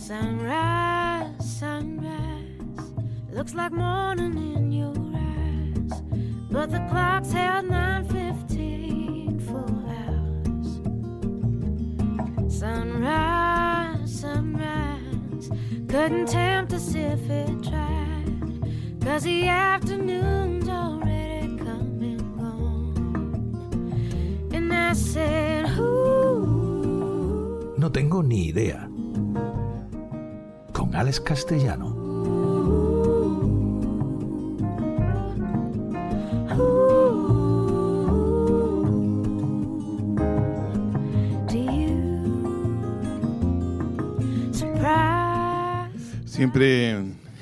Sunrise, sunrise, looks like morning in your eyes, but the clock's held 9:15 full hours. Sunrise, sunrise, couldn't tempt us if it tried, 'cause the afternoon's already come and gone. And I said, No tengo ni idea. Con Alex Castellano. Siempre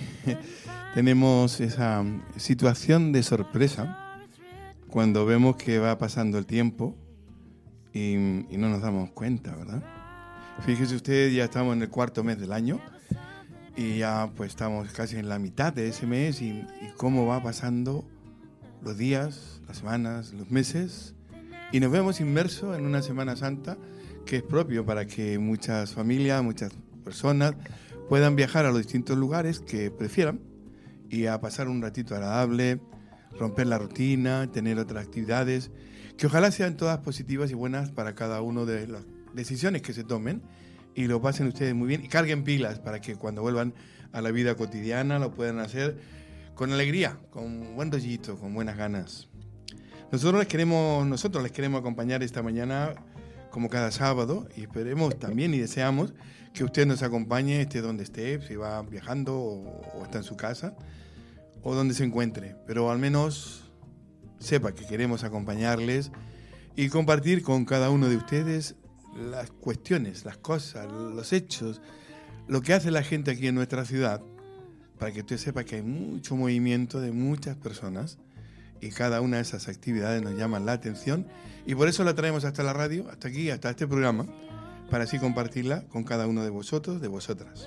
tenemos esa situación de sorpresa cuando vemos que va pasando el tiempo y no nos damos cuenta, ¿verdad? Fíjese usted, ya estamos en el cuarto mes del año y ya pues estamos casi en la mitad de ese mes y cómo va pasando los días, las semanas, los meses, y nos vemos inmersos en una Semana Santa que es propio para que muchas familias, muchas personas puedan viajar a los distintos lugares que prefieran y a pasar un ratito agradable, romper la rutina, tener otras actividades que ojalá sean todas positivas y buenas para cada uno de las decisiones que se tomen, y lo pasen ustedes muy bien y carguen pilas para que cuando vuelvan a la vida cotidiana lo puedan hacer con alegría, con buen rollito, con buenas ganas. Nosotros les queremos acompañar esta mañana como cada sábado, y esperemos también y deseamos que usted nos acompañe, esté donde esté, si va viajando o está en su casa o donde se encuentre, pero al menos sepa que queremos acompañarles y compartir con cada uno de ustedes las cuestiones, las cosas, los hechos, lo que hace la gente aquí en nuestra ciudad, para que usted sepa que hay mucho movimiento de muchas personas y cada una de esas actividades nos llaman la atención, y por eso la traemos hasta la radio, hasta aquí, hasta este programa, para así compartirla con cada uno de vosotros, de vosotras.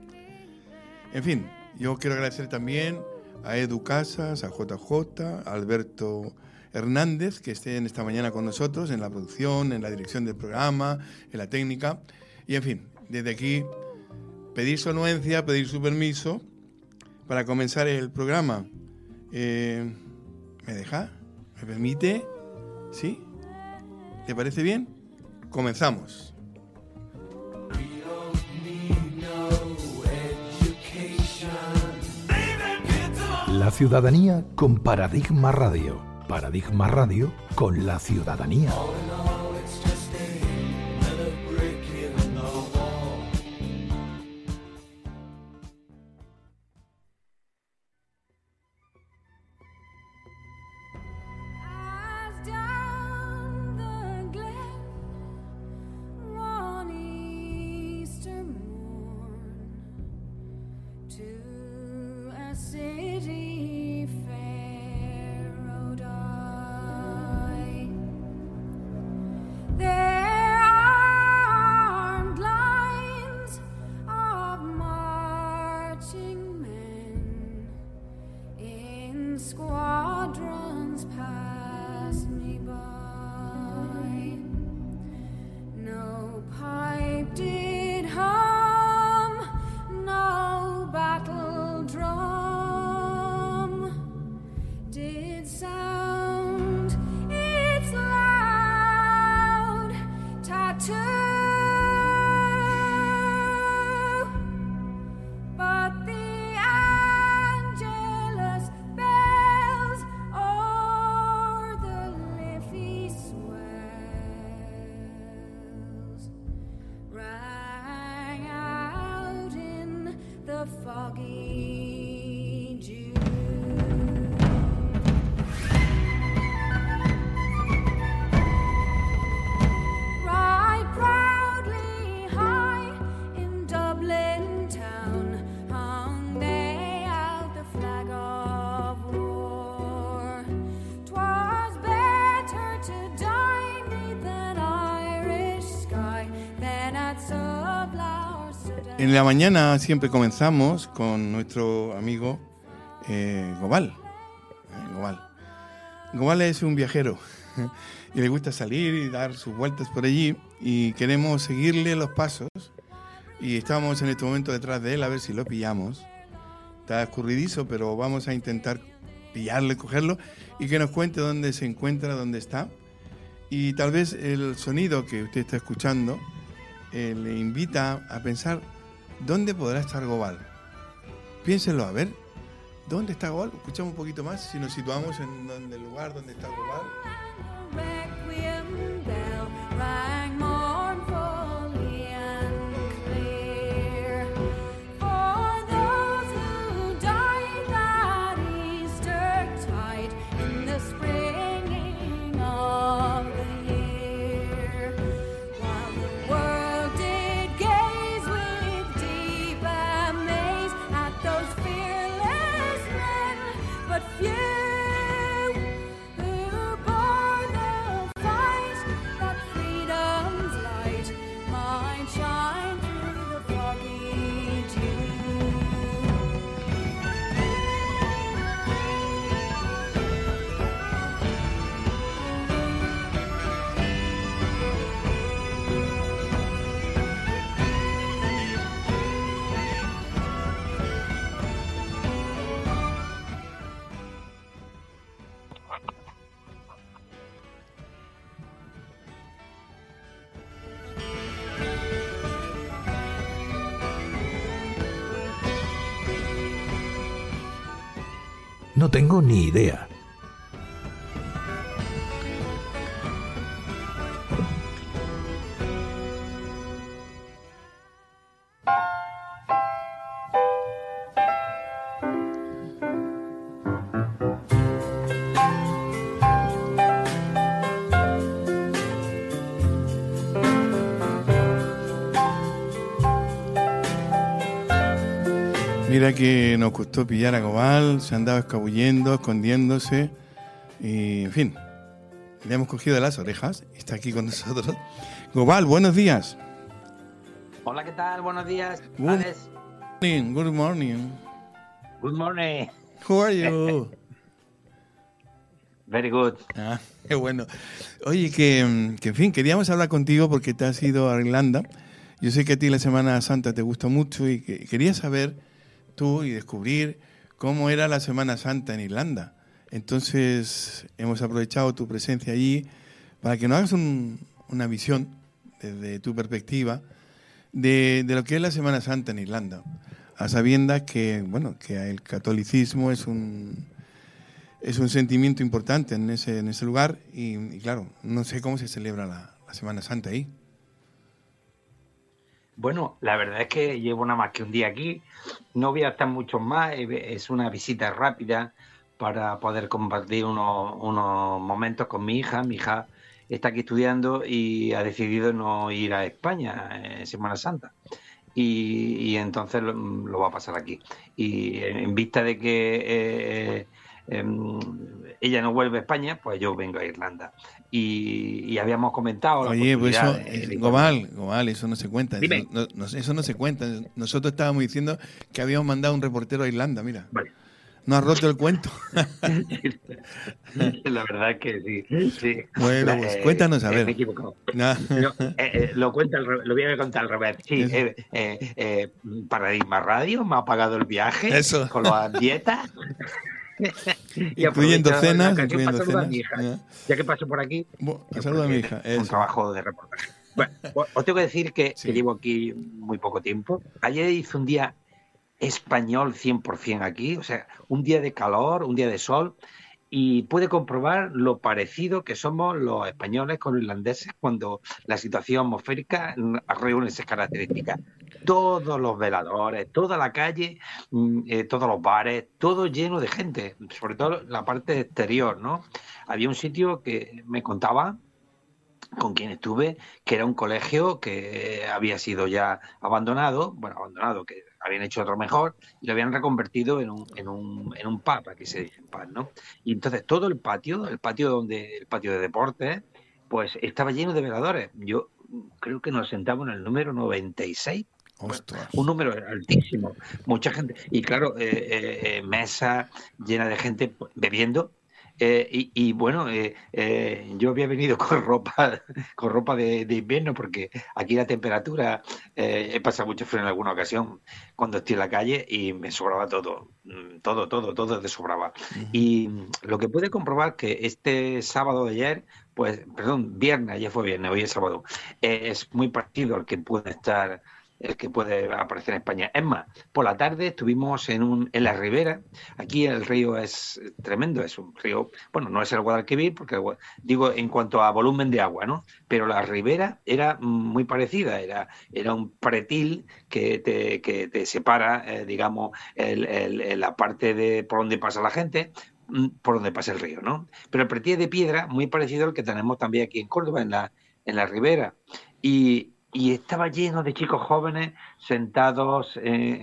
En fin, yo quiero agradecer también a Edu Casas, a JJ, a Alberto Hernández, que estén esta mañana con nosotros en la producción, en la dirección del programa, en la técnica. Y en fin, desde aquí pedir su anuencia, pedir su permiso para comenzar el programa. ¿Me deja? ¿Me permite? ¿Sí? ¿Te parece bien? Comenzamos. La ciudadanía con Paradigma Radio. Paradigma Radio con la ciudadanía. En la mañana siempre comenzamos con nuestro amigo Gobal. Gobal es un viajero y le gusta salir y dar sus vueltas por allí, y queremos seguirle los pasos y estábamos en este momento detrás de él a ver si lo pillamos. Está escurridizo, pero vamos a intentar pillarle, cogerlo y que nos cuente dónde se encuentra, dónde está. Y tal vez el sonido que usted está escuchando le invita a pensar dónde podrá estar Gobal. Piénsenlo, a ver, ¿dónde está Gobal? Escuchamos un poquito más, si nos situamos en el lugar donde está Gobal. No tengo ni idea. Mira que nos costó pillar a Gobal, se andaba escabullendo, escondiéndose y, en fin, le hemos cogido de las orejas y está aquí con nosotros. Gobal, buenos días. Hola, ¿qué tal? Buenos días. Good morning. Good morning. How are you? Very good. Ah, qué bueno. Oye, que en fin, queríamos hablar contigo porque te has ido a Irlanda. Yo sé que a ti la Semana Santa te gusta mucho y que quería saber tú y descubrir cómo era la Semana Santa en Irlanda. Entonces hemos aprovechado tu presencia allí para que nos hagas una visión desde tu perspectiva de lo que es la Semana Santa en Irlanda, a sabiendas que bueno, que el catolicismo es un sentimiento importante en ese lugar y claro, no sé cómo se celebra la Semana Santa ahí. Bueno, la verdad es que llevo nada más que un día aquí, no voy a estar mucho más, es una visita rápida para poder compartir unos momentos con mi hija. Mi hija está aquí estudiando y ha decidido no ir a España en Semana Santa y entonces lo va a pasar aquí. Y en vista de que ella no vuelve a España, pues yo vengo a Irlanda. Y habíamos comentado... Oye, pues eso, Gobal, eso no se cuenta. Dime. Eso no se cuenta. Nosotros estábamos diciendo que habíamos mandado un reportero a Irlanda, mira. Vale. No has roto el cuento. La verdad es que sí. Bueno, pues cuéntanos, a ver. Me he equivocado. No. Lo voy a contar al revés. Sí, Paradigma Radio me ha pagado el viaje. Eso. Con las dietas. Incluyendo cenas. Ya que paso por aquí. Saluda a mi hija. Un trabajo de reportaje. Bueno, os tengo que decir que llevo aquí muy poco tiempo. Ayer hice un día español 100% aquí, o sea, un día de calor, un día de sol, y puede comprobar lo parecido que somos los españoles con los irlandeses cuando la situación atmosférica reúne esas características. Todos los veladores, toda la calle, todos los bares, todo lleno de gente, sobre todo la parte exterior, ¿no? Había un sitio que me contaba con quien estuve, que era un colegio que había sido ya abandonado, que habían hecho otro mejor y lo habían reconvertido en un pub, aquí se dice pub, ¿no? Y entonces todo el patio de deportes, pues estaba lleno de veladores. Yo creo que nos sentamos en el número 96. Ostras. Un número altísimo, mucha gente. Y claro, mesa llena de gente bebiendo. Bueno, yo había venido con ropa de invierno porque aquí la temperatura, he pasado mucho frío en alguna ocasión cuando estoy en la calle y me sobraba todo te sobraba. Y lo que pude comprobar que este sábado de ayer, pues, perdón, viernes, ayer fue viernes, hoy es sábado, es muy parecido al que puede estar, el que puede aparecer en España. Es más, por la tarde estuvimos en la ribera. Aquí el río es tremendo, es un río, bueno, no es el Guadalquivir, porque digo en cuanto a volumen de agua, ¿no? Pero la ribera era muy parecida, era un pretil que te separa, digamos, la parte de por donde pasa la gente, por donde pasa el río, ¿no? Pero el pretil es de piedra, muy parecido al que tenemos también aquí en Córdoba, en la ribera. Y estaba lleno de chicos jóvenes sentados,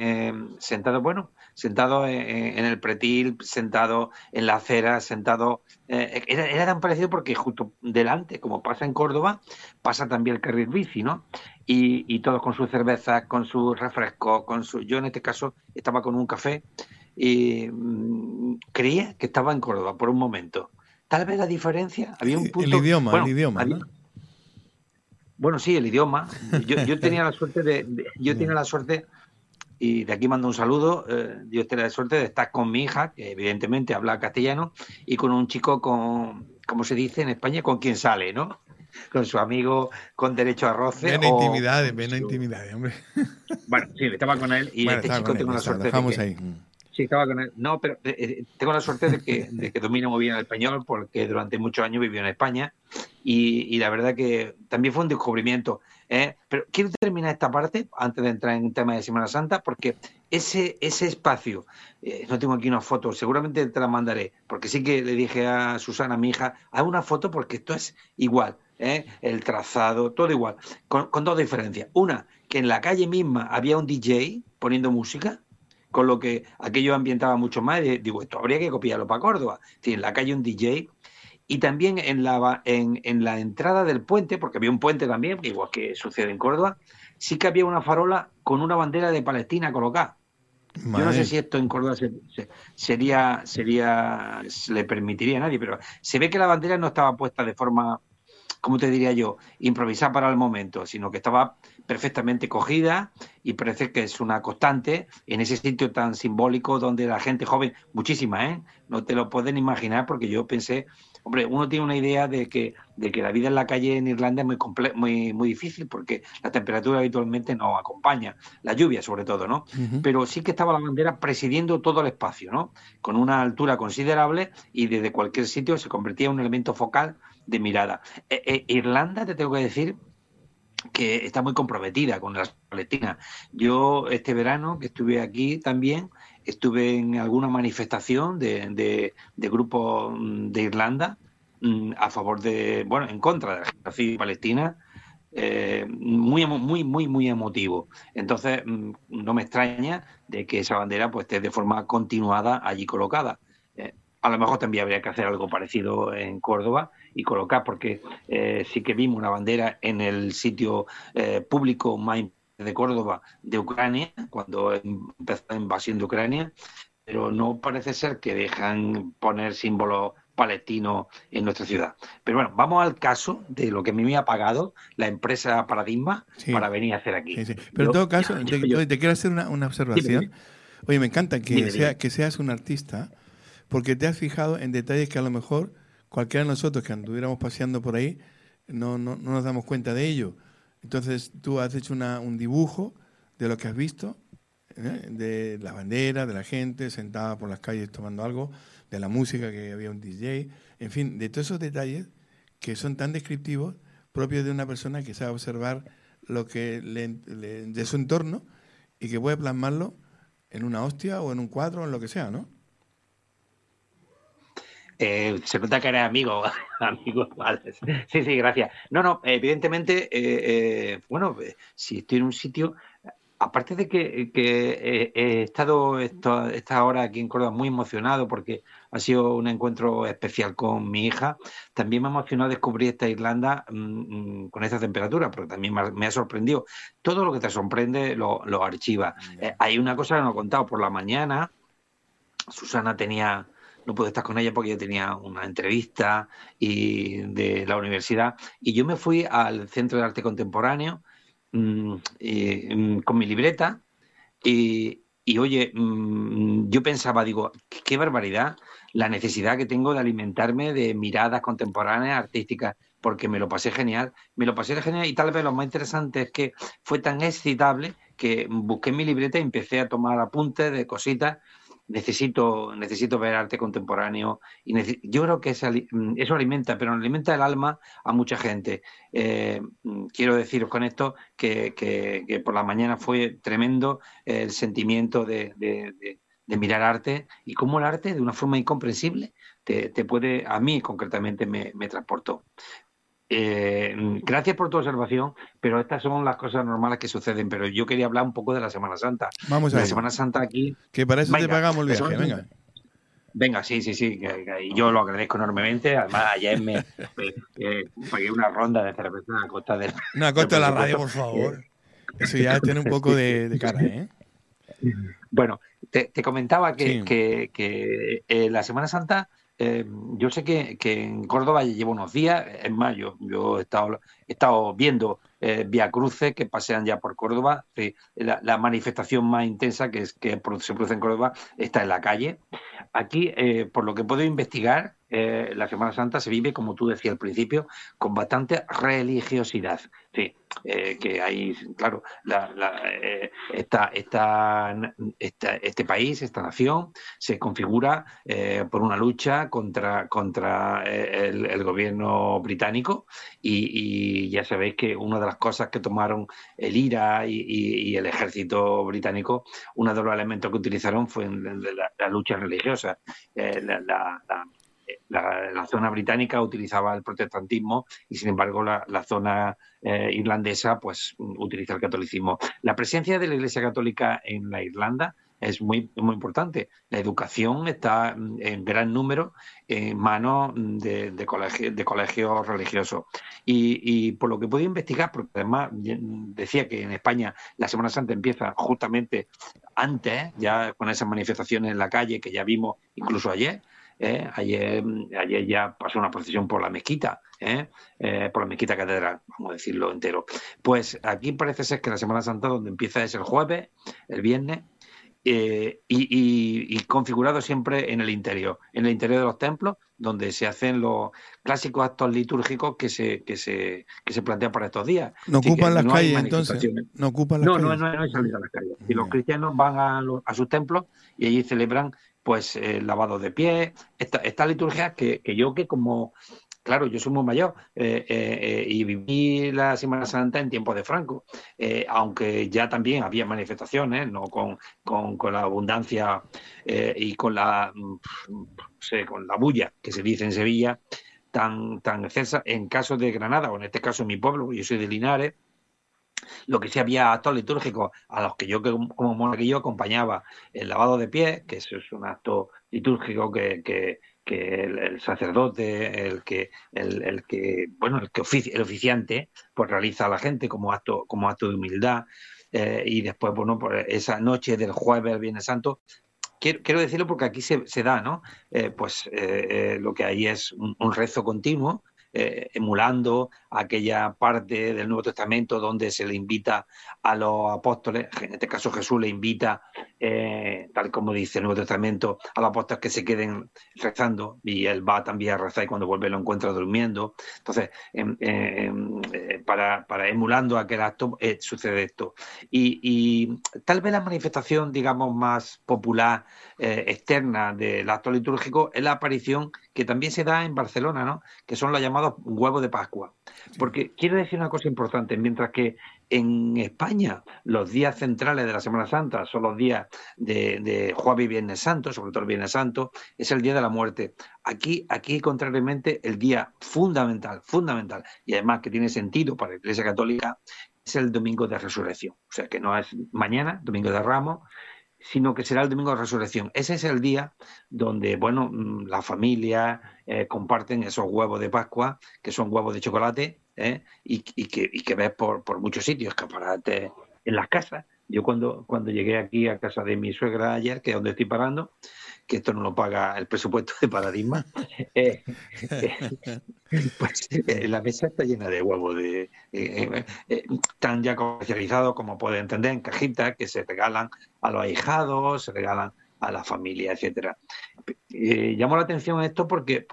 sentados en el pretil, sentados en la acera, sentados. Era tan parecido porque justo delante, como pasa en Córdoba, pasa también el carril bici, ¿no? Y todos con sus cervezas, con sus refrescos, yo en este caso estaba con un café y creía que estaba en Córdoba por un momento. Tal vez la diferencia, había un punto... El idioma, ¿no? Bueno, sí, el idioma. Yo tenía la suerte tenía la suerte, y de aquí mando un saludo, yo tenía la suerte de estar con mi hija, que evidentemente habla castellano, y con un chico como se dice en España, con quien sale, ¿no? Con su amigo con derecho a roce. Ven a intimidades, hombre. Bueno, sí, estaba con él, y este chico tengo la suerte ahí. Sí, estaba con él. No, pero tengo la suerte de que domina muy bien el español porque durante muchos años vivió en España y la verdad que también fue un descubrimiento. Pero quiero terminar esta parte antes de entrar en el tema de Semana Santa porque ese espacio, no tengo aquí una foto, seguramente te la mandaré porque sí que le dije a Susana, mi hija, haz una foto porque esto es igual. El trazado, todo igual, con dos diferencias. Una, que en la calle misma había un DJ poniendo música, con lo que aquello ambientaba mucho más. Digo, esto habría que copiarlo para Córdoba. Sí, en la calle un DJ y también en la entrada del puente, porque había un puente también, igual que sucede en Córdoba, sí que había una farola con una bandera de Palestina colocada. Madre. Yo no sé si esto en Córdoba le permitiría a nadie, pero se ve que la bandera no estaba puesta de forma, ¿cómo te diría yo?, improvisar para el momento, sino que estaba perfectamente cogida y parece que es una constante en ese sitio tan simbólico donde la gente joven, muchísima, no te lo pueden imaginar porque yo pensé, hombre, uno tiene una idea de que la vida en la calle en Irlanda es muy difícil porque la temperatura habitualmente no acompaña, la lluvia sobre todo, ¿no? Uh-huh. Pero sí que estaba la bandera presidiendo todo el espacio, ¿no? Con una altura considerable y desde cualquier sitio se convertía en un elemento focal de mirada. Irlanda, te tengo que decir que está muy comprometida con las Palestinas. Yo este verano que estuve aquí también, estuve en alguna manifestación de grupos de Irlanda a favor en contra de la genocidio palestina, muy emotivo. Entonces no me extraña de que esa bandera pues esté de forma continuada allí colocada. A lo mejor también habría que hacer algo parecido en Córdoba y colocar, porque sí que vimos una bandera en el sitio público más importante de Córdoba de Ucrania, cuando empezó la invasión de Ucrania, pero no parece ser que dejan poner símbolos palestinos en nuestra ciudad. Pero bueno, vamos al caso de lo que a mí me ha pagado la empresa Paradigma para venir a hacer aquí. Sí. Pero en todo caso, te quiero hacer una observación. Dime. Oye, me encanta que seas un artista, porque te has fijado en detalles que a lo mejor cualquiera de nosotros que anduviéramos paseando por ahí no nos damos cuenta de ello. Entonces tú has hecho un dibujo de lo que has visto, de la bandera, de la gente sentada por las calles tomando algo, de la música, que había un DJ, en fin, de todos esos detalles que son tan descriptivos, propios de una persona que sabe observar lo que de su entorno y que puede plasmarlo en una hostia o en un cuadro o en lo que sea, ¿no? Se nota que eres amigo, vale. Sí, gracias. No, evidentemente, si estoy en un sitio, aparte de que he estado esta hora aquí en Córdoba muy emocionado porque ha sido un encuentro especial con mi hija, también me ha emocionado descubrir esta Irlanda con esta temperatura, porque también me ha sorprendido. Todo lo que te sorprende lo archiva. Hay una cosa que no he contado. Por la mañana, Susana tenía no pude estar con ella porque yo tenía una entrevista de la universidad, y yo me fui al Centro de Arte Contemporáneo con mi libreta y oye, yo pensaba, digo, qué barbaridad la necesidad que tengo de alimentarme de miradas contemporáneas artísticas, porque me lo pasé genial, y tal vez lo más interesante es que fue tan excitable que busqué mi libreta y empecé a tomar apuntes de cositas. Necesito ver arte contemporáneo y yo creo que eso alimenta, pero alimenta el alma a mucha gente. Quiero deciros con esto que por la mañana fue tremendo el sentimiento de mirar arte, y cómo el arte de una forma incomprensible te puede, a mí concretamente me transportó. Gracias por tu observación, pero estas son las cosas normales que suceden. Pero yo quería hablar un poco de la Semana Santa. Vamos a La ello. Semana Santa aquí. Que para eso te pagamos el viaje, venga. Venga, sí, y yo lo agradezco enormemente. Además, ayer me pagué una ronda de cerveza a costa de... No, a costa de la radio, por favor. Eso ya tiene un poco de cara, ¿eh? Bueno, te comentaba Sí. que la Semana Santa, yo sé que en Córdoba llevo unos días, es más, yo he estado viendo viacruces que pasean ya por Córdoba. La manifestación más intensa que se produce en Córdoba está en la calle. Aquí, por lo que puedo investigar, la Semana Santa se vive, como tú decías al principio, con bastante religiosidad. Sí, que hay, claro, este país, esta nación, se configura por una lucha contra el gobierno británico, y ya sabéis que una de las cosas que tomaron el IRA y el ejército británico, uno de los elementos que utilizaron fue la lucha religiosa. La zona británica utilizaba el protestantismo y, sin embargo, la zona irlandesa pues utiliza el catolicismo. La presencia de la Iglesia Católica en la Irlanda es muy, muy importante. La educación está en gran número en manos de colegios religiosos. Y por lo que puedo investigar, porque además decía que en España la Semana Santa empieza justamente antes, ya con esas manifestaciones en la calle que ya vimos incluso ayer. Ayer ya pasó una procesión por la mezquita, por la mezquita catedral, vamos a decirlo entero. Pues aquí parece ser que la Semana Santa donde empieza es el jueves, el viernes, y configurado siempre en el interior de los templos, donde se hacen los clásicos actos litúrgicos que se plantean para estos días. ¿No ocupan las no calles entonces? ¿No ocupan las calles? No hay salida a las calles. Y los cristianos van a sus templos y allí celebran pues lavado de pies, esta liturgia que como, claro, yo soy muy mayor y viví la Semana Santa en tiempos de Franco, aunque ya también había manifestaciones, no con la abundancia y con la bulla que se dice en Sevilla tan excelsa. En caso de Granada, o en este caso en mi pueblo, yo soy de Linares, lo que sí había actos litúrgicos a los que yo como monaguillo acompañaba: el lavado de pies, que eso es un acto litúrgico que el sacerdote, el oficiante, pues realiza a la gente como acto de humildad, y después, bueno, pues esa noche del jueves al Viernes Santo. Quiero decirlo porque aquí se da, ¿no? Lo que hay es un rezo continuo, emulando aquella parte del Nuevo Testamento donde se le invita a los apóstoles. En este caso Jesús le invita, tal como dice el Nuevo Testamento, a los apóstoles que se queden rezando, y él va también a rezar, y cuando vuelve lo encuentra durmiendo. Entonces, para emulando aquel acto, sucede esto. Y tal vez la manifestación, digamos, más popular, externa del acto litúrgico, es la aparición que también se da en Barcelona, ¿no? Que son los llamados huevos de Pascua. Porque quiero decir una cosa importante: mientras que en España los días centrales de la Semana Santa son los días de Jueves y Viernes Santo, sobre todo el Viernes Santo, es el día de la muerte. Aquí contrariamente, el día fundamental, y además que tiene sentido para la Iglesia Católica, es el Domingo de Resurrección. O sea, que no es mañana, Domingo de Ramos, sino que será el Domingo de Resurrección. Ese es el día donde, bueno, las familias comparten esos huevos de Pascua, que son huevos de chocolate, y que ves por muchos sitios, escaparates en las casas, Yo cuando llegué aquí a casa de mi suegra ayer, que es donde estoy parando, que esto no lo paga el presupuesto de Paradigma, eh, pues la mesa está llena de huevos tan ya comercializados como puede entender, en cajitas que se regalan a los ahijados, se regalan a la familia, etcétera. Llamo la atención esto porque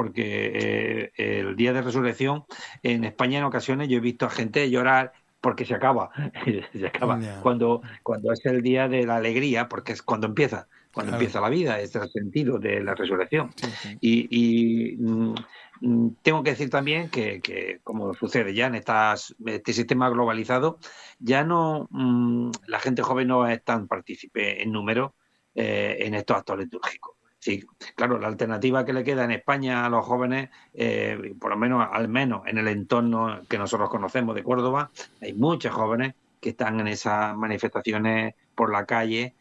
el día de resurrección en España en ocasiones yo he visto a gente llorar porque se acaba Ya, cuando es el día de la alegría, porque es cuando empieza claro. la vida, es el sentido de la resurrección. Sí, sí. Y tengo que decir también que como sucede ya en este sistema globalizado, ya no la gente joven no es tan partícipe en número en estos actos litúrgicos. Sí, claro, la alternativa que le queda en España a los jóvenes, por lo menos, al menos en el entorno que nosotros conocemos de Córdoba, hay muchos jóvenes que están en esas manifestaciones por la calle,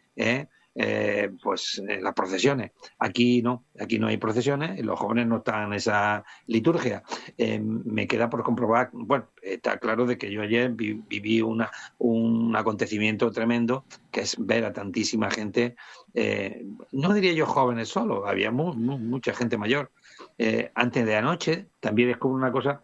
pues en las procesiones. Aquí no hay procesiones, los jóvenes no están en esa liturgia. Me queda por comprobar, bueno, está claro de que yo ayer viví un acontecimiento tremendo, que es ver a tantísima gente, no diría yo jóvenes solo, había mucha gente mayor. Antes de anoche también descubro una cosa,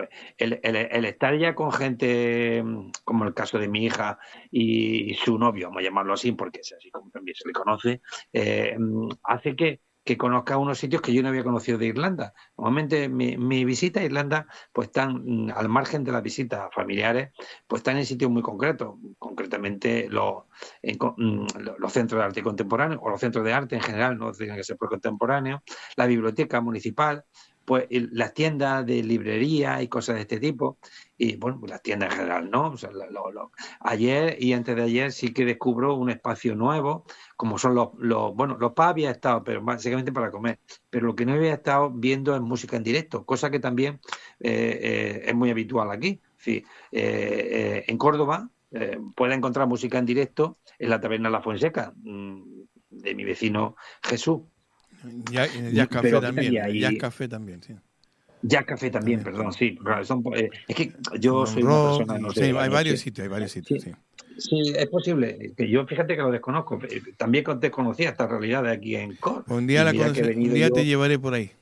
el estar ya con gente, como el caso de mi hija y su novio, vamos a llamarlo así porque es así como también se le conoce, hace que conozca unos sitios que yo no había conocido de Irlanda. Normalmente mi visita a Irlanda pues están al margen de las visitas familiares, pues están en sitios muy concretos, concretamente los centros de arte contemporáneo o los centros de arte en general, no tienen que ser por contemporáneo, la biblioteca municipal, pues las tiendas de librería y cosas de este tipo, y bueno, las tiendas en general, ¿no? O sea, ayer y antes de ayer sí que descubro un espacio nuevo, como son los pubs había estado, pero básicamente para comer, pero lo que no había estado viendo es música en directo, cosa que también es muy habitual aquí. Sí, en Córdoba puede encontrar música en directo en la taberna La Fuenseca, de mi vecino Jesús. Jazz Café también, Jazz Café también, sí. Jazz Café también, perdón, sí. Es que yo soy una persona, no sé. Sí, hay varios sitios, sí. Sí, es posible. Que yo, fíjate que lo desconozco. También desconocía esta realidad de aquí en Cor. Un día te llevaré por ahí.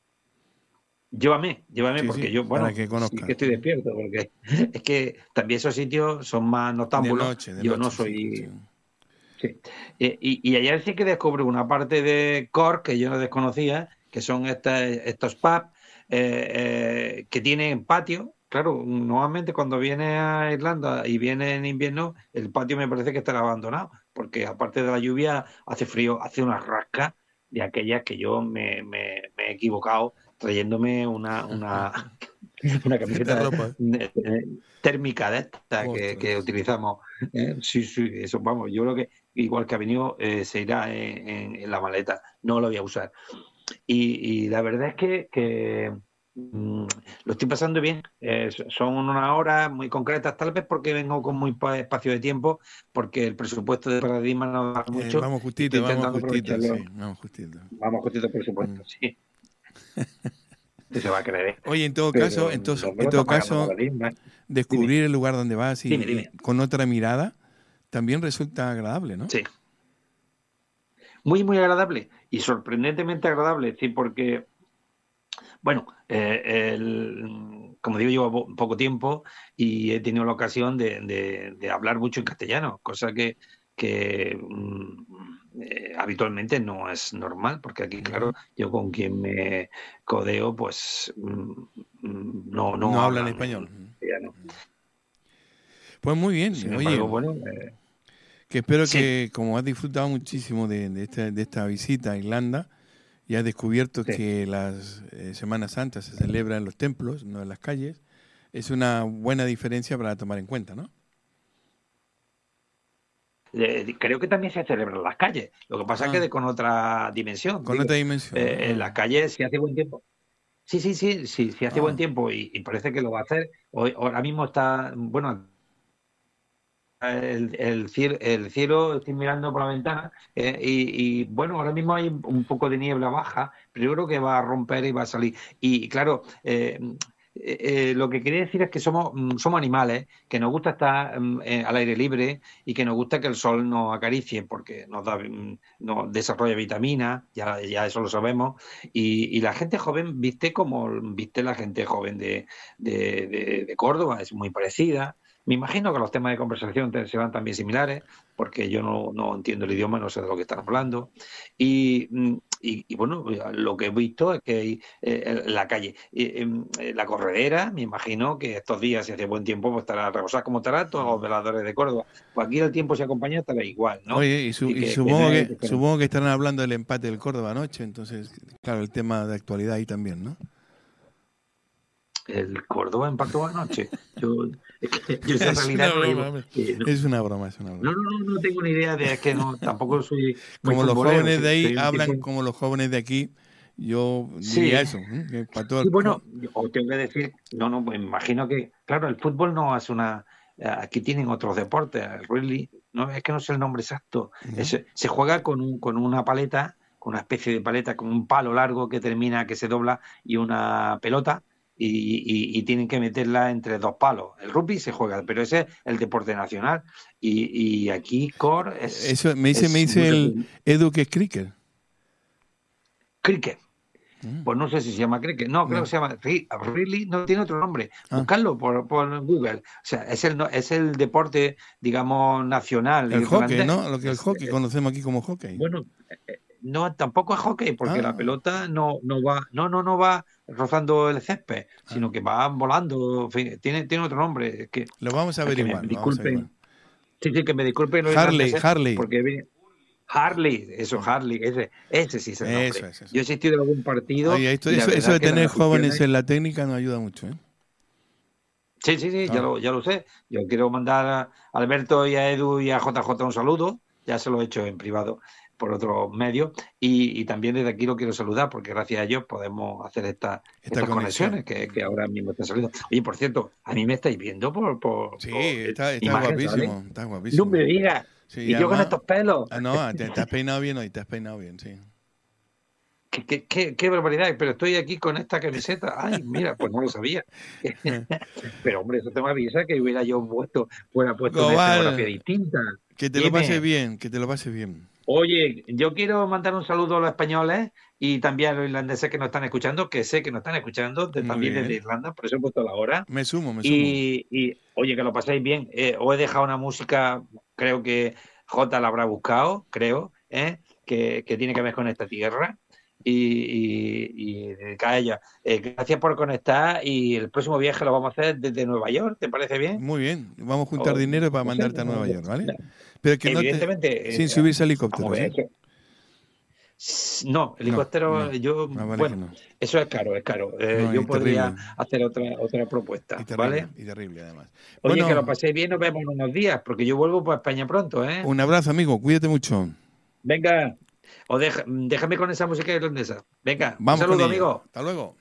Llévame, Sí, porque sí, yo, bueno, para que conozcas. Sí que estoy despierto, porque es que también esos sitios son más noctámbulos. Yo no soy... Sí. Sí. Y ayer sí que descubrí una parte de Cork que yo no desconocía, que son estos pubs que tienen patio. Claro, normalmente cuando viene a Irlanda y viene en invierno, el patio me parece que estará abandonado, porque aparte de la lluvia hace frío, hace una rasca de aquellas que yo me he equivocado trayéndome una camiseta térmica de esta que utilizamos. Sí, eso, vamos, yo creo que igual que ha venido se irá en la maleta, no lo voy a usar. Y la verdad es que lo estoy pasando bien. Son unas horas muy concretas, tal vez porque vengo con muy espacio de tiempo, porque el presupuesto de Paradigma no da mucho. Vamos justito, Vamos justito, por supuesto, sí. Se va a creer. Oye, en todo caso, descubrir el lugar donde vas y con otra mirada también resulta agradable, ¿no? Sí. Muy, muy agradable y sorprendentemente agradable, sí, porque, bueno, como digo, llevo poco tiempo y he tenido la ocasión de hablar mucho en castellano, cosa que habitualmente no es normal, porque aquí, claro, yo con quien me codeo, pues no hablan español. Pues muy bien. Sin oye, embargo, bueno, que espero que, como has disfrutado muchísimo de esta visita a Irlanda y has descubierto que las Semanas Santas se celebran en los templos, no en las calles, es una buena diferencia para tomar en cuenta, ¿no? Creo que también se celebran en las calles. Lo que pasa es que con otra dimensión. En las calles, si hace buen tiempo. Sí, hace buen tiempo y parece que lo va a hacer. Ahora mismo está, bueno, el cielo, estoy mirando por la ventana y bueno, ahora mismo hay un poco de niebla baja, pero yo creo que va a romper y va a salir. Y claro, lo que quería decir es que somos animales, que nos gusta estar al aire libre y que nos gusta que el sol nos acaricie porque nos desarrolla vitaminas, ya eso lo sabemos, y la gente joven viste como viste la gente joven de Córdoba, es muy parecida. Me imagino que los temas de conversación serán también similares, porque yo no entiendo el idioma, no sé de lo que están hablando. Y bueno, lo que he visto es que hay la calle, la corredera, me imagino que estos días, si hace buen tiempo, pues estará rebosada como estará todos los veladores de Córdoba. Pues aquí el tiempo se acompaña, estará igual, ¿no? Oye, supongo que estarán hablando del empate del Córdoba anoche, entonces, claro, el tema de actualidad ahí también, ¿no? El Córdoba empató anoche. Yo esa realidad es una broma. No tengo ni idea de que tampoco soy como los jóvenes de ahí hablan como los jóvenes de aquí. Yo diría eso. Que empató bueno, os tengo que decir, me imagino que, claro, el fútbol no es aquí tienen otros deportes, el rugby, no es que no sé el nombre exacto. Se juega con una paleta, con una especie de paleta, con un palo largo que se dobla y una pelota. Y tienen que meterla entre dos palos. El rugby se juega, pero ese es el deporte nacional. Y aquí core es... Eso me dice el Edu que es cricket. Cricket. Pues no sé si se llama cricket. No, creo que se llama... Really, no tiene otro nombre. Buscarlo por Google. O sea, es el deporte, digamos, nacional. El hockey, ¿no? Lo que el hockey conocemos aquí como hockey. Bueno... No, tampoco es hockey, porque la pelota no va rozando el césped, sino que va volando. Tiene otro nombre. Es que, lo vamos a averiguar. Disculpen. Sí, que me disculpen. Harley. Porque Harley, ese sí es el nombre. Eso. Yo he asistido a algún partido. Oye, eso de tener jóvenes en la técnica nos ayuda mucho, ¿eh? Sí, ya lo sé. Yo quiero mandar a Alberto y a Edu y a JJ un saludo. Ya se lo he hecho en privado por otros medios y también desde aquí lo quiero saludar porque gracias a ellos podemos hacer estas conexiones que ahora mismo están saliendo. Oye, por cierto, a mí me estáis viendo por está imagen, guapísimo, ¿sabes? Está guapísimo. No me digas. Sí, y además, yo con estos pelos. No, te has peinado bien, sí. Qué barbaridad, pero estoy aquí con esta camiseta. Ay, mira, pues no lo sabía. Pero hombre, eso te me avisa que hubiera yo puesto una fotografía distinta. Que te lo pases bien. Oye, yo quiero mandar un saludo a los españoles y también a los irlandeses que nos están escuchando, que sé que nos están escuchando también desde Irlanda, por eso he puesto la hora. Me sumo. Y oye, que lo paséis bien. Os he dejado una música, creo que Jota la habrá buscado, que tiene que ver con esta tierra. Y a ella. Gracias por conectar y el próximo viaje lo vamos a hacer desde Nueva York, ¿te parece bien? Muy bien, vamos a juntar dinero para mandarte a Nueva York, ¿vale? Pero que evidentemente, sin subirse al helicóptero. No, helicóptero, eso es caro. Yo podría hacer otra propuesta, ¿vale? Y terrible, además. Oye, que lo paséis bien, nos vemos en unos días, porque yo vuelvo por España pronto, ¿eh? Un abrazo, amigo, cuídate mucho. Venga. O déjame con esa música irlandesa. Venga, vamos, un saludo, amigo. Hasta luego.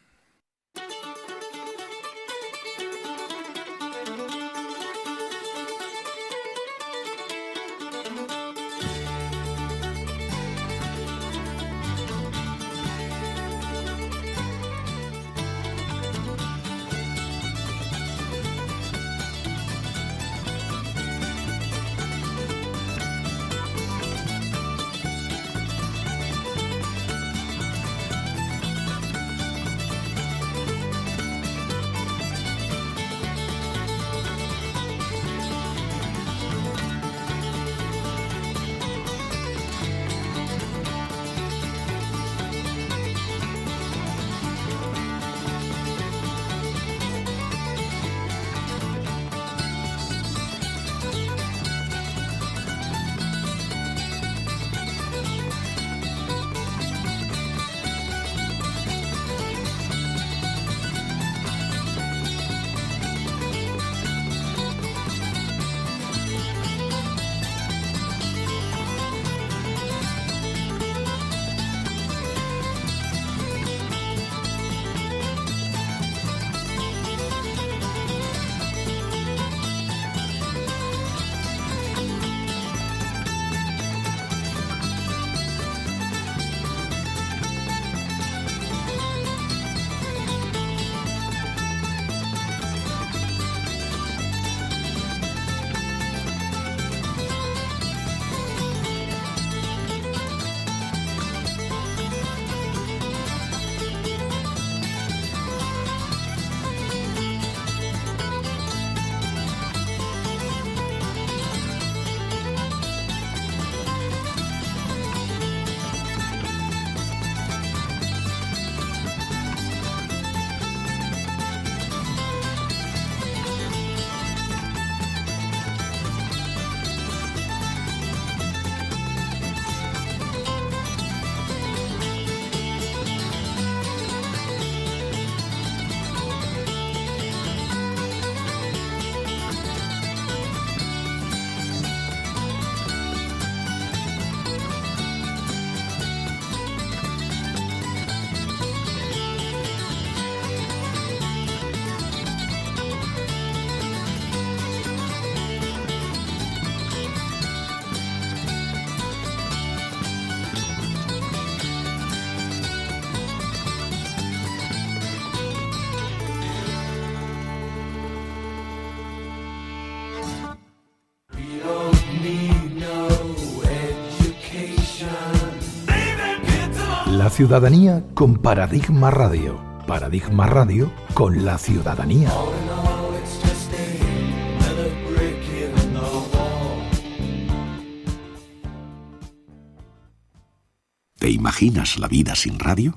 la ciudadanía con Paradigma Radio. Paradigma Radio con la ciudadanía. ¿Te imaginas la vida sin radio?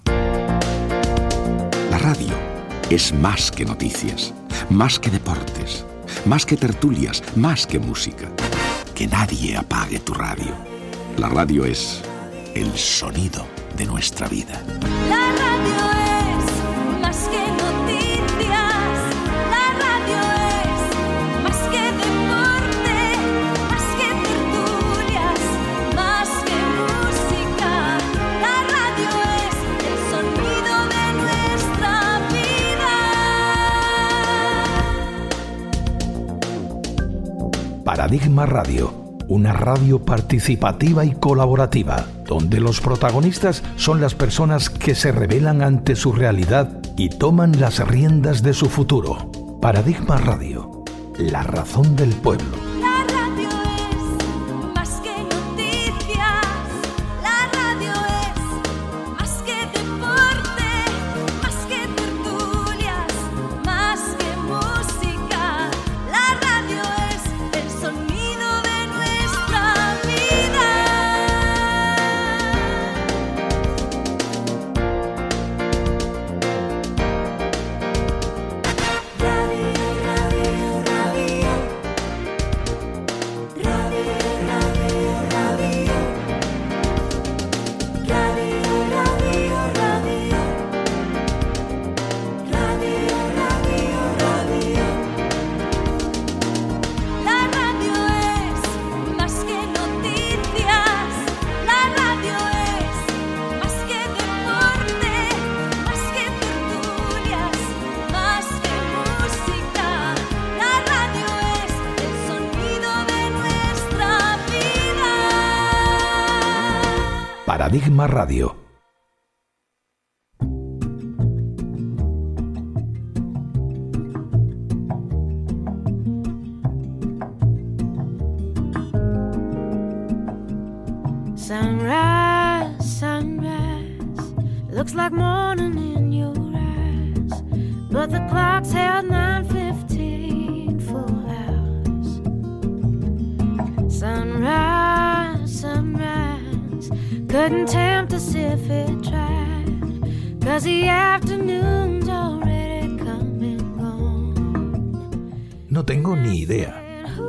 La radio es más que noticias, más que deportes, más que tertulias, más que música. Que nadie apague tu radio. La radio es el sonido de nuestra vida. La radio es más que noticias. La radio es más que deporte, más que tertulias, más que música. La radio es el sonido de nuestra vida. Paradigma Radio. Una radio participativa y colaborativa, donde los protagonistas son las personas que se rebelan ante su realidad y toman las riendas de su futuro. Paradigma Radio, la razón del pueblo. La radio es más que noticias. La radio es más que deporte, más que tertulias, más que música. La radio es el sonido de nuestra vida. La radio es más que noticias. La radio es más que deporte, más que tertulias, más que música. La radio es el sonido de nuestra vida. Paradigma Radio. Sunrise, sunrise, looks like morning in your eyes, but the clock's held 9:15 full hours. Sunrise, sunrise, couldn't tempt us if it tried, 'cause the afternoon's already come and gone. No tengo ni idea.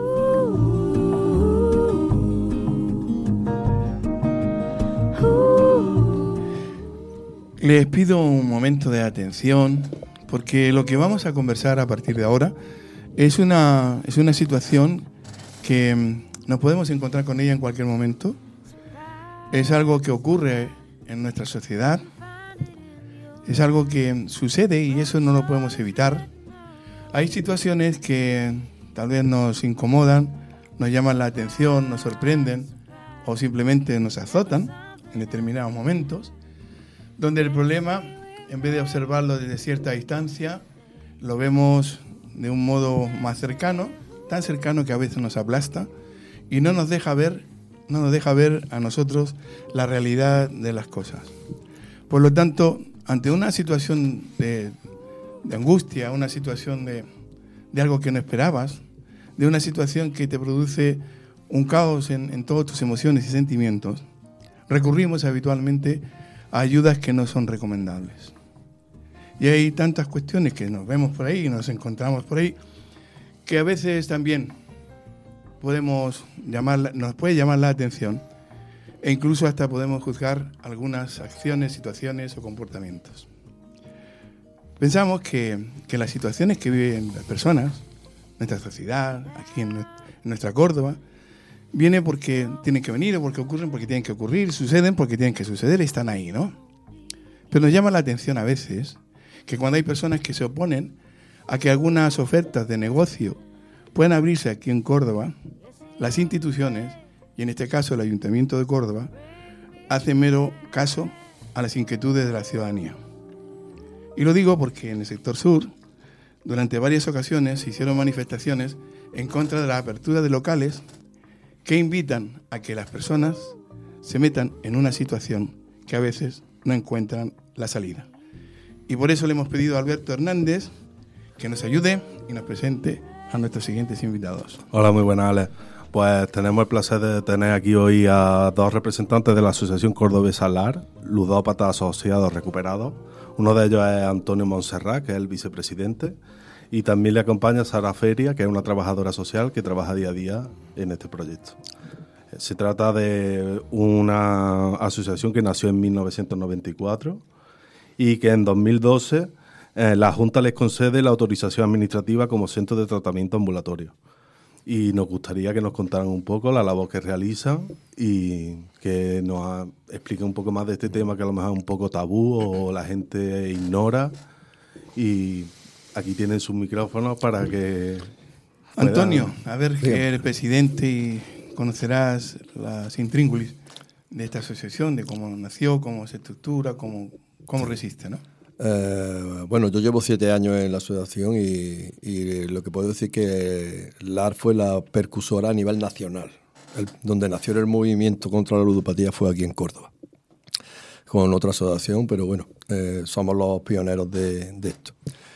Les pido un momento de atención porque lo que vamos a conversar a partir de ahora es una situación que nos podemos encontrar con ella en cualquier momento. Es algo que ocurre en nuestra sociedad, es algo que sucede y eso no lo podemos evitar. Hay situaciones que tal vez nos incomodan, nos llaman la atención, nos sorprenden o simplemente nos azotan en determinados momentos, donde el problema, en vez de observarlo desde cierta distancia, lo vemos de un modo más cercano, tan cercano que a veces nos aplasta y no nos deja ver a nosotros la realidad de las cosas. Por lo tanto, ante una situación de angustia, una situación de algo que no esperabas, de una situación que te produce un caos en todas tus emociones y sentimientos, recurrimos habitualmente a ayudas que no son recomendables. Y hay tantas cuestiones que nos vemos por ahí y nos encontramos por ahí, que a veces también nos puede llamar la atención e incluso hasta podemos juzgar algunas acciones, situaciones o comportamientos. Pensamos que las situaciones que viven las personas, nuestra sociedad, aquí en nuestra Córdoba, viene porque tienen que venir o porque ocurren porque tienen que ocurrir, suceden porque tienen que suceder, están ahí, ¿no? Pero nos llama la atención a veces que cuando hay personas que se oponen a que algunas ofertas de negocio puedan abrirse aquí en Córdoba, las instituciones, y en este caso el Ayuntamiento de Córdoba, hacen mero caso a las inquietudes de la ciudadanía. Y lo digo porque en el sector sur, durante varias ocasiones se hicieron manifestaciones en contra de la apertura de locales que invitan a que las personas se metan en una situación que a veces no encuentran la salida. Y por eso le hemos pedido a Alberto Hernández que nos ayude y nos presente a nuestros siguientes invitados. Hola, muy buenas, Alex. Pues tenemos el placer de tener aquí hoy a dos representantes de la Asociación Cordobesa LAR, ludópatas asociados recuperados. Uno de ellos es Antonio Montserrat, que es el vicepresidente, y también le acompaña Sara Feria, que es una trabajadora social que trabaja día a día en este proyecto. Se trata de una asociación que nació en 1994 y que en 2012 la Junta les concede la autorización administrativa como centro de tratamiento ambulatorio. Y nos gustaría que nos contaran un poco la labor que realizan y que nos expliquen un poco más de este tema que a lo mejor es un poco tabú o la gente ignora. Y aquí tienen sus micrófonos para que... Antonio, a ver, que eres presidente y conocerás las intríngulis de esta asociación, de cómo nació, cómo se estructura, cómo resiste, ¿no? Bueno, yo llevo 7 años en la asociación y lo que puedo decir que LAR fue la percursora a nivel nacional. Donde nació el movimiento contra la ludopatía fue aquí en Córdoba, con otra asociación, pero bueno, somos los pioneros de esto.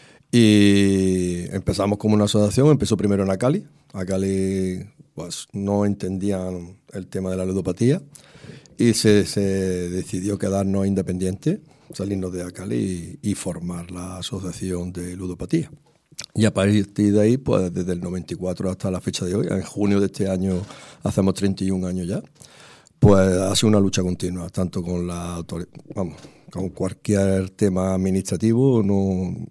Y empezamos como una asociación, empezó primero en Acali. Acali pues, no entendían el tema de la ludopatía y se decidió quedarnos independientes, salirnos de Acali y formar la asociación de ludopatía. Y a partir de ahí, pues desde el 94 hasta la fecha de hoy, en junio de este año hacemos 31 años ya, pues ha sido una lucha continua, tanto con la autoridad, con cualquier tema administrativo, o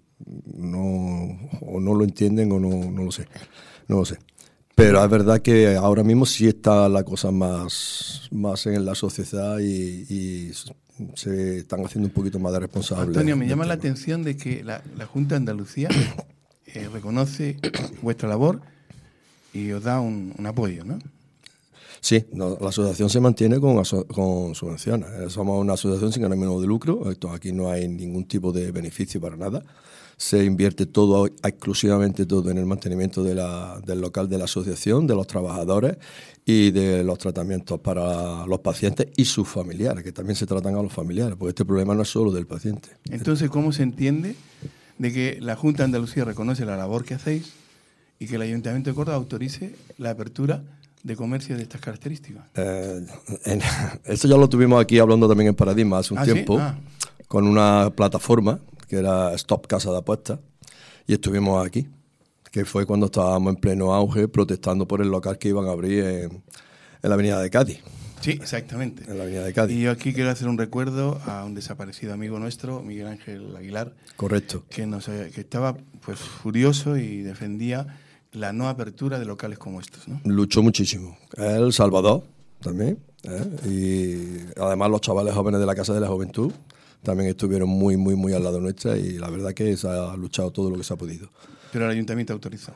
no lo entienden o no lo sé. Pero es verdad que ahora mismo sí está la cosa más en la sociedad y se están haciendo un poquito más de responsables. Antonio, me llama la atención de que la Junta de Andalucía reconoce vuestra labor y os da un apoyo, ¿no? Sí, la asociación se mantiene con subvenciones. Somos una asociación sin ánimo de lucro. Aquí no hay ningún tipo de beneficio para nada. Se invierte todo, exclusivamente todo, en el mantenimiento del local de la asociación, de los trabajadores y de los tratamientos para los pacientes y sus familiares, que también se tratan a los familiares, porque este problema no es solo del paciente. Entonces, ¿cómo se entiende de que la Junta de Andalucía reconoce la labor que hacéis y que el Ayuntamiento de Córdoba autorice la apertura de comercio de estas características? Eso ya lo tuvimos aquí hablando también en Paradigma hace un tiempo, ¿sí? Con una plataforma que era Stop Casa de Apuestas, y estuvimos aquí, que fue cuando estábamos en pleno auge protestando por el local que iban a abrir en la avenida de Cádiz. Sí, exactamente. En la avenida de Cádiz. Y yo aquí quiero hacer un recuerdo a un desaparecido amigo nuestro, Miguel Ángel Aguilar. Correcto. Que estaba pues furioso y defendía la no apertura de locales como estos, ¿no? Luchó muchísimo. El Salvador también, y además los chavales jóvenes de la Casa de la Juventud también estuvieron muy, muy, muy al lado nuestra y la verdad que se ha luchado todo lo que se ha podido. Pero el Ayuntamiento autorizó.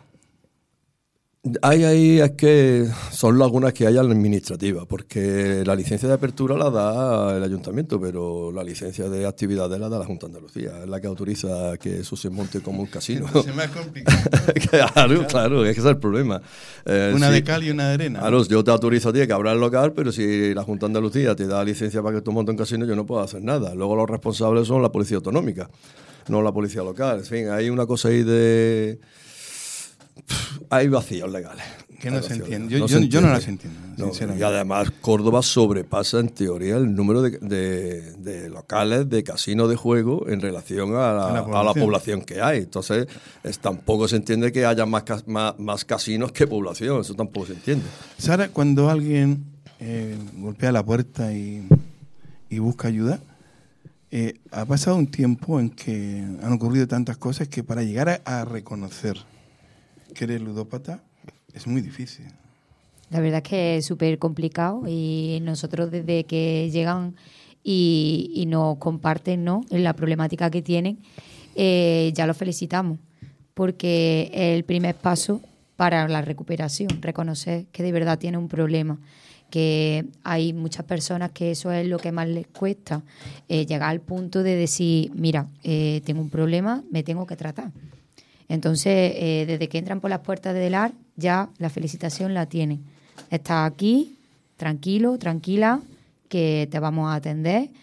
Ahí es que son lagunas que hay administrativas, porque la licencia de apertura la da el Ayuntamiento, pero la licencia de actividades la da la Junta de Andalucía, es la que autoriza que eso se monte como un casino. Se me ha complicado. Claro, es que ese es el problema. Una de cal y una de arena. Claro, yo te autorizo a ti que abras el local, pero si la Junta de Andalucía te da licencia para que tú montes un casino, yo no puedo hacer nada. Luego los responsables son la Policía Autonómica, no la Policía Local. En fin, hay una cosa ahí de... Hay vacíos legales. Que no se entiende. Yo no las entiendo, sinceramente. Y además Córdoba sobrepasa en teoría el número de locales, de casinos de juego en relación a la población que hay. Entonces tampoco se entiende que haya más casinos que población. Eso tampoco se entiende. Sara, cuando alguien golpea la puerta y busca ayuda, ha pasado un tiempo en que han ocurrido tantas cosas que para llegar a reconocer que eres ludópata es muy difícil. La verdad es que es súper complicado y nosotros desde que llegan y nos comparten, ¿no?, en la problemática que tienen, ya los felicitamos, porque es el primer paso para la recuperación, reconocer que de verdad tiene un problema, que hay muchas personas que eso es lo que más les cuesta, llegar al punto de decir, mira, tengo un problema, me tengo que tratar. Entonces, desde que entran por las puertas de LAR, ya la felicitación la tienen. Estás aquí, tranquilo, tranquila, que te vamos a atender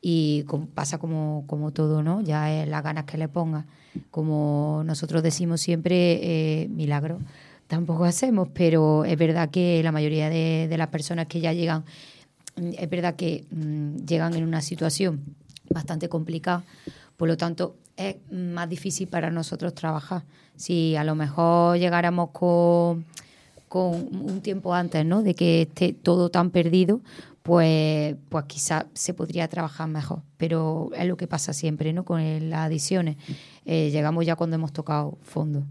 y pasa como todo, ¿no? Ya es las ganas que le ponga. Como nosotros decimos siempre, milagros tampoco hacemos, pero es verdad que la mayoría de las personas que ya llegan, es verdad que llegan en una situación bastante complicada, por lo tanto es más difícil para nosotros trabajar. Si a lo mejor llegáramos con un tiempo antes, ¿no?, de que esté todo tan perdido, pues quizás se podría trabajar mejor. Pero es lo que pasa siempre, ¿no?, con las adicciones. Llegamos ya cuando hemos tocado fondo.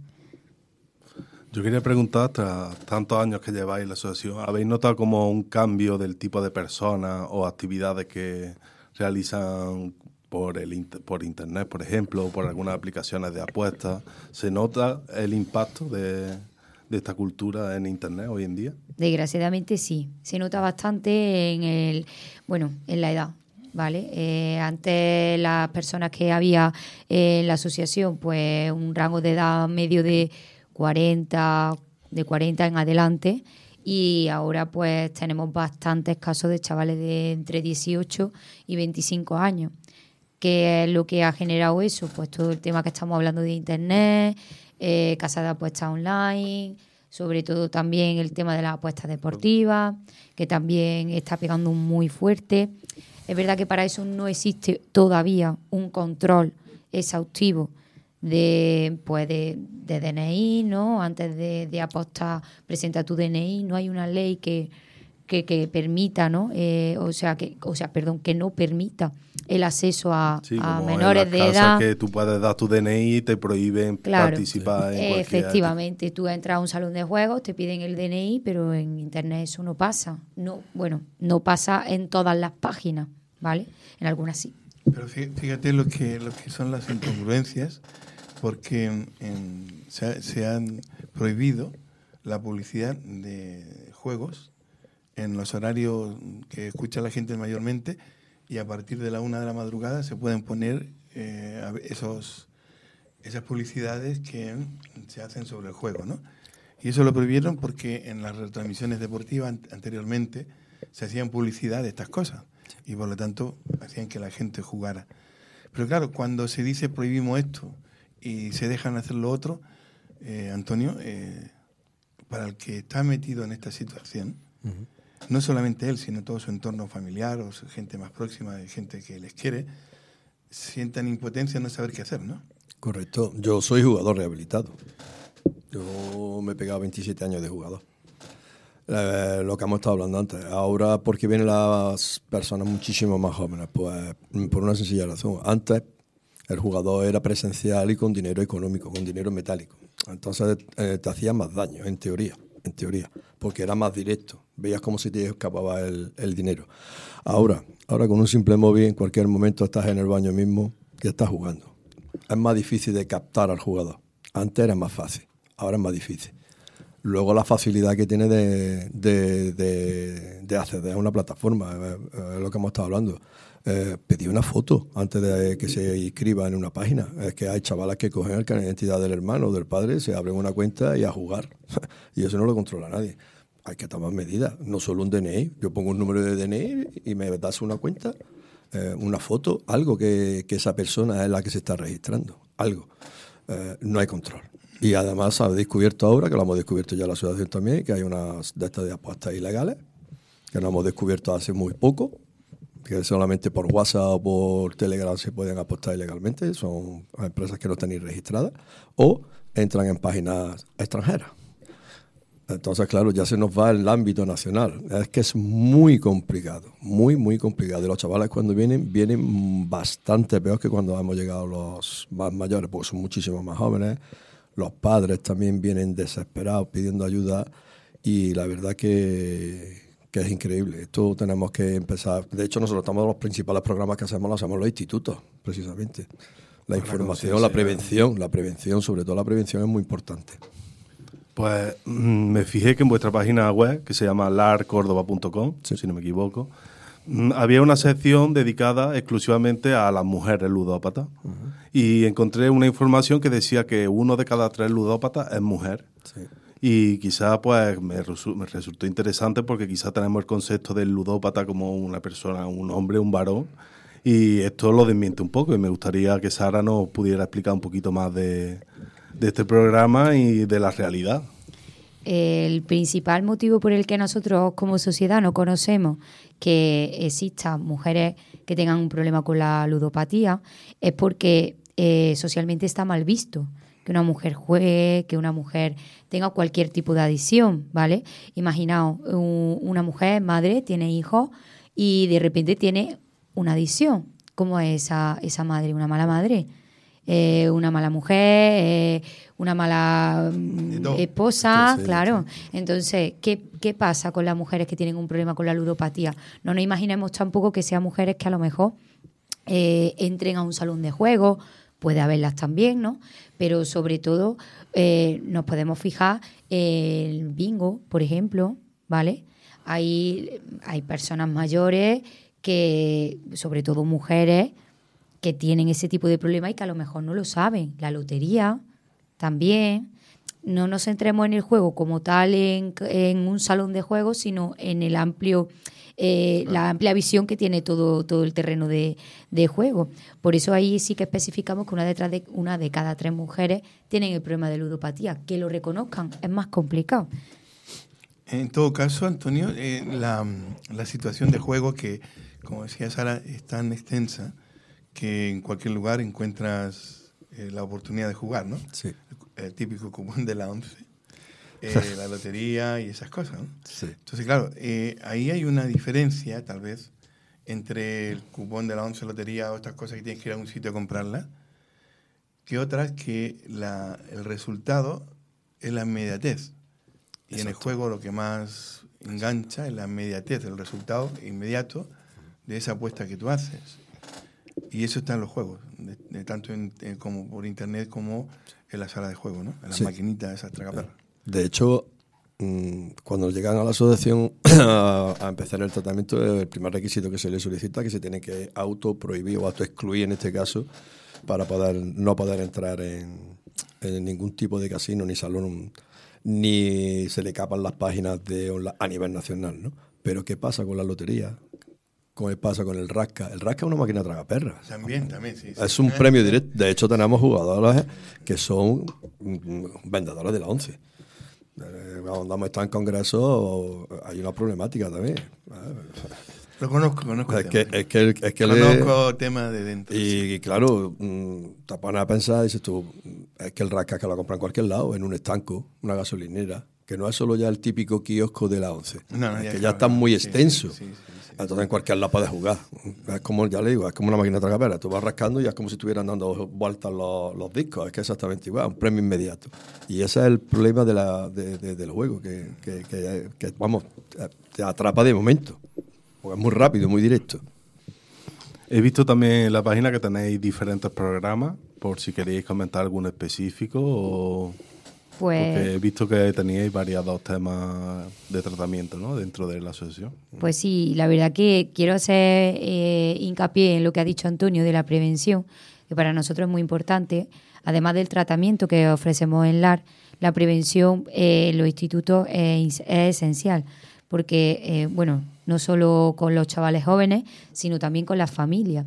Yo quería preguntar, tras tantos años que lleváis la asociación, ¿habéis notado como un cambio del tipo de personas o actividades que realizan por internet, por ejemplo, o por algunas aplicaciones de apuestas? ¿Se nota el impacto de esta cultura en internet hoy en día? Desgraciadamente sí, se nota bastante en la edad, ¿vale? Antes las personas que había en la asociación, pues un rango de edad medio de 40 en adelante, y ahora pues tenemos bastantes casos de chavales de entre 18 y 25 años. ¿Qué es lo que ha generado eso? Pues todo el tema que estamos hablando de internet, casas de apuestas online, sobre todo también el tema de las apuestas deportivas, que también está pegando muy fuerte. Es verdad que para eso no existe todavía un control exhaustivo de DNI, ¿no? Antes de apostar, presenta tu DNI. No hay una ley que permita, ¿no? Que no permita el acceso a menores de edad. Que tú puedes dar tu DNI y te prohíben participar en cualquier... Efectivamente, tú entras a un salón de juegos, te piden el DNI, pero en internet eso no pasa. No pasa en todas las páginas, ¿vale? En algunas sí. Pero fíjate lo que son las incongruencias, porque se han prohibido la publicidad de juegos en los horarios que escucha la gente mayormente, y a partir de la 1 de la madrugada se pueden poner esas publicidades que se hacen sobre el juego, ¿no? Y eso lo prohibieron porque en las retransmisiones deportivas anteriormente se hacían publicidad de estas cosas y por lo tanto hacían que la gente jugara. Pero claro, cuando se dice prohibimos esto y se dejan hacer lo otro, Antonio, para el que está metido en esta situación, uh-huh, no solamente él, sino todo su entorno familiar o su gente más próxima, gente que les quiere, sientan impotencia en no saber qué hacer, ¿no? Correcto. Yo soy jugador rehabilitado. Yo me he pegado 27 años de jugador. Lo que hemos estado hablando antes. Ahora, porque vienen las personas muchísimo más jóvenes, pues por una sencilla razón. Antes el jugador era presencial y con dinero económico, con dinero metálico. Entonces te hacía más daño, en teoría, porque era más directo. Veías cómo se te escapaba el dinero. Ahora con un simple móvil, en cualquier momento estás en el baño mismo y estás jugando. Es más difícil de captar al jugador. Antes era más fácil, ahora es más difícil. Luego la facilidad que tiene de acceder a una plataforma, lo que hemos estado hablando. Pedir una foto antes de que se inscriba en una página. Es que hay chavalas que cogen el carnet de identidad del hermano o del padre, se abren una cuenta y a jugar. Y eso no lo controla nadie. Hay que tomar medidas, no solo un DNI. Yo pongo un número de DNI y me das una cuenta, una foto, algo que esa persona es la que se está registrando. Algo. No hay control. Y además se ha descubierto ahora, que lo hemos descubierto ya en la asociación también, que hay unas de estas de apuestas ilegales, que lo hemos descubierto hace muy poco, que solamente por WhatsApp o por Telegram se pueden apostar ilegalmente, son empresas que no están ni registradas, o entran en páginas extranjeras. Entonces, claro, ya se nos va el ámbito nacional. Es que es muy complicado, muy, muy complicado. Y los chavales cuando vienen bastante peor que cuando hemos llegado los más mayores, porque son muchísimo más jóvenes. Los padres también vienen desesperados pidiendo ayuda y la verdad que es increíble. Esto tenemos que empezar. De hecho, nosotros estamos en los principales programas que hacemos, los hacemos en los institutos, precisamente. La información, la prevención, sobre todo la prevención es muy importante. Pues me fijé que en vuestra página web, que se llama larcordoba.com, sí, si no me equivoco, había una sección dedicada exclusivamente a las mujeres ludópatas. Uh-huh. Y encontré una información que decía que 1 de cada 3 ludópatas es mujer. Sí. Y quizás pues me resultó interesante porque quizás tenemos el concepto del ludópata como una persona, un hombre, un varón. Y esto lo desmiente un poco y me gustaría que Sara nos pudiera explicar un poquito más de este programa y de la realidad. El principal motivo por el que nosotros como sociedad no conocemos que existan mujeres que tengan un problema con la ludopatía es porque socialmente está mal visto que una mujer juegue, que una mujer tenga cualquier tipo de adicción, ¿vale? Imaginaos, una mujer, madre, tiene hijos y de repente tiene una adicción. ¿Cómo es esa madre? ¿Una mala madre? Una mala mujer, una mala esposa, entonces, claro. Entonces, ¿qué pasa con las mujeres que tienen un problema con la ludopatía? No nos imaginemos tampoco que sean mujeres que a lo mejor entren a un salón de juego, puede haberlas también, ¿no? Pero sobre todo nos podemos fijar en el bingo, por ejemplo, ¿vale? Hay personas mayores que, sobre todo mujeres, que tienen ese tipo de problema y que a lo mejor no lo saben. La lotería también. No nos centremos en el juego como tal en un salón de juegos, sino en el amplio la amplia visión que tiene todo el terreno de juego. Por eso ahí sí que especificamos que una de cada 3 mujeres tienen el problema de ludopatía. Que lo reconozcan es más complicado. En todo caso, Antonio, la situación de juego que, como decía Sara, es tan extensa que en cualquier lugar encuentras la oportunidad de jugar, ¿no? Sí. El típico cupón de la 11, la lotería y esas cosas, ¿no? Sí. Entonces, claro, ahí hay una diferencia, tal vez, entre el cupón de la 11, lotería o estas cosas que tienes que ir a un sitio a comprarlas, que otras que el resultado es la inmediatez. Y en el juego lo que más engancha es la inmediatez, el resultado inmediato de esa apuesta que tú haces. Y eso está en los juegos, tanto como por internet como en la sala de juego, ¿no? En las maquinitas esas tragaperras. De hecho, cuando llegan a la asociación a empezar el tratamiento, el primer requisito que se les solicita es que se tiene que autoprohibir o autoexcluir, en este caso, para no poder entrar en ningún tipo de casino ni salón, ni se le capan las páginas a nivel nacional, ¿no? Pero ¿qué pasa con la lotería? ¿Cómo pasa con el Rasca? El Rasca es una máquina tragaperras. También, sí. Es un premio directo. De hecho, tenemos jugadores que son vendedores de la 11. Cuando están en congresos hay una problemática también. Lo conozco. Conozco temas de dentro. Y claro, te pones a pensar, dices tú, es que el Rasca que lo compran en cualquier lado, en un estanco, una gasolinera, que no es solo ya el típico kiosco de la 11, que ya está muy extenso. Sí. Entonces en cualquier lado puedes jugar. Es como, ya le digo, es como una máquina tragaperras. Tú vas rascando y es como si estuvieran dando vueltas los discos. Es que es exactamente igual, un premio inmediato. Y ese es el problema del juego, que vamos, te atrapa de momento. Porque es muy rápido, muy directo. He visto también en la página que tenéis diferentes programas, por si queréis comentar alguno específico o... Porque he visto que teníais variados temas de tratamiento, ¿no?, dentro de la asociación. Pues sí, la verdad que quiero hacer hincapié en lo que ha dicho Antonio de la prevención, que para nosotros es muy importante. Además del tratamiento que ofrecemos en LAR, la prevención en los institutos es esencial, porque, no solo con los chavales jóvenes, sino también con las familias.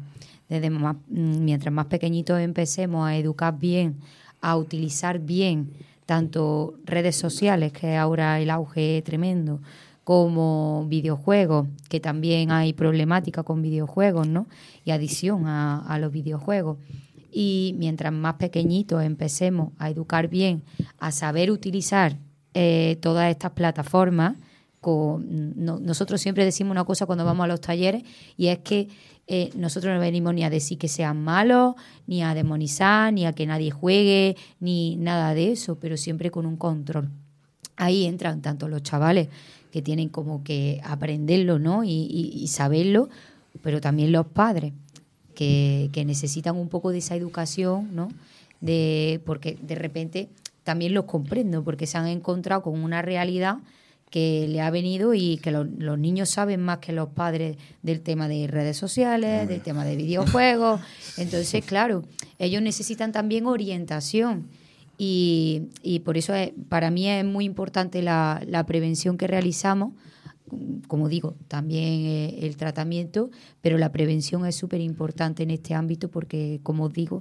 Mientras más pequeñitos empecemos a educar bien, a utilizar bien tanto redes sociales, que ahora el auge es tremendo, como videojuegos, que también hay problemática con videojuegos, ¿no? Y adicción a los videojuegos. Y mientras más pequeñitos empecemos a educar bien, a saber utilizar todas estas plataformas, nosotros siempre decimos una cosa cuando vamos a los talleres, y es que nosotros no venimos ni a decir que sean malos, ni a demonizar, ni a que nadie juegue, ni nada de eso, pero siempre con un control. Ahí entran tanto los chavales que tienen como que aprenderlo, ¿no?, y saberlo, pero también los padres que necesitan un poco de esa educación, ¿no?, porque de repente también los comprendo, porque se han encontrado con una realidad que le ha venido y que los niños saben más que los padres del tema de redes sociales, del tema de videojuegos. Entonces, claro, ellos necesitan también orientación y por eso para mí es muy importante la prevención que realizamos como digo, también el tratamiento, pero la prevención es súper importante en este ámbito porque, como os digo,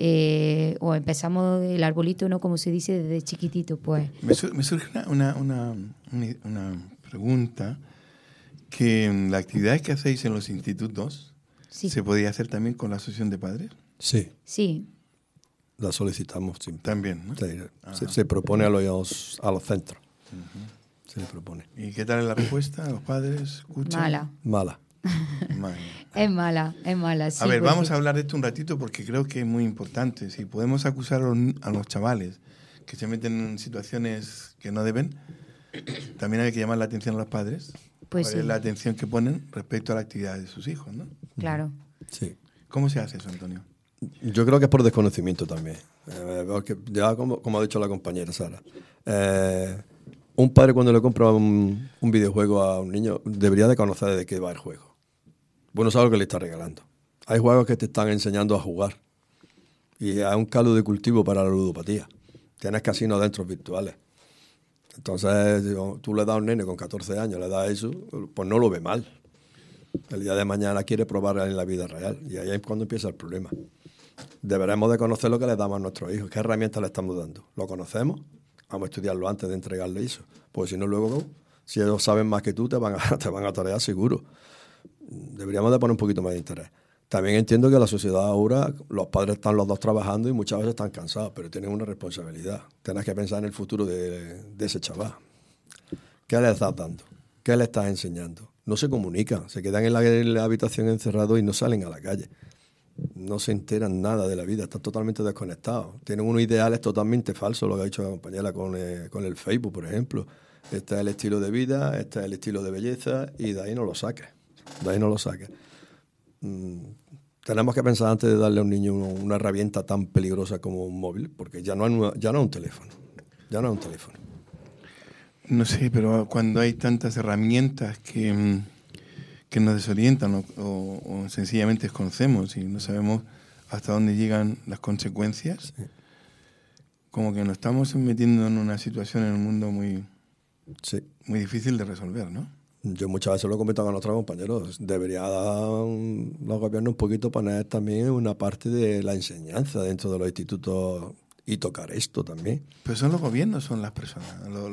o empezamos el arbolito, ¿no? Como se dice, desde chiquitito, pues. Me surge una pregunta, que la actividad que hacéis en los institutos, Sí. ¿se podía hacer también con la asociación de padres? Sí, Sí, la solicitamos siempre. También, ¿no? Se propone a los centros. Se le propone. ¿Y qué tal es la respuesta? ¿Los padres escuchan? mala. Mala. Es mala. Sí, A ver, porque- vamos a hablar de esto un ratito porque creo que es muy importante. Si podemos acusar a los chavales que se meten en situaciones que no deben, también hay que llamar la atención a los padres. Pues ¿Cuál es sí. la atención que ponen respecto a la actividad de sus hijos, ¿no? Claro. Sí. ¿Cómo se hace eso, Antonio? Yo creo que es por desconocimiento también. Porque ya como ha dicho la compañera Sara, un padre cuando le compra un videojuego a un niño debería de conocer de qué va el juego. Bueno, sabe lo que le está regalando. Hay juegos que te están enseñando a jugar y es un caldo de cultivo para la ludopatía. Tienes casinos dentro virtuales. Entonces, tú le das a un nene con 14 años, le das eso, pues no lo ve mal. El día de mañana quiere probar en la vida real y ahí es cuando empieza el problema. Deberemos de conocer lo que le damos a nuestros hijos, qué herramientas le estamos dando. ¿Lo conocemos? Vamos a estudiarlo antes de entregarle eso. Porque si no, luego, si ellos saben más que tú, te van a tarear seguro. Deberíamos de poner un poquito más de interés. También entiendo que la sociedad ahora, los padres están los dos trabajando y muchas veces están cansados, pero tienen una responsabilidad. Tienes que pensar en el futuro de ese chaval. ¿Qué le estás dando? ¿Qué le estás enseñando? No se comunican, se quedan en la habitación encerrados y no salen a la calle. No se enteran nada de la vida, están totalmente desconectados. Tienen unos ideales totalmente falsos, lo que ha dicho la compañera con el Facebook, por ejemplo. Este es el estilo de vida, este es el estilo de belleza y de ahí no lo saques. Tenemos que pensar antes de darle a un niño una herramienta tan peligrosa como un móvil, porque ya no es un teléfono. No sé, pero cuando hay tantas herramientas que nos desorientan o sencillamente desconocemos y no sabemos hasta dónde llegan las consecuencias, Sí. como que nos estamos metiendo en una situación en un mundo muy, Sí. muy difícil de resolver, ¿no? Yo muchas veces lo he comentado con otros compañeros. Debería los gobiernos un poquito poner también una parte de la enseñanza dentro de los institutos y tocar esto también. Pero son los gobiernos, son las personas.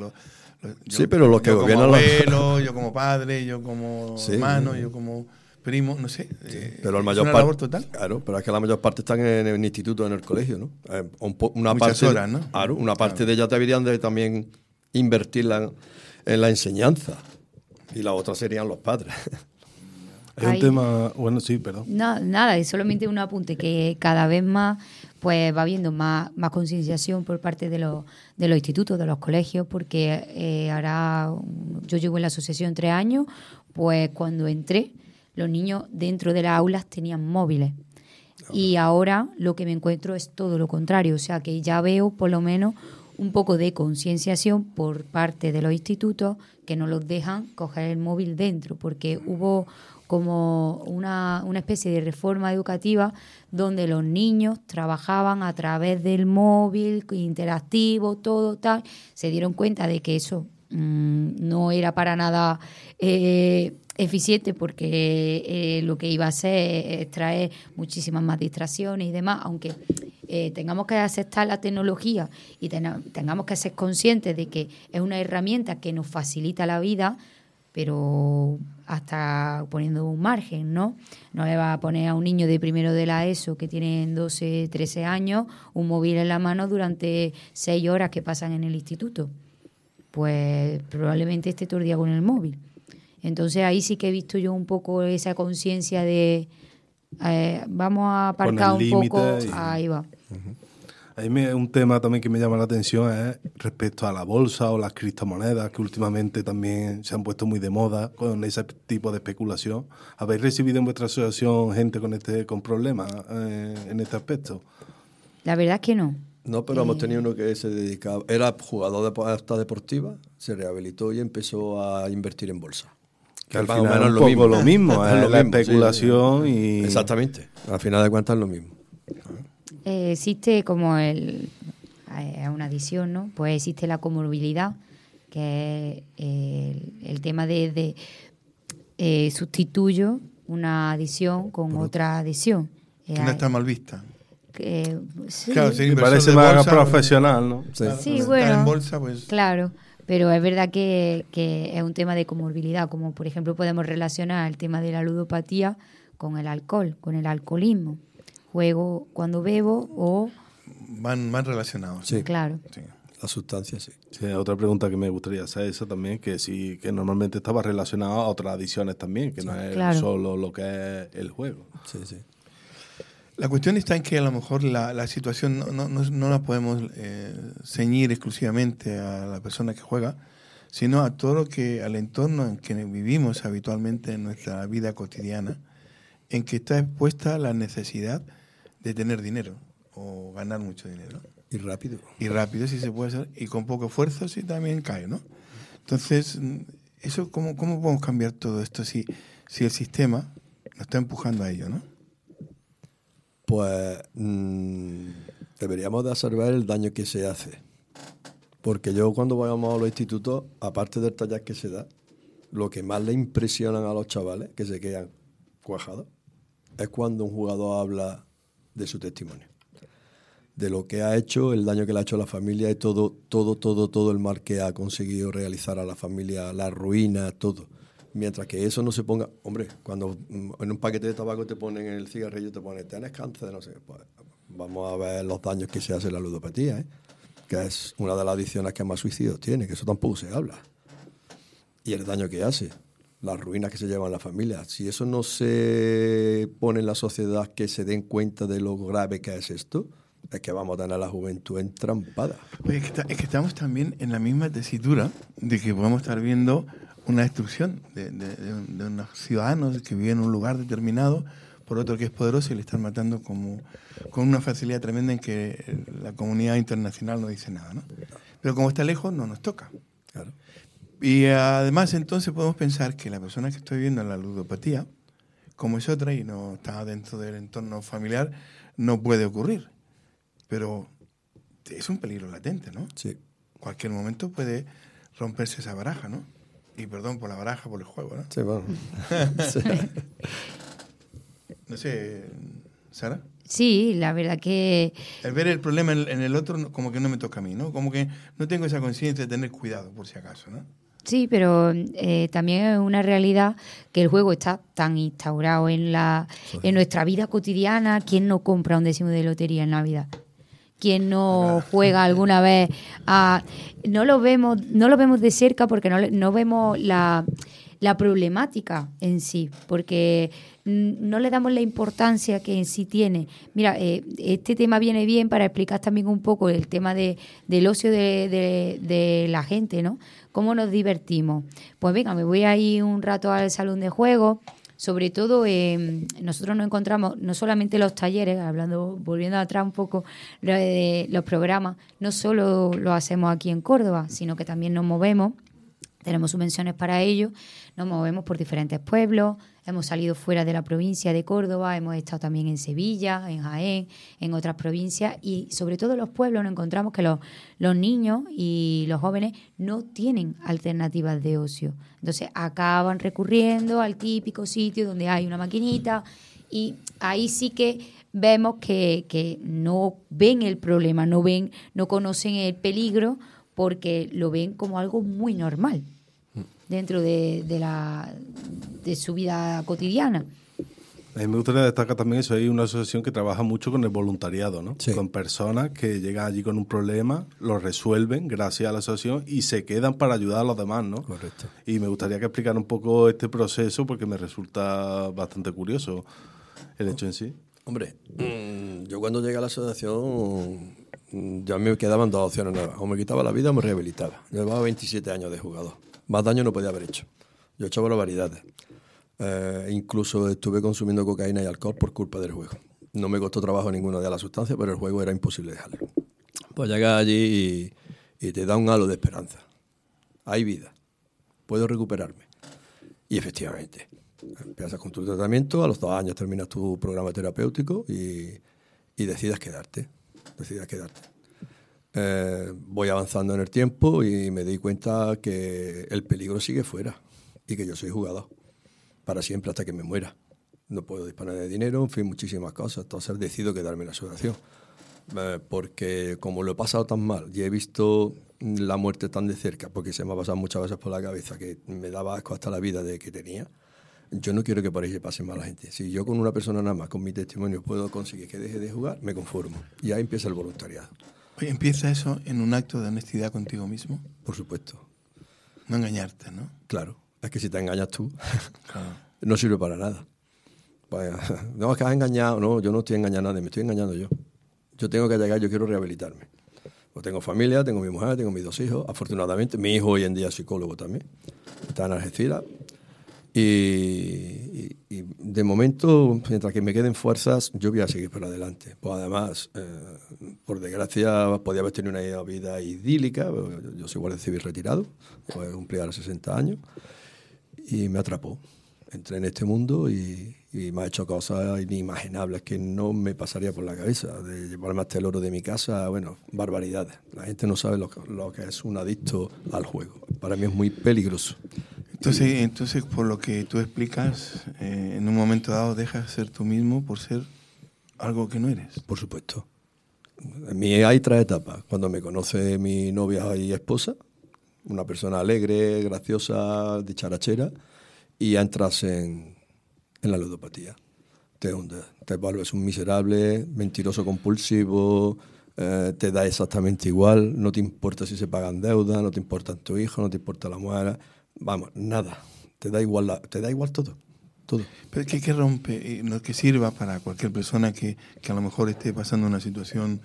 Sí, pero los que yo gobiernan como los- abuelo, yo como padre, yo como Sí. hermano, yo como primo, no sé. Pero la es mayor una parte, labor total. claro, pero es que la mayor parte están en el instituto, en el colegio, ¿no? Una Muchas parte, horas, ¿no? Claro, una parte Claro. de ellas deberían de también invertirla en la enseñanza y la otra serían los padres. Es un Ahí- tema... Bueno, sí, perdón. No, nada, es solamente un apunte que cada vez más pues va habiendo más concienciación por parte de los institutos, de los colegios, porque ahora yo llevo en la asociación 3 años, pues cuando entré, los niños dentro de las aulas tenían móviles. Y ahora lo que me encuentro es todo lo contrario, o sea que ya veo por lo menos un poco de concienciación por parte de los institutos que no los dejan coger el móvil dentro, porque hubo como una especie de reforma educativa donde los niños trabajaban a través del móvil, interactivo, todo tal. Se dieron cuenta de que eso no era para nada eficiente porque lo que iba a hacer es traer muchísimas más distracciones y demás, aunque tengamos que aceptar la tecnología y tengamos que ser conscientes de que es una herramienta que nos facilita la vida, pero hasta poniendo un margen, ¿no? No le va a poner a un niño de primero de la ESO que tiene 12, 13 años un móvil en la mano durante 6 horas que pasan en el instituto. Pues probablemente esté todo el día con el móvil. Entonces ahí sí que he visto yo un poco esa conciencia de vamos a aparcar Poner un poco, límites y- ahí va. Un tema también que me llama la atención es respecto a la bolsa o las criptomonedas, que últimamente también se han puesto muy de moda con ese tipo de especulación. ¿Habéis recibido en vuestra asociación gente con problemas en este aspecto? La verdad es que no. No, pero hemos tenido uno que se dedicaba, era jugador de apuestas deportivas, se rehabilitó y empezó a invertir en bolsa. Que al más o final menos es un poco lo mismo, Es es lo la mismo, sí. especulación y... Exactamente, al final de cuentas es lo mismo. Existe como una adición, ¿no? Pues existe la comorbilidad, que es el tema de sustituyo una adicción con otra adicción. Que no está mal vista. Sí. Claro, Me parece más bolsa, profesional, ¿no? Sí, bueno, en bolsa, pues... claro, pero es verdad que es un tema de comorbilidad, como por ejemplo podemos relacionar el tema de la ludopatía con el alcohol, con el alcoholismo. Juego cuando bebo o... Van relacionados. Sí. Claro. Sí. La sustancia, sí. Sí, otra pregunta que me gustaría hacer esa también, que sí, que normalmente estaba relacionada a otras adicciones también, que no es claro. solo lo que es el juego. Sí, sí. La cuestión está en que a lo mejor la situación no la podemos ceñir exclusivamente a la persona que juega, sino a todo lo que, al entorno en que vivimos habitualmente en nuestra vida cotidiana, en que está expuesta la necesidad de tener dinero o ganar mucho dinero. Y rápido. Y rápido, si se puede hacer, y con poco esfuerzo, si también cae, ¿no? Entonces, eso ¿cómo podemos cambiar todo esto si el sistema nos está empujando a ello, ¿no? Pues deberíamos de observar el daño que se hace. Porque yo cuando vayamos a los institutos, aparte del taller que se da, lo que más le impresionan a los chavales, que se quedan cuajados, es cuando un jugador habla de su testimonio. De lo que ha hecho, el daño que le ha hecho a la familia y todo el mal que ha conseguido realizar a la familia, la ruina, todo. Mientras que eso no se ponga... Hombre, cuando en un paquete de tabaco te ponen el cigarrillo, te ponen, ¿tienes cáncer? No sé, pues vamos a ver los daños que se hace la ludopatía, que es una de las adicciones que más suicidios tiene, que eso tampoco se habla. Y el daño que hace, las ruinas que se llevan la familia. Si eso no se pone en la sociedad, que se den cuenta de lo grave que es esto, es que vamos a tener a la juventud entrampada. Oye, es que estamos también en la misma tesitura de que podemos estar viendo una destrucción de unos ciudadanos que viven en un lugar determinado por otro que es poderoso y le están matando con una facilidad tremenda en que la comunidad internacional no dice nada, ¿no? Pero como está lejos, no nos toca. Claro. Y además entonces podemos pensar que la persona que está viviendo la ludopatía, como es otra y no está dentro del entorno familiar, no puede ocurrir. Pero es un peligro latente, ¿no? Sí. En cualquier momento puede romperse esa baraja, ¿no? Y perdón por la baraja, por el juego, ¿no? Sí, bueno. Sí. No sé, ¿Sara? Sí, la verdad que... El ver el problema en el otro como que no me toca a mí, ¿no? Como que no tengo esa conciencia de tener cuidado, por si acaso, ¿no? Sí, pero también es una realidad que el juego está tan instaurado en nuestra vida cotidiana. ¿Quién no compra un décimo de lotería en Navidad? ¿Quién no juega alguna vez? No lo vemos de cerca porque no vemos la problemática en sí, porque no le damos la importancia que en sí tiene. Mira, este tema viene bien para explicar también un poco el tema del ocio de la gente, ¿no? ¿Cómo nos divertimos? Pues venga, me voy a ir un rato al salón de juegos. Sobre todo, nosotros nos encontramos, no solamente los talleres, volviendo atrás un poco, los programas, no solo lo hacemos aquí en Córdoba, sino que también nos movemos, tenemos subvenciones para ello, nos movemos por diferentes pueblos, hemos salido fuera de la provincia de Córdoba, hemos estado también en Sevilla, en Jaén, en otras provincias, y sobre todo en los pueblos nos encontramos que los niños y los jóvenes no tienen alternativas de ocio. Entonces acaban recurriendo al típico sitio donde hay una maquinita, y ahí sí que vemos que no ven el problema, no conocen el peligro, porque lo ven como algo muy normal dentro de su vida cotidiana. A mí me gustaría destacar también eso. Hay una asociación que trabaja mucho con el voluntariado, ¿no? Sí. Con personas que llegan allí con un problema, lo resuelven gracias a la asociación y se quedan para ayudar a los demás, ¿no? Correcto. Y me gustaría que explicara un poco este proceso porque me resulta bastante curioso el hecho en sí. Hombre, yo cuando llegué a la asociación ya me quedaban dos opciones nuevas. O me quitaba la vida o me rehabilitaba. Yo llevaba 27 años de jugador. Más daño no podía haber hecho. Yo he hecho barbaridades. Incluso estuve consumiendo cocaína y alcohol por culpa del juego. No me costó trabajo ninguna de las sustancias, pero el juego era imposible dejarlo. Pues llegas allí y te da un halo de esperanza. Hay vida. Puedo recuperarme. Y efectivamente, empiezas con tu tratamiento, a los 2 años terminas tu programa terapéutico y decides quedarte. voy avanzando en el tiempo y me di cuenta que el peligro sigue fuera y que yo soy jugador para siempre hasta que me muera. No puedo disponer de dinero, en fin, muchísimas cosas. Entonces decido quedarme en la asociación. Porque como lo he pasado tan mal y he visto la muerte tan de cerca, porque se me ha pasado muchas veces por la cabeza que me daba asco hasta la vida de que tenía, yo no quiero que por ahí se pase mal a la gente. Si yo con una persona nada más, con mi testimonio, puedo conseguir que deje de jugar, me conformo. Y ahí empieza el voluntariado. Oye, ¿empieza eso en un acto de honestidad contigo mismo? Por supuesto. No engañarte, ¿no? Claro, es que si te engañas tú, Claro. no sirve para nada. Vaya, no, es que has engañado. No, yo no estoy engañando a nadie, me estoy engañando yo. Yo tengo que llegar, yo quiero rehabilitarme. Pues tengo familia, tengo mi mujer, tengo mis 2 hijos. Afortunadamente, mi hijo hoy en día es psicólogo también. Está en Algeciras. Y de momento, mientras que me queden fuerzas, yo voy a seguir para adelante. Pues además, por desgracia, podía haber tenido una vida idílica. Yo soy guardia civil retirado, voy a cumplir a los 60 años. Y me atrapó. Entré en este mundo y me ha hecho cosas inimaginables que no me pasaría por la cabeza. De llevarme hasta el oro de mi casa, bueno, barbaridades. La gente no sabe lo que es un adicto al juego. Para mí es muy peligroso. Entonces, por lo que tú explicas, en un momento dado dejas de ser tú mismo por ser algo que no eres. Por supuesto. En mí hay 3 etapas. Cuando me conoce mi novia y esposa, una persona alegre, graciosa, dicharachera, y ya entras en la ludopatía. Te hundes, te vuelves un miserable, mentiroso compulsivo, te da exactamente igual, no te importa si se pagan deudas, no te importa tu hijo, no te importa la mujer, vamos, nada, te da igual todo. Pero es que rompe, lo que sirva para cualquier persona que a lo mejor esté pasando una situación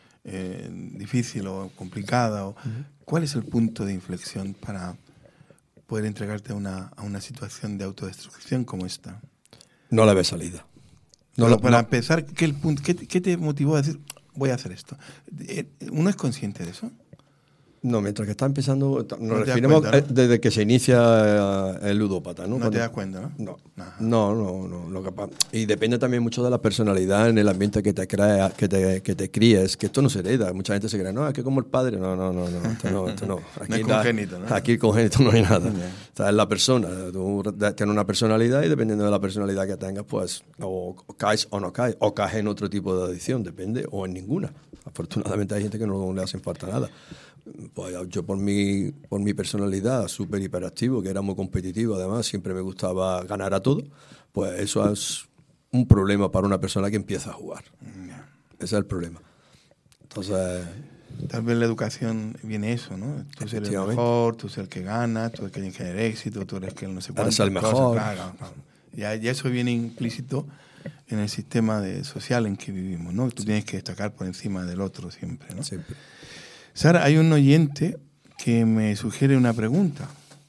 difícil o complicada. ¿Cuál es el punto de inflexión para poder entregarte a una situación de autodestrucción como esta? No le ves salida. Para empezar, ¿qué te motivó a decir, voy a hacer esto? ¿Uno es consciente de eso? No, mientras que está empezando, nos referimos ¿no? Desde que se inicia el ludópata, ¿no? No te das cuenta, ¿no? No. Lo que pasa, y depende también mucho de la personalidad en el ambiente que te creas, que te críes, que esto no se hereda. Mucha gente se cree, no, es que como el padre, no, esto no. Aquí no es congénito, ¿no? Aquí congénito no hay nada. O sea, es la persona. Tú tienes una personalidad y dependiendo de la personalidad que tengas, pues, o caes o no caes, o caes en otro tipo de adicción, depende, o en ninguna. Afortunadamente hay gente que no le hacen falta nada. Pues yo por mi personalidad súper hiperactivo, que era muy competitivo, además siempre me gustaba ganar a todo, pues eso es un problema para una persona que empieza a jugar. Ese es el problema. Entonces, tal vez la educación viene eso, ¿no? Tú eres el mejor, tú eres el que gana, tú eres el que tiene que tener éxito, tú eres el no sé cuánto. Eres el mejor. Claro. Ya eso viene implícito en el sistema social en que vivimos, ¿no? Tú tienes que destacar por encima del otro siempre, ¿no? Siempre. Sara, hay un oyente que me sugiere una pregunta.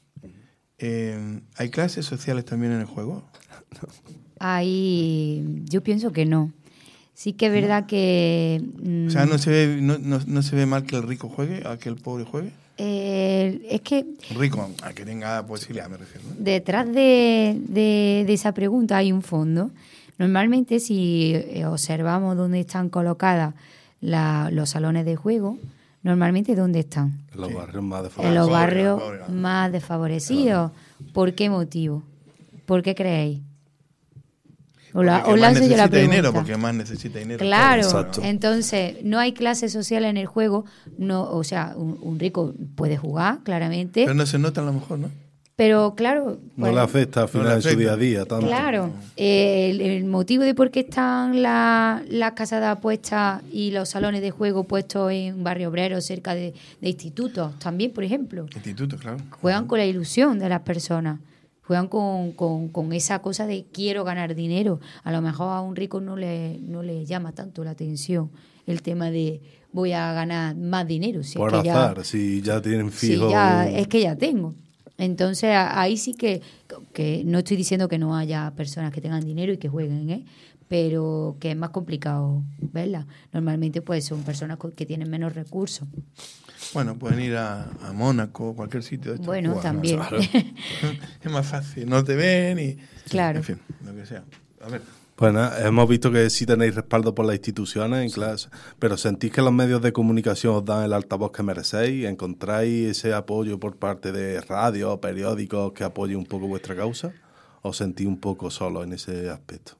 ¿Hay clases sociales también en el juego? Yo pienso que no. Sí que es verdad que... O sea, ¿no se ve mal que el rico juegue, a que el pobre juegue? Es que... Rico, a que tenga posibilidad, me refiero, ¿no? Detrás de esa pregunta hay un fondo. Normalmente, si observamos dónde están colocadas los salones de juego, normalmente ¿dónde están? En los barrios más desfavorecidos. En los barrios más desfavorecidos. Claro. ¿Por qué motivo? ¿Por qué creéis? Porque más necesita dinero. Claro, exacto. Entonces no hay clase social en el juego. No, o sea, un rico puede jugar, claramente. Pero no se nota a lo mejor, ¿no? Pero claro... No le afecta al final de su día a día tanto. Claro, el motivo de por qué están las casas de apuestas y los salones de juego puestos en barrio obrero cerca de institutos también, por ejemplo. Institutos, claro. Juegan con la ilusión de las personas. Juegan con esa cosa de quiero ganar dinero. A lo mejor a un rico no le llama tanto la atención el tema de voy a ganar más dinero. Si por es que azar, si ya tienen fijo... es que ya tengo. Entonces ahí sí que no estoy diciendo que no haya personas que tengan dinero y que jueguen, pero que es más complicado verla. Normalmente pues son personas que tienen menos recursos. Bueno, pueden ir a Mónaco, cualquier sitio de estos. Bueno, jugar, también. ¿no? Claro. Es más fácil, no te ven y... Claro. En fin, lo que sea. A ver. Pues nada, hemos visto que sí tenéis respaldo por las instituciones en clase, pero ¿sentís que los medios de comunicación os dan el altavoz que merecéis? ¿Encontráis ese apoyo por parte de radios o periódicos que apoyen un poco vuestra causa? ¿O sentís un poco solo en ese aspecto?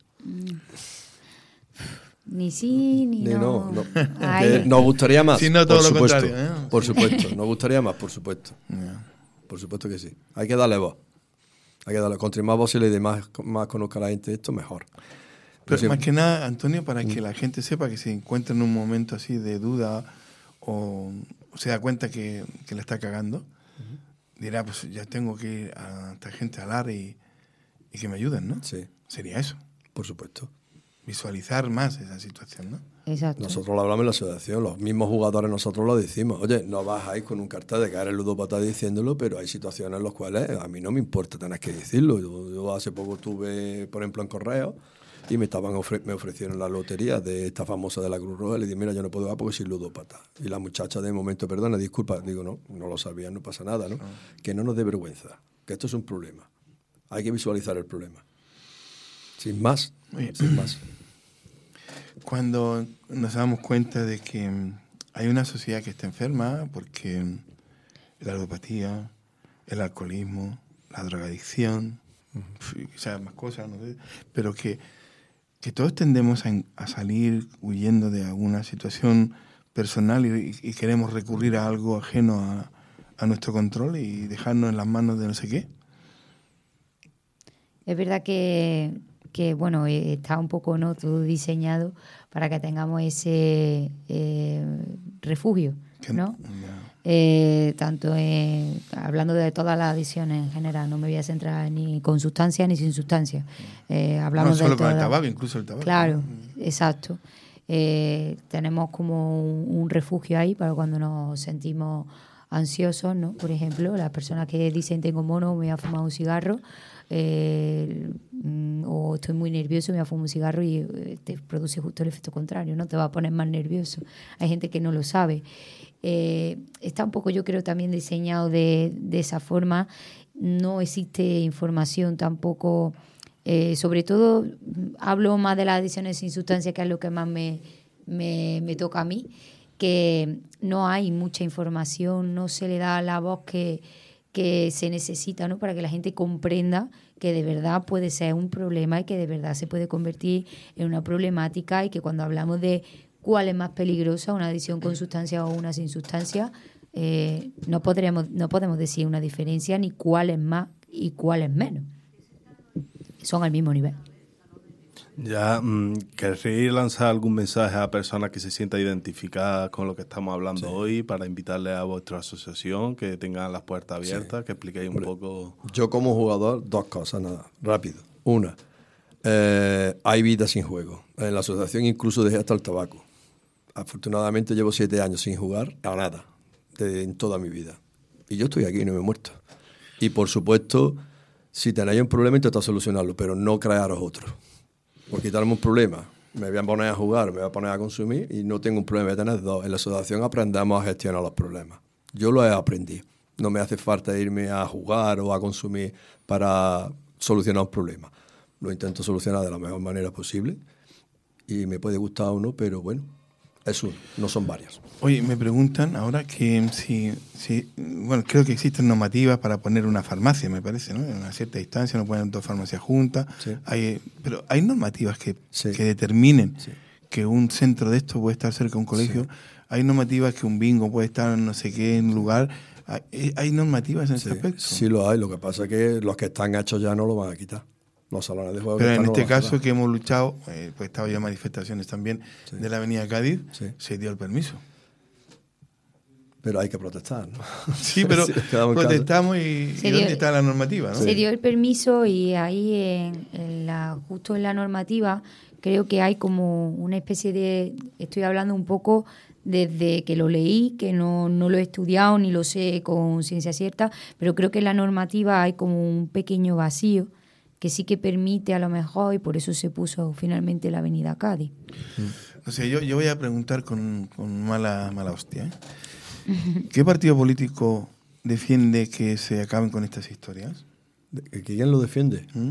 Ni sí, ni no. Nos gustaría más. Si no, todo por lo supuesto, contrario, ¿eh? Por supuesto, nos gustaría más, por supuesto. Por supuesto que sí. Hay que darle voz. Contra más voces y más conozca la gente esto, mejor. Pero más que nada, Antonio, para que la gente sepa que se encuentra en un momento así de duda o se da cuenta que la está cagando, dirá, pues ya tengo que ir a esta gente a hablar y que me ayuden, ¿no? Sí. Sería eso. Por supuesto. Visualizar más esa situación, ¿no? Exacto. Nosotros lo hablamos en la asociación, los mismos jugadores nosotros lo decimos. Oye, no vas a ir con un cartel de que eres ludópata diciéndolo, pero hay situaciones en las cuales a mí no me importa tener que decirlo. Yo hace poco estuve, por ejemplo, en Correo y me ofrecieron la lotería de esta famosa de la Cruz Roja y le dije, mira, yo no puedo ir porque soy ludópata. Y la muchacha de momento, perdona, disculpa, digo, no lo sabía, no pasa nada, ¿no? Que no nos dé vergüenza, que esto es un problema. Hay que visualizar el problema. Sin más. Cuando nos damos cuenta de que hay una sociedad que está enferma porque la ludopatía, el alcoholismo, la drogadicción, quizás más cosas, no sé, pero que todos tendemos a salir huyendo de alguna situación personal y queremos recurrir a algo ajeno a nuestro control y dejarnos en las manos de no sé qué. Es verdad que bueno, está un poco todo diseñado para que tengamos ese refugio, ¿no? Tanto hablando de todas las adicciones en general, no me voy a centrar ni con sustancia ni sin sustancia. Hablamos no solo de con el tabaco, incluso el tabaco. Claro, exacto. Tenemos como un refugio ahí para cuando nos sentimos ansiosos, ¿no? Por ejemplo, las personas que dicen tengo mono, me voy a fumar un cigarro, o estoy muy nervioso, me voy a fumar un cigarro y te produce justo el efecto contrario, ¿no? Te va a poner más nervioso. Hay gente que no lo sabe. Está un poco, yo creo, también diseñado de esa forma. No existe información tampoco, sobre todo hablo más de las adicciones sin sustancia, que es lo que más me toca a mí, que no hay mucha información, no se le da la voz que se necesita, ¿no? Para que la gente comprenda que de verdad puede ser un problema y que de verdad se puede convertir en una problemática, y que cuando hablamos de cuál es más peligrosa, una adicción con sustancia o una sin sustancia, no podemos decir una diferencia ni cuál es más y cuál es menos. Son al mismo nivel. Ya, ¿querréis lanzar algún mensaje a personas que se sientan identificadas con lo que estamos hablando hoy, para invitarles a vuestra asociación, que tengan las puertas abiertas, que expliquéis un poco? Yo como jugador, dos cosas, nada, rápido. Una, hay vida sin juego. En la asociación incluso dejé hasta el tabaco. Afortunadamente llevo 7 años sin jugar a nada, en toda mi vida. Y yo estoy aquí y no me he muerto. Y por supuesto, si tenéis un problema, intentad solucionarlo, pero no crearos otro. Por quitarme un problema, me voy a poner a jugar, me voy a poner a consumir y no tengo un problema, voy a tener dos. En la asociación aprendemos a gestionar los problemas. Yo lo he aprendido. No me hace falta irme a jugar o a consumir para solucionar un problema. Lo intento solucionar de la mejor manera posible y me puede gustar o no, pero bueno, es uno, no son varios. Oye, me preguntan ahora que bueno, creo que existen normativas para poner una farmacia, me parece, ¿no? En una cierta distancia no ponen 2 farmacias juntas. Sí. Pero hay normativas que determinen que un centro de esto puede estar cerca de un colegio. Sí. Hay normativas que un bingo puede estar en no sé qué en lugar. ¿Hay normativas en ese aspecto? Sí, lo hay. Lo que pasa es que los que están hechos ya no lo van a quitar. Los salones de juego. Pero en este caso que hemos luchado, pues estaba ya manifestaciones también de la Avenida Cádiz, se dio el permiso. Pero hay que protestar, ¿no? Sí, pero protestamos y ¿dónde está la normativa? ¿No? Se dio el permiso y ahí justo en la normativa creo que hay como una especie de... Estoy hablando un poco desde que lo leí, que no lo he estudiado ni lo sé con ciencia cierta, pero creo que en la normativa hay como un pequeño vacío que sí que permite a lo mejor, y por eso se puso finalmente la Avenida Cádiz. O sea, yo voy a preguntar con mala hostia, ¿Qué partido político defiende que se acaben con estas historias? ¿Quién lo defiende?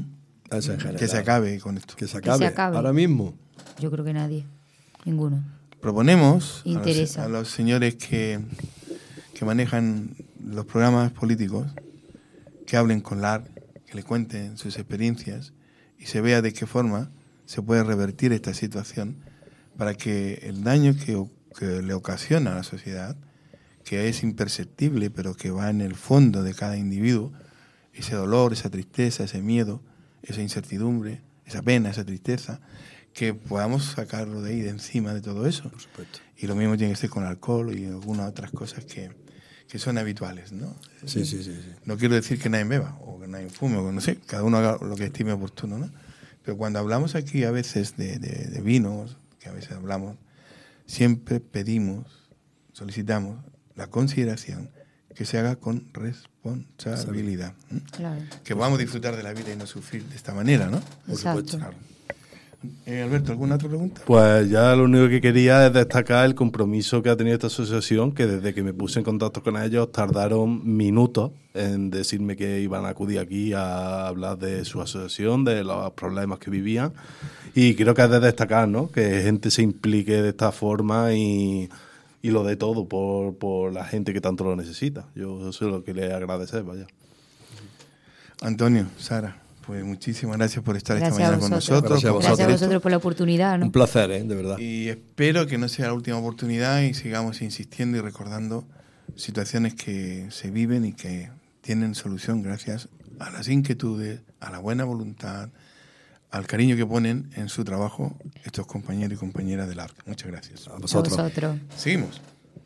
Eso en general. Que se acabe con esto. Que se acabe. Ahora mismo. Yo creo que nadie. Ninguno. Proponemos Interesa. a los señores que manejan los programas políticos que hablen con LAR, que le cuenten sus experiencias y se vea de qué forma se puede revertir esta situación para que el daño que le ocasiona a la sociedad, que es imperceptible pero que va en el fondo de cada individuo, ese dolor, esa tristeza, ese miedo, esa incertidumbre, esa pena, esa tristeza, que podamos sacarlo de ahí, de encima de todo eso. Por supuesto. Y lo mismo tiene que ser con el alcohol y algunas otras cosas que son habituales, ¿no? Sí. No quiero decir que nadie beba o que nadie fume, o no sé, cada uno haga lo que estime oportuno, ¿no? Pero cuando hablamos aquí a veces de vinos, que a veces hablamos, siempre pedimos, solicitamos la consideración que se haga con responsabilidad. Claro. Que podamos disfrutar de la vida y no sufrir de esta manera, ¿no? Por supuesto. Claro. Alberto, ¿alguna otra pregunta? Pues ya lo único que quería es destacar el compromiso que ha tenido esta asociación, que desde que me puse en contacto con ellos tardaron minutos en decirme que iban a acudir aquí a hablar de su asociación, de los problemas que vivían, y creo que es de destacar, ¿no?, que gente se implique de esta forma y lo de todo por la gente que tanto lo necesita. Yo eso es lo que le agradecer, vaya. Antonio, Sara, pues muchísimas gracias por estar Gracias esta mañana con nosotros. Gracias a vosotros por la oportunidad, ¿no? Un placer, de verdad. Y espero que no sea la última oportunidad y sigamos insistiendo y recordando situaciones que se viven y que tienen solución gracias a las inquietudes, a la buena voluntad, al cariño que ponen en su trabajo estos compañeros y compañeras del ARC. Muchas gracias. A vosotros. Seguimos.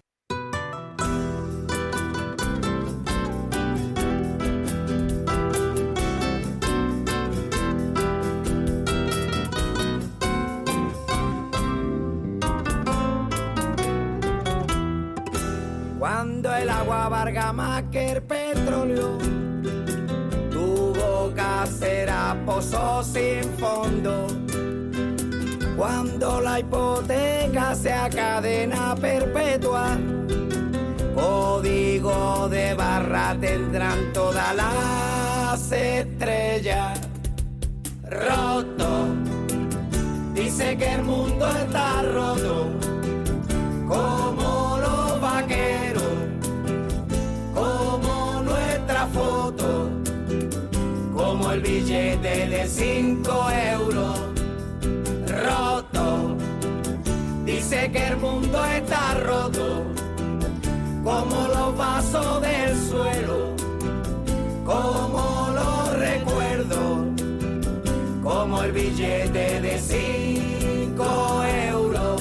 Cuando el agua valga más que el petróleo, tu boca será pozo sin fondo. Cuando la hipoteca sea cadena perpetua, código de barra tendrán todas las estrellas. Roto, dice que el mundo está roto, como los vaqueros, como nuestra foto, como el billete de 5 euros. Roto, dice que el mundo está roto, como los vasos del suelo, como los recuerdos, como el billete de 5 euros.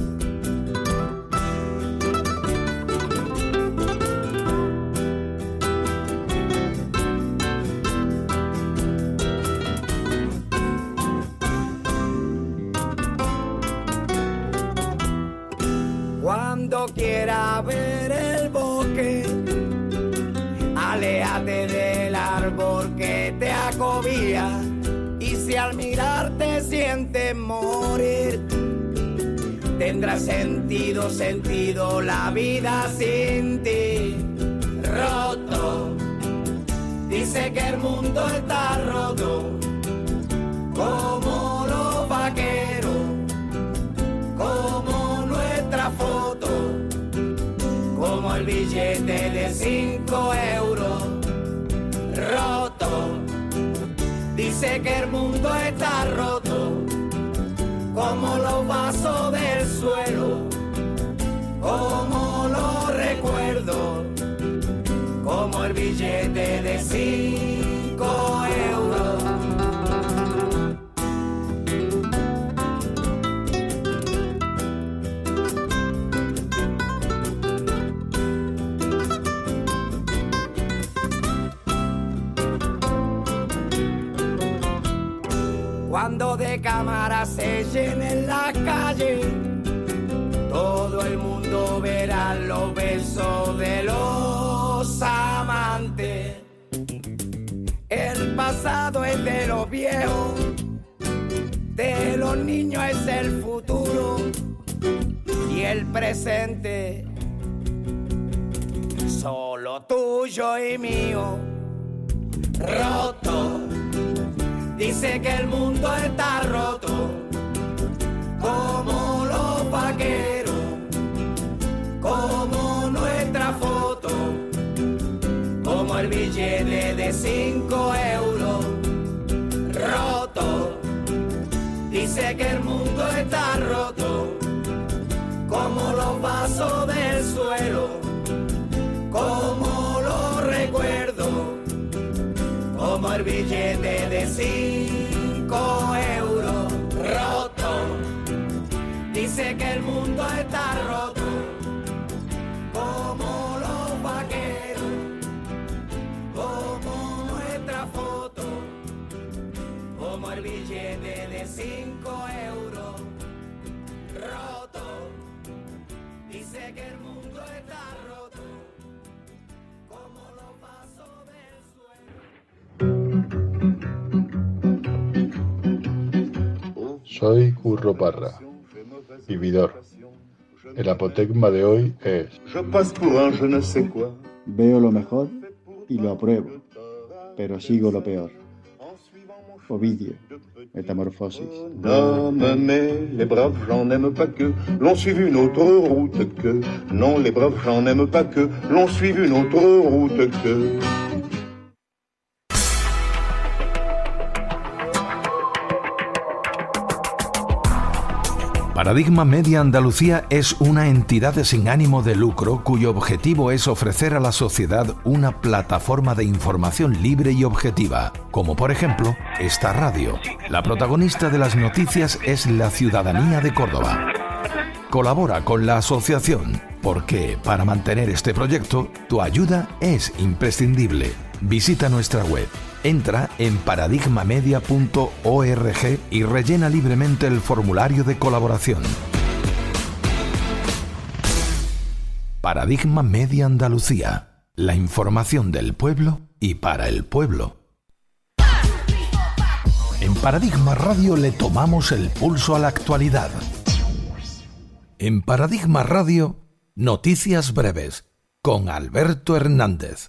Cuando quiera ver el bosque, aléjate del árbol que te acobía. Y si al mirarte sientes morir, tendrá sentido la vida sin ti. Roto, dice que el mundo está roto, como los vaqueros, como nuestra foto, como el billete de 5 euros. Roto, dice que el mundo está roto, como los vasos del suelo, como los recuerdos, como el billete de 5 euros. Cuando de cámaras se llenen las calles, todo el mundo verá los besos de los amantes. El pasado es de los viejos, de los niños es el futuro, y el presente solo tuyo y mío. Roto, dice que el mundo está roto, como los vaqueros, como nuestra foto, como el billete de 5 euros roto, dice que el mundo está roto, como los vasos del suelo, como los recuerdos, como el billete de 5 euros roto, dice que el mundo está roto, como los vaqueros, como nuestra foto, como el billete de 5 euros roto, dice que el mundo está roto, como los vasos del suelo. Soy Curro Parra, vividor. El apotegma de hoy es: veo lo mejor y lo apruebo, pero sigo lo peor. Ovidio, Metamorfosis. D'hommes, mais les braves gens n'aiment pas que l'on suive une autre route que. Non, les braves gens n'aiment pas que l'on suive une autre route que. Paradigma Media Andalucía es una entidad sin ánimo de lucro cuyo objetivo es ofrecer a la sociedad una plataforma de información libre y objetiva, como por ejemplo esta radio. La protagonista de las noticias es la ciudadanía de Córdoba. Colabora con la asociación, porque para mantener este proyecto, tu ayuda es imprescindible. Visita nuestra web, entra en paradigmamedia.org y rellena libremente el formulario de colaboración. Paradigma Media Andalucía, la información del pueblo y para el pueblo. En Paradigma Radio le tomamos el pulso a la actualidad. En Paradigma Radio, noticias breves, con Alberto Hernández.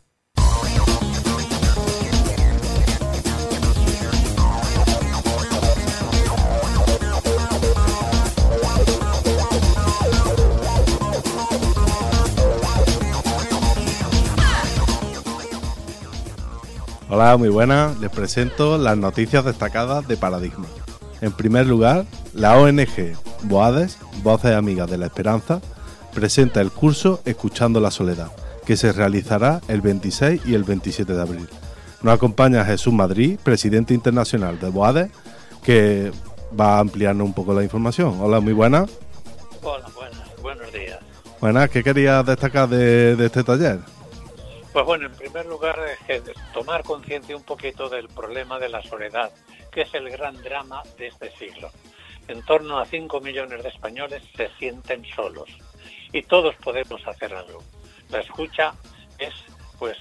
Hola, muy buenas. Les presento las noticias destacadas de Paradigma. En primer lugar, la ONG BOADES, Voces Amigas de la Esperanza, presenta el curso Escuchando la Soledad, que se realizará el 26 y el 27 de abril. Nos acompaña Jesús Madrid, presidente internacional de BOADES, que va a ampliarnos un poco la información. Hola, muy buenas. Hola, buenos días. Buenas, ¿qué querías destacar de este taller? Pues bueno, en primer lugar, tomar conciencia un poquito del problema de la soledad, que es el gran drama de este siglo. En torno a 5 millones de españoles se sienten solos y todos podemos hacer algo. La escucha es pues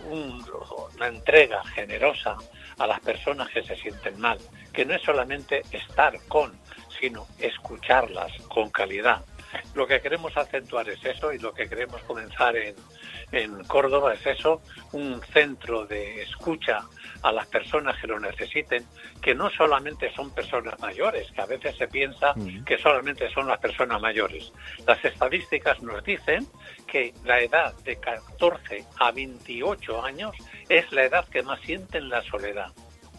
una entrega generosa a las personas que se sienten mal, que no es solamente estar con, sino escucharlas con calidad. Lo que queremos acentuar es eso, y lo que queremos comenzar en Córdoba es eso, un centro de escucha a las personas que lo necesiten, que no solamente son personas mayores, que a veces se piensa que solamente son las personas mayores. Las estadísticas nos dicen que la edad de 14 a 28 años es la edad que más sienten la soledad,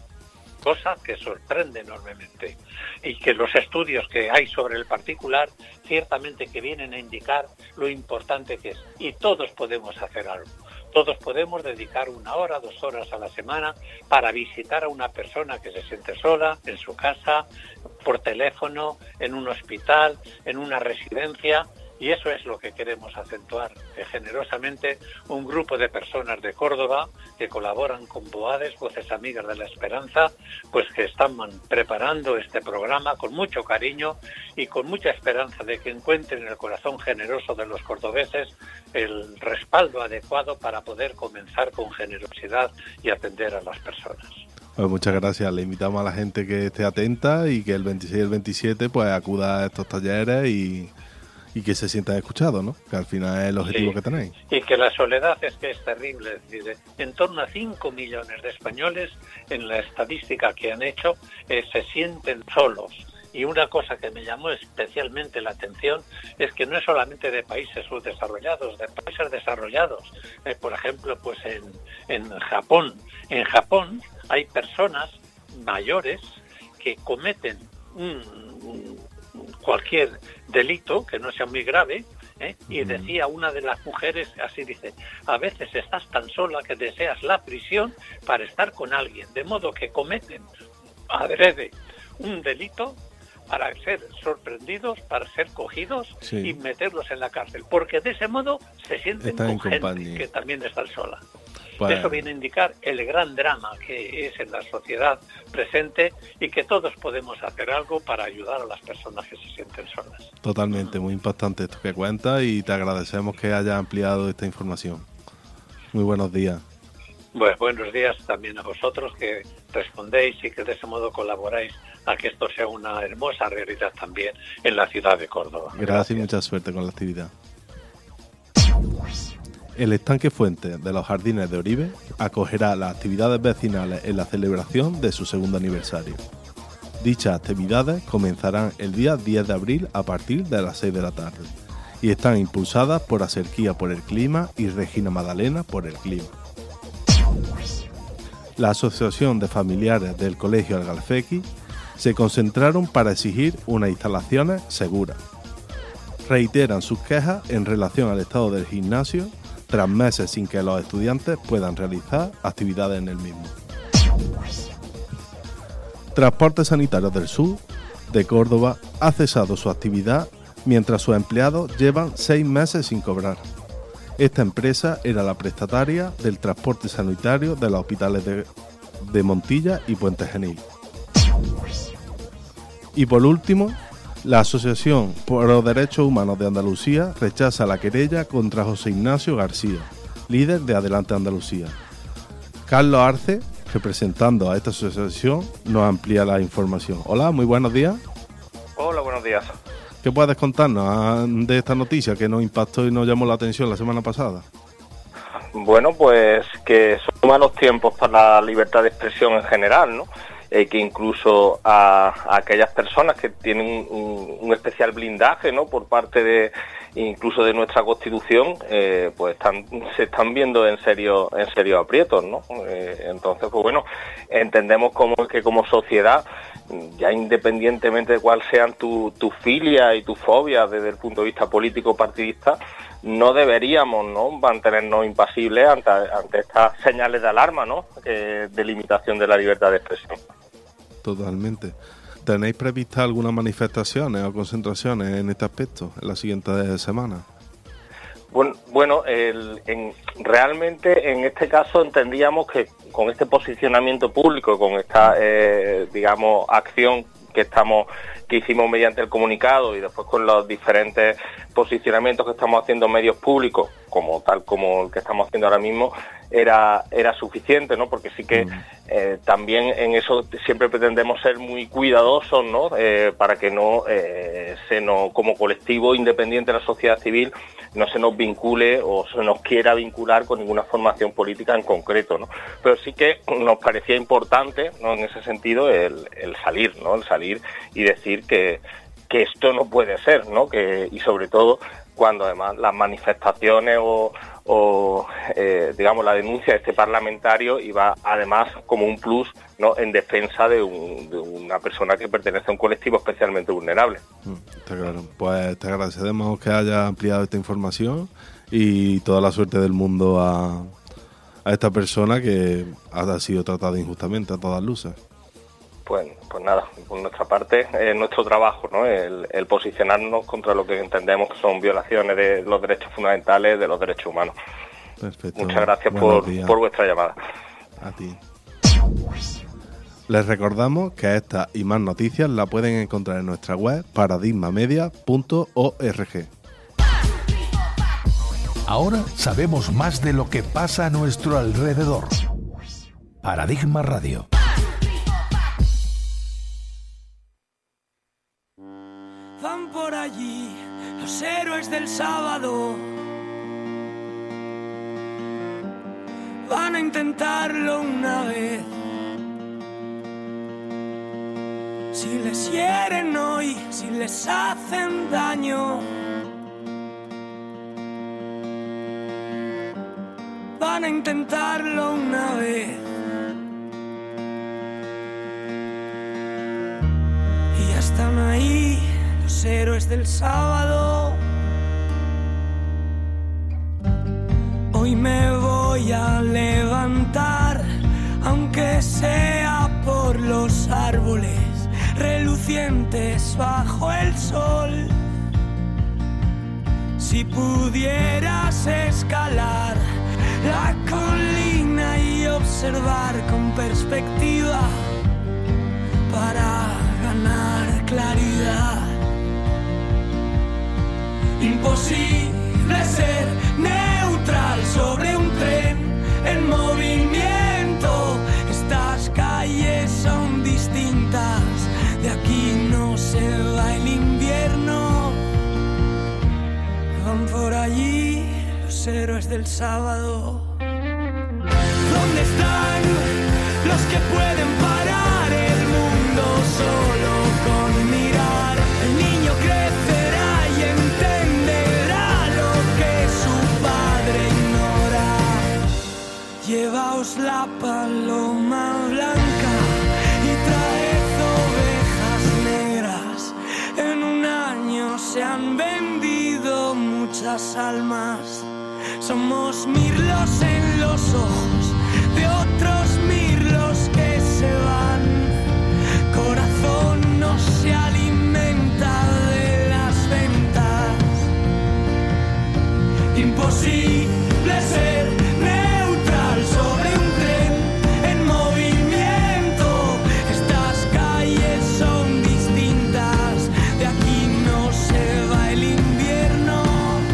cosa que sorprende enormemente, y que los estudios que hay sobre el particular ciertamente que vienen a indicar lo importante que es, y todos podemos hacer algo. Todos podemos dedicar 1 hora, 2 horas a la semana para visitar a una persona que se siente sola en su casa, por teléfono, en un hospital, en una residencia. Y eso es lo que queremos acentuar, que generosamente un grupo de personas de Córdoba que colaboran con BOADES, Voces Amigas de la Esperanza, pues que están preparando este programa con mucho cariño y con mucha esperanza de que encuentren en el corazón generoso de los cordobeses el respaldo adecuado para poder comenzar con generosidad y atender a las personas. Pues muchas gracias. Le invitamos a la gente que esté atenta y que el 26 y el 27 pues acuda a estos talleres y y que se sientan escuchados, ¿no? Que al final es el objetivo que tenéis. Y que la soledad es terrible. Es decir, en torno a 5 millones de españoles, en la estadística que han hecho, se sienten solos. Y una cosa que me llamó especialmente la atención es que no es solamente de países subdesarrollados, de países desarrollados. Por ejemplo, pues en Japón. En Japón hay personas mayores que cometen cualquier delito que no sea muy grave, y decía una de las mujeres, así dice, a veces estás tan sola que deseas la prisión para estar con alguien, de modo que cometen adrede un delito para ser sorprendidos, para ser cogidos y meterlos en la cárcel, porque de ese modo se sienten con gente que también está sola. Pues eso viene a indicar el gran drama que es en la sociedad presente y que todos podemos hacer algo para ayudar a las personas que se sienten solas. Totalmente, muy impactante esto que cuentas y te agradecemos que hayas ampliado esta información. Muy buenos días. Pues buenos días también a vosotros que respondéis y que de ese modo colaboráis a que esto sea una hermosa realidad también en la ciudad de Córdoba. Gracias y mucha suerte con la actividad. El estanque Fuente de los Jardines de Oribe acogerá las actividades vecinales en la celebración de su segundo aniversario. Dichas actividades comenzarán el día 10 de abril a partir de las 6 de la tarde y están impulsadas por Aserquía por el Clima y Regina Madalena por el Clima. La Asociación de Familiares del Colegio Algalfequi se concentraron para exigir unas instalaciones seguras. Reiteran sus quejas en relación al estado del gimnasio tras meses sin que los estudiantes puedan realizar actividades en el mismo. Transportes Sanitarios del Sur de Córdoba ha cesado su actividad mientras sus empleados llevan 6 meses sin cobrar. Esta empresa era la prestataria del transporte sanitario de los hospitales de Montilla y Puente Genil. Y por último, la Asociación por los Derechos Humanos de Andalucía rechaza la querella contra José Ignacio García, líder de Adelante Andalucía. Carlos Arce, representando a esta asociación, nos amplía la información. Hola, muy buenos días. Hola, buenos días. ¿Qué puedes contarnos de esta noticia que nos impactó y nos llamó la atención la semana pasada? Bueno, pues que son malos tiempos para la libertad de expresión en general, ¿no? Que incluso a aquellas personas que tienen un especial blindaje, ¿no?, por parte de incluso de nuestra Constitución, pues se están viendo en serio aprietos, ¿no? Entonces, pues bueno, entendemos que como sociedad, ya independientemente de cuál sean tus filias y tus fobias desde el punto de vista político partidista, no deberíamos, ¿no?, mantenernos impasibles ante estas señales de alarma, ¿no?, de limitación de la libertad de expresión. Totalmente. ¿Tenéis previstas algunas manifestaciones o concentraciones en este aspecto en las siguientes semanas? Bueno, realmente en este caso entendíamos que con este posicionamiento público, con esta, digamos, acción que hicimos mediante el comunicado y después con los diferentes posicionamientos que estamos haciendo medios públicos, como el que estamos haciendo ahora mismo, era suficiente, ¿no? Porque sí que también en eso siempre pretendemos ser muy cuidadosos, ¿no? Para que no como colectivo independiente de la sociedad civil no se nos vincule o se nos quiera vincular con ninguna formación política en concreto, ¿no? Pero sí que nos parecía importante, ¿no?, en ese sentido el salir, ¿no? El salir y decir que esto no puede ser, ¿no? Y sobre todo cuando además las manifestaciones o digamos la denuncia de este parlamentario iba además como un plus, ¿no?, en defensa de una persona que pertenece a un colectivo especialmente vulnerable. Está claro. Pues te agradecemos que hayas ampliado esta información y toda la suerte del mundo a esta persona que ha sido tratada injustamente a todas luces. Pues nada, por nuestra parte es nuestro trabajo, ¿no?, el posicionarnos contra lo que entendemos que son violaciones de los derechos fundamentales, de los derechos humanos. Perfecto. Muchas gracias por vuestra llamada. A ti. Les recordamos que estas y más noticias las pueden encontrar en nuestra web paradigmamedia.org. Ahora sabemos más de lo que pasa a nuestro alrededor. Paradigma Radio. Van por allí los héroes intentarlo una vez. Si les hieren hoy, si les hacen daño, van a intentarlo una vez. Y ya están ahí los héroes del sábado. Hoy me voy a levantar, aunque sea por los árboles relucientes bajo el sol. Si pudieras escalar la colina y observar con perspectiva para ganar claridad. Imposible ser neutral sobre un tren en movimiento. Estas calles son distintas, de aquí no se va el invierno. Van por allí los héroes del sábado. ¿Dónde están los que pueden parar el mundo solo con mirar? El niño crecerá y entenderá lo que su padre ignora. Llevaos la paloma blanca y traed ovejas negras. En un año se han vendido muchas almas. Somos mirlos en los ojos de otros mirlos que se van. Corazón no se alimenta de las ventas. Imposible ser neutral sobre un tren en movimiento. Estas calles son distintas, de aquí no se va el invierno.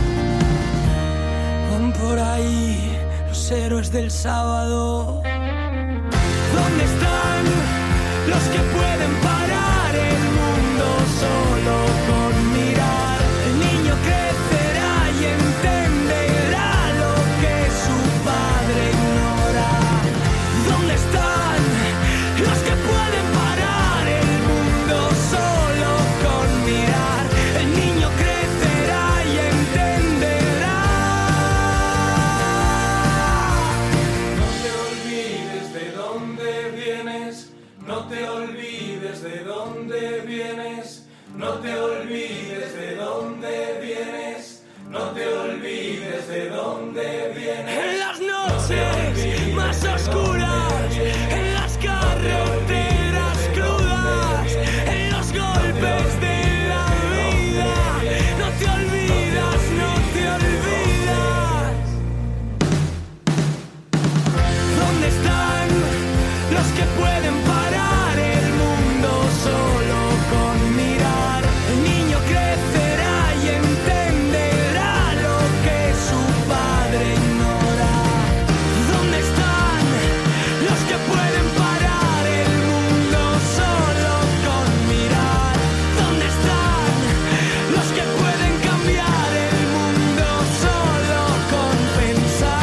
Van por ahí los héroes del sábado. ¿Dónde están los que pueden parar el mundo solo con mirar? El niño crecerá y entenderá lo que su padre ignora. ¿Dónde están los que pueden parar el mundo solo con mirar? El niño crecerá y entenderá. No te olvides de dónde vienes, no te olvides de dónde vienes, no te olvides de dónde vienes, no te olvides de dónde vienes. En las noches más oscuras, en las carreteras crudas, en los golpes de la vida, no te olvidas, no te olvidas. ¿Dónde están los que pueden parar el mundo solo con mirar? El niño crecerá y entenderá lo que su padre ignora. ¿Dónde están los que pueden parar el mundo solo con mirar? ¿Dónde están los que pueden cambiar el mundo solo con pensar?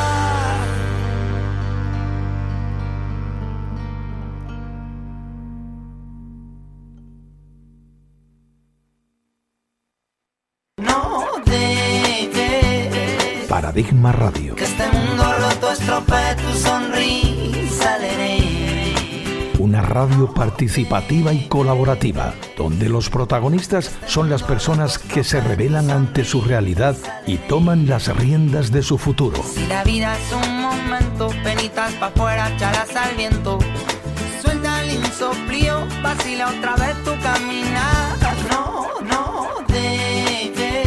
No dejes Paradigma Radio. que este mundo roto estropee tu sonrisa, leré. Una radio participativa y colaborativa, donde los protagonistas son las personas que se rebelan ante su realidad y toman las riendas de su futuro. Si la vida es un momento, penitas pa' afuera, chalas al viento. Suelta el insoplío, vacila otra vez tu caminar. No dejes.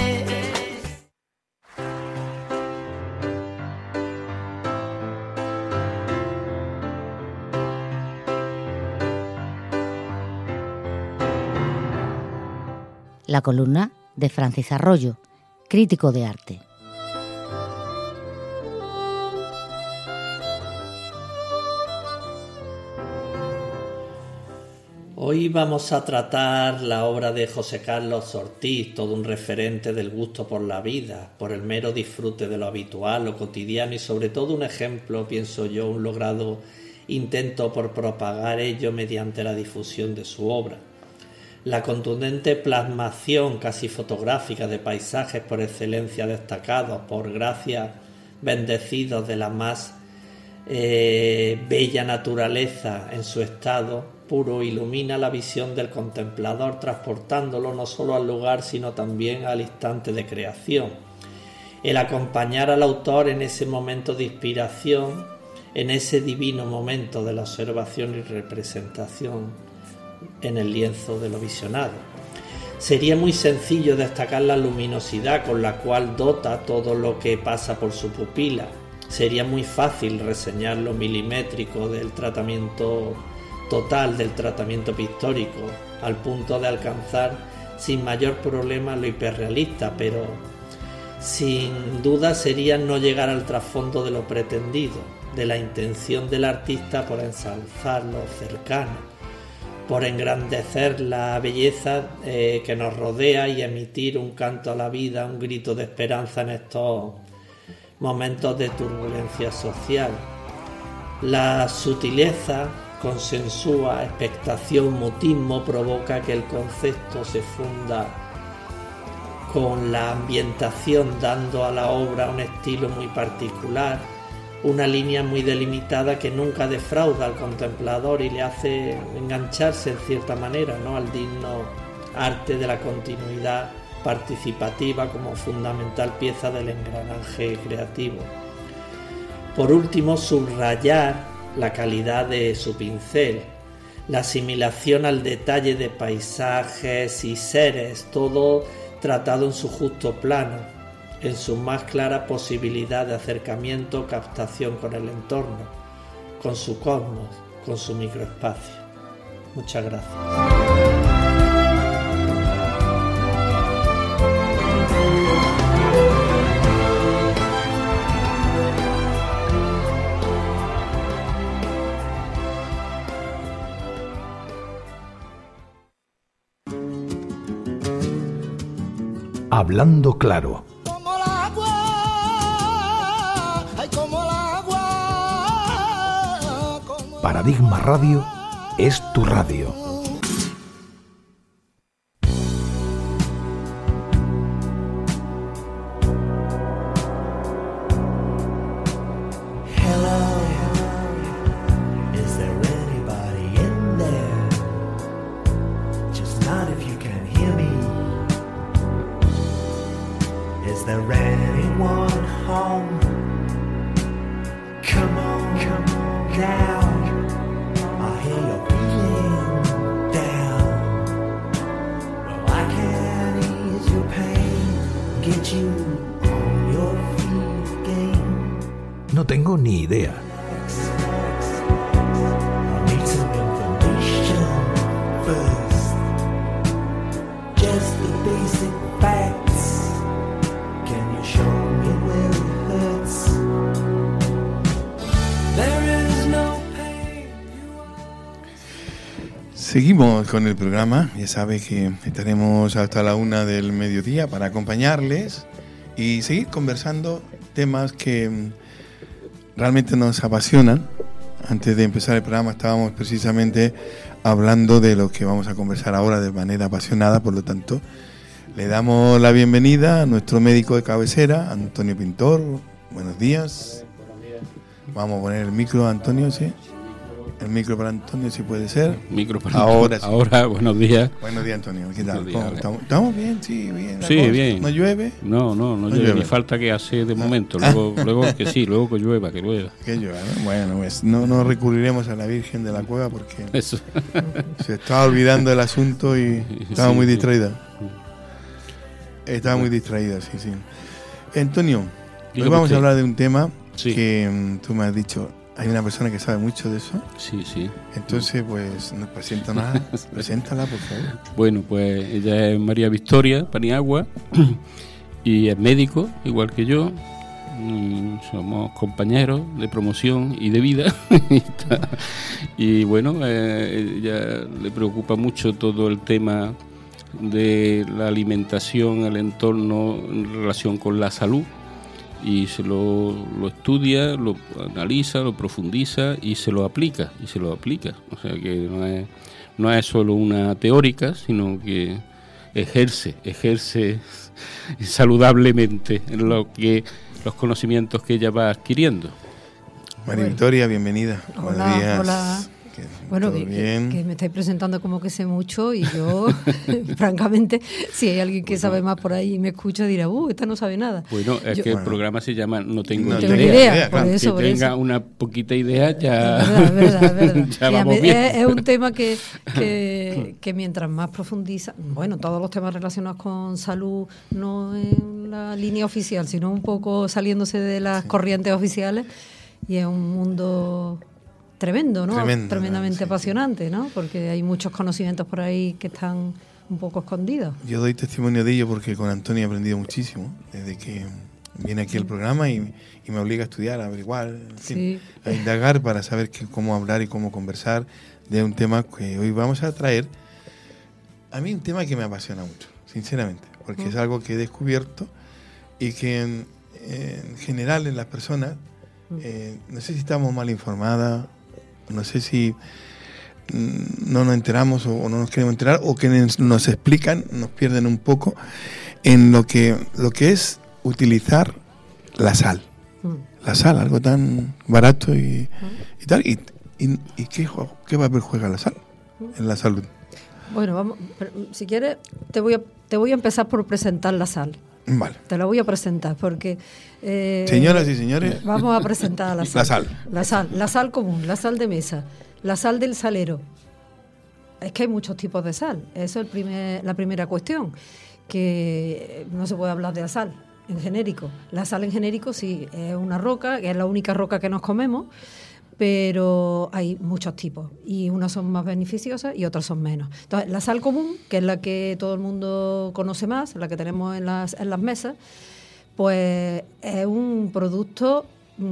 La columna de Francis Arroyo, crítico de arte. Hoy vamos a tratar la obra de José Carlos Ortiz, todo un referente del gusto por la vida, por el mero disfrute de lo habitual, lo cotidiano y sobre todo un ejemplo, pienso yo, un logrado intento por propagar ello mediante la difusión de su obra. La contundente plasmación casi fotográfica de paisajes por excelencia destacados, por gracia bendecidos de la más bella naturaleza en su estado puro, ilumina la visión del contemplador, transportándolo no solo al lugar sino también al instante de creación. El acompañar al autor en ese momento de inspiración, en ese divino momento de la observación y representación en el lienzo de lo visionado. Sería muy sencillo destacar la luminosidad con la cual dota todo lo que pasa por su pupila. Sería muy fácil reseñar lo milimétrico del tratamiento total, del tratamiento pictórico, al punto de alcanzar sin mayor problema lo hiperrealista, pero sin duda sería no llegar al trasfondo de lo pretendido, de la intención del artista por ensalzar lo cercano, por engrandecer la belleza que nos rodea y emitir un canto a la vida, un grito de esperanza en estos momentos de turbulencia social. La sutileza consensúa, expectación, mutismo provoca que el concepto se funda con la ambientación, dando a la obra un estilo muy particular, una línea muy delimitada que nunca defrauda al contemplador y le hace engancharse en cierta manera, ¿no?, al digno arte de la continuidad participativa como fundamental pieza del engranaje creativo. Por último, subrayar la calidad de su pincel, la asimilación al detalle de paisajes y seres, todo tratado en su justo plano, en su más clara posibilidad de acercamiento, captación con el entorno, con su cosmos, con su microespacio. Muchas gracias. Hablando claro. Paradigma Radio es tu radio. No tengo ni idea. Seguimos con el programa, ya sabe que estaremos hasta la 1 del mediodía para acompañarles y seguir conversando temas que realmente nos apasionan. Antes de empezar el programa estábamos precisamente hablando de lo que vamos a conversar ahora de manera apasionada, por lo tanto le damos la bienvenida a nuestro médico de cabecera, Antonio Pintor. Buenos días. Vamos a poner el micro a Antonio, ¿sí? El micro para Antonio, si puede ser. Micro para ahora sí. Ahora, buenos días. Buenos días, Antonio. ¿Qué tal? ¿Estamos bien? Sí, bien. Sí, bien. ¿No llueve? No llueve. Ni falta que hace de momento. Luego que sí, luego que llueva, que llueva. Que llueva, ¿no? Bueno, pues no recurriremos a la Virgen de la Cueva porque eso. Se estaba olvidando el asunto y estaba muy distraída. Estaba muy distraída, sí. Antonio, hoy vamos a hablar de un tema que tú me has dicho. Hay una persona que sabe mucho de eso. Sí. Entonces, pues, preséntala, por favor. Bueno, pues ella es María Victoria Paniagua y es médico, igual que yo. somos compañeros de promoción y de vida. Y bueno, ella le preocupa mucho todo el tema de la alimentación, el entorno en relación con la salud, y se lo estudia, lo analiza, lo profundiza y se lo aplica. O sea que no es solo una teórica, sino que ejerce saludablemente los conocimientos que ella va adquiriendo. María Victoria, bienvenida. Buenos días. Hola. Bueno, que me estáis presentando como que sé mucho, y yo, francamente, si hay alguien que sabe más por ahí y me escucha, dirá, esta no sabe nada. Bueno, es que el programa se llama No tengo ni idea. Por eso, tenga una poquita idea ya. Es verdad. Ya vamos bien. Es un tema que mientras más profundiza, bueno, todos los temas relacionados con salud, no en la línea oficial, sino un poco saliéndose de las corrientes oficiales, y es un mundo tremendo, ¿no? Tremendamente apasionante, ¿no? Porque hay muchos conocimientos por ahí que están un poco escondidos. Yo doy testimonio de ello porque con Antonio he aprendido muchísimo desde que viene aquí al programa y me obliga a estudiar, a averiguar, en fin, a indagar para saber cómo hablar y cómo conversar de un tema que hoy vamos a traer. A mí un tema que me apasiona mucho, sinceramente, porque es algo que he descubierto y que en general en las personas, no sé si estamos mal informadas, no sé si no nos enteramos o no nos queremos enterar, o que nos explican, nos pierden un poco en lo que es utilizar la sal. La sal, algo tan barato y tal. ¿Y qué papel juega la sal en la salud? Bueno, vamos, si quieres, te voy a empezar por presentar la sal. Vale. Te la voy a presentar porque... señoras y señores, vamos a presentar a la sal. La sal común, la sal de mesa, la sal del salero. Es que hay muchos tipos de sal. Eso es la primera cuestión, que no se puede hablar de la sal en genérico. La sal en genérico sí, es una roca, que es la única roca que nos comemos, pero hay muchos tipos, y unas son más beneficiosas y otras son menos. Entonces, la sal común, que es la que todo el mundo conoce más, la que tenemos en las mesas, pues es un producto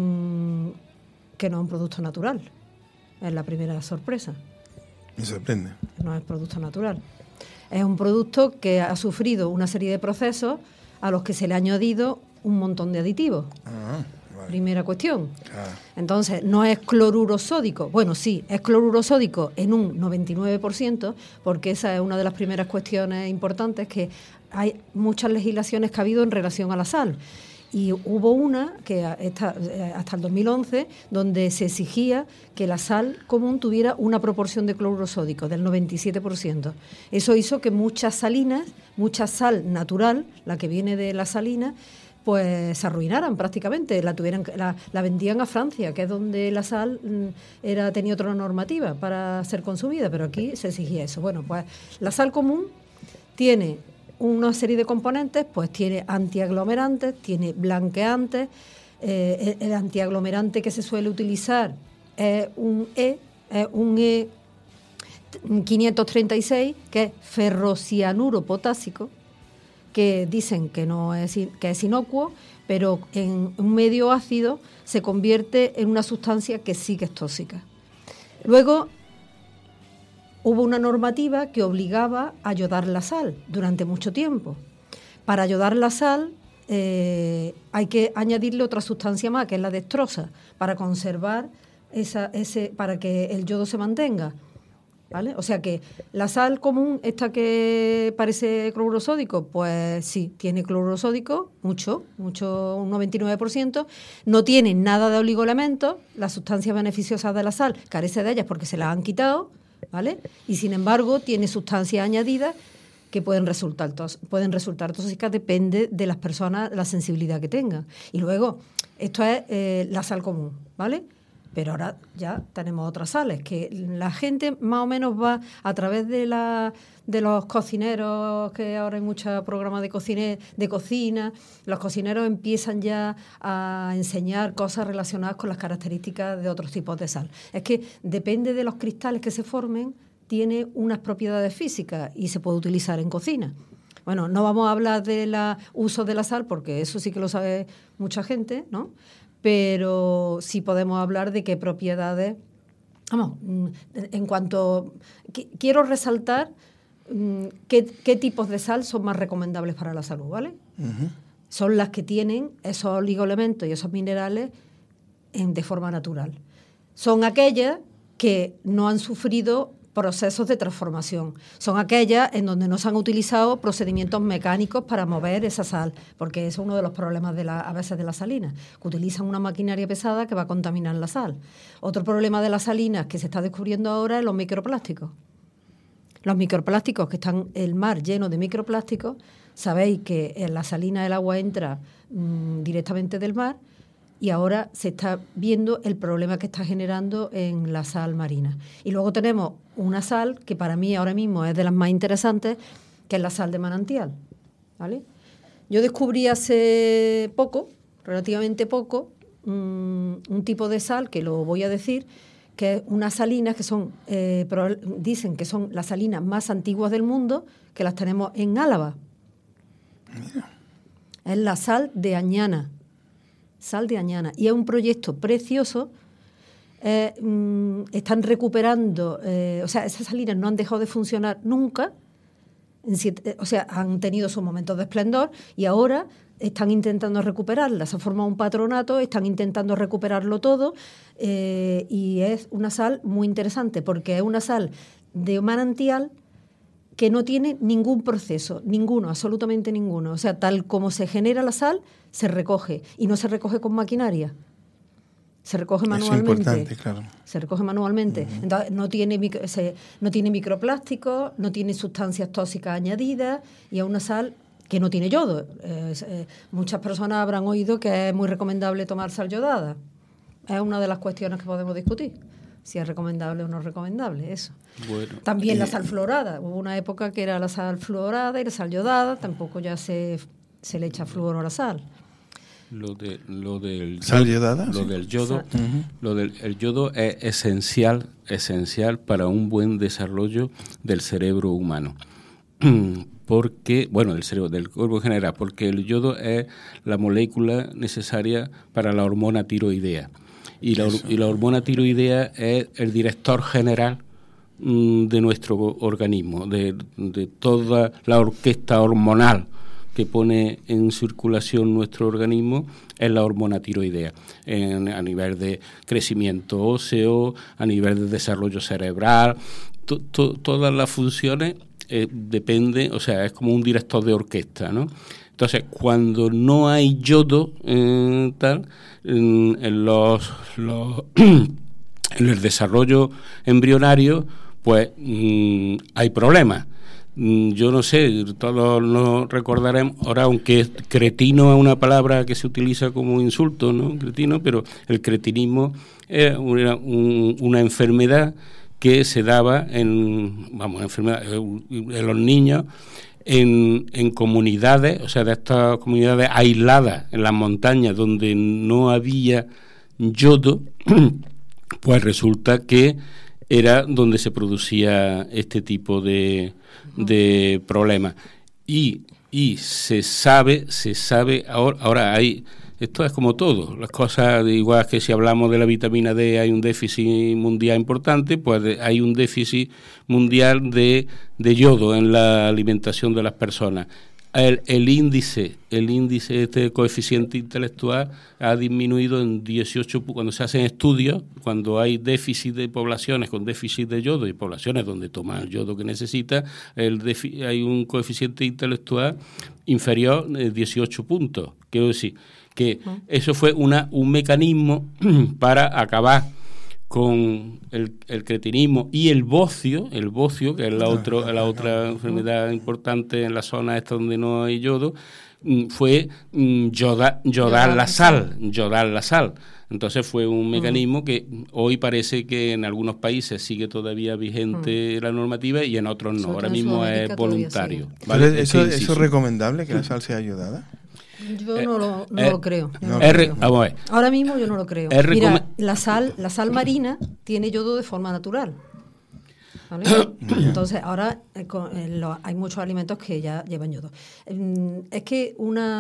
que no es un producto natural. Es la primera sorpresa. Me sorprende. No es producto natural. Es un producto que ha sufrido una serie de procesos a los que se le ha añadido un montón de aditivos. Primera cuestión. Entonces, no es cloruro sódico. Bueno, sí, es cloruro sódico en un 99%, porque esa es una de las primeras cuestiones importantes, que hay muchas legislaciones que ha habido en relación a la sal. Y hubo una, que hasta el 2011, donde se exigía que la sal común tuviera una proporción de cloruro sódico del 97%. Eso hizo que muchas salinas, mucha sal natural, la que viene de la salina, pues se arruinaran prácticamente, la vendían a Francia, que es donde la sal tenía otra normativa para ser consumida, pero aquí se exigía eso. Bueno, pues la sal común tiene una serie de componentes, pues tiene antiaglomerantes, tiene blanqueantes. El antiaglomerante que se suele utilizar es un E 536, que es ferrocianuro potásico, que dicen que es inocuo, pero en un medio ácido se convierte en una sustancia que sí que es tóxica. Luego hubo una normativa que obligaba a yodar la sal durante mucho tiempo. Para yodar la sal hay que añadirle otra sustancia más, que es la dextrosa, para conservar para que el yodo se mantenga. ¿Vale? O sea que la sal común, esta que parece cloruro sódico, pues sí, tiene cloruro sódico, mucho, un 99%, no tiene nada de oligoelementos, las sustancias beneficiosas de la sal carece de ellas porque se las han quitado, ¿vale? Y sin embargo tiene sustancias añadidas que pueden resultar tóxicas, depende de las personas, la sensibilidad que tengan. Y luego, esto es la sal común, ¿vale? Pero ahora ya tenemos otras sales, que la gente más o menos va a través de los cocineros, que ahora hay muchos programas de cocina, los cocineros empiezan ya a enseñar cosas relacionadas con las características de otros tipos de sal. Es que depende de los cristales que se formen, tiene unas propiedades físicas y se puede utilizar en cocina. Bueno, no vamos a hablar del uso de la sal, porque eso sí que lo sabe mucha gente, ¿no? Pero sí podemos hablar de qué propiedades... Vamos, en cuanto... Quiero resaltar qué tipos de sal son más recomendables para la salud, ¿vale? Ujú. Son las que tienen esos oligoelementos y esos minerales de forma natural. Son aquellas que no han sufrido procesos de transformación. Son aquellas en donde no se han utilizado procedimientos mecánicos para mover esa sal, porque eso es uno de los problemas a veces de las salinas, que utilizan una maquinaria pesada que va a contaminar la sal. Otro problema de las salinas que se está descubriendo ahora es los microplásticos. Los microplásticos, que están el mar lleno de microplásticos, sabéis que en la salina el agua entra directamente del mar, y ahora se está viendo el problema que está generando en la sal marina. Y luego tenemos una sal que para mí ahora mismo es de las más interesantes, que es la sal de manantial, ¿vale? Yo descubrí hace poco, relativamente poco, un tipo de sal, que lo voy a decir, que es unas salinas que son, dicen que son las salinas más antiguas del mundo, que las tenemos en Álava. Es la sal de Añana. Sal de Añana, y es un proyecto precioso. Están recuperando, o sea, esas salinas no han dejado de funcionar nunca, o sea, han tenido sus momentos de esplendor y ahora están intentando recuperarlas. Se ha formado un patronato, están intentando recuperarlo todo, y es una sal muy interesante porque es una sal de manantial que no tiene ningún proceso, ninguno, absolutamente ninguno. O sea, tal como se genera la sal, se recoge. Y no se recoge con maquinaria. Se recoge manualmente. Es importante, claro. Se recoge manualmente. Uh-huh. Entonces, no tiene microplásticos, no tiene sustancias tóxicas añadidas, y es una sal que no tiene yodo. Muchas personas habrán oído que es muy recomendable tomar sal yodada. Es una de las cuestiones que podemos discutir. Si es recomendable o no recomendable, eso. Bueno, también la sal fluorada. Hubo una época que era la sal fluorada y la sal yodada. Tampoco ya se le echa fluor a la sal. Lo del ¿Sal yodada? Lo Sí. del yodo, Uh-huh. El yodo es esencial para un buen desarrollo del cerebro humano. Porque, bueno, del cuerpo en general, porque el yodo es la molécula necesaria para la hormona tiroidea. Y la hormona tiroidea es el director general de nuestro organismo, de toda la orquesta hormonal que pone en circulación nuestro organismo, es la hormona tiroidea, a nivel de crecimiento óseo, a nivel de desarrollo cerebral, todas las funciones depende, o sea, es como un director de orquesta, ¿no? Entonces, cuando no hay yodo en el desarrollo embrionario, pues hay problemas. Yo no sé, todos nos recordaremos, ahora aunque cretino es una palabra que se utiliza como insulto, ¿no? Cretino, pero el cretinismo es una enfermedad que se daba en los niños en comunidades, o sea, de estas comunidades aisladas en las montañas donde no había yodo, pues resulta que era donde se producía este tipo de problemas. Y se sabe ahora hay... Esto es como todo, las cosas, igual que si hablamos de la vitamina D hay un déficit mundial importante, pues hay un déficit mundial de yodo en la alimentación de las personas. El índice este coeficiente intelectual ha disminuido en 18, cuando se hacen estudios, cuando hay déficit de poblaciones con déficit de yodo y poblaciones donde toman el yodo que necesita, hay un coeficiente intelectual inferior de 18 puntos. Quiero decir que eso fue un mecanismo para acabar con el cretinismo y el bocio, que es la otra enfermedad importante en la zona esta donde no hay yodo, fue yodar la sal. Entonces fue un mecanismo que hoy parece que en algunos países sigue todavía vigente la normativa y en otros no. Ahora mismo es voluntario. ¿Vale? ¿Eso es recomendable que la sal sea yodada? Yo no lo creo. Vamos a ver. Ahora mismo yo no lo creo. Mira, la sal marina tiene yodo de forma natural. ¿vale? Entonces, ahora hay muchos alimentos que ya llevan yodo. Es que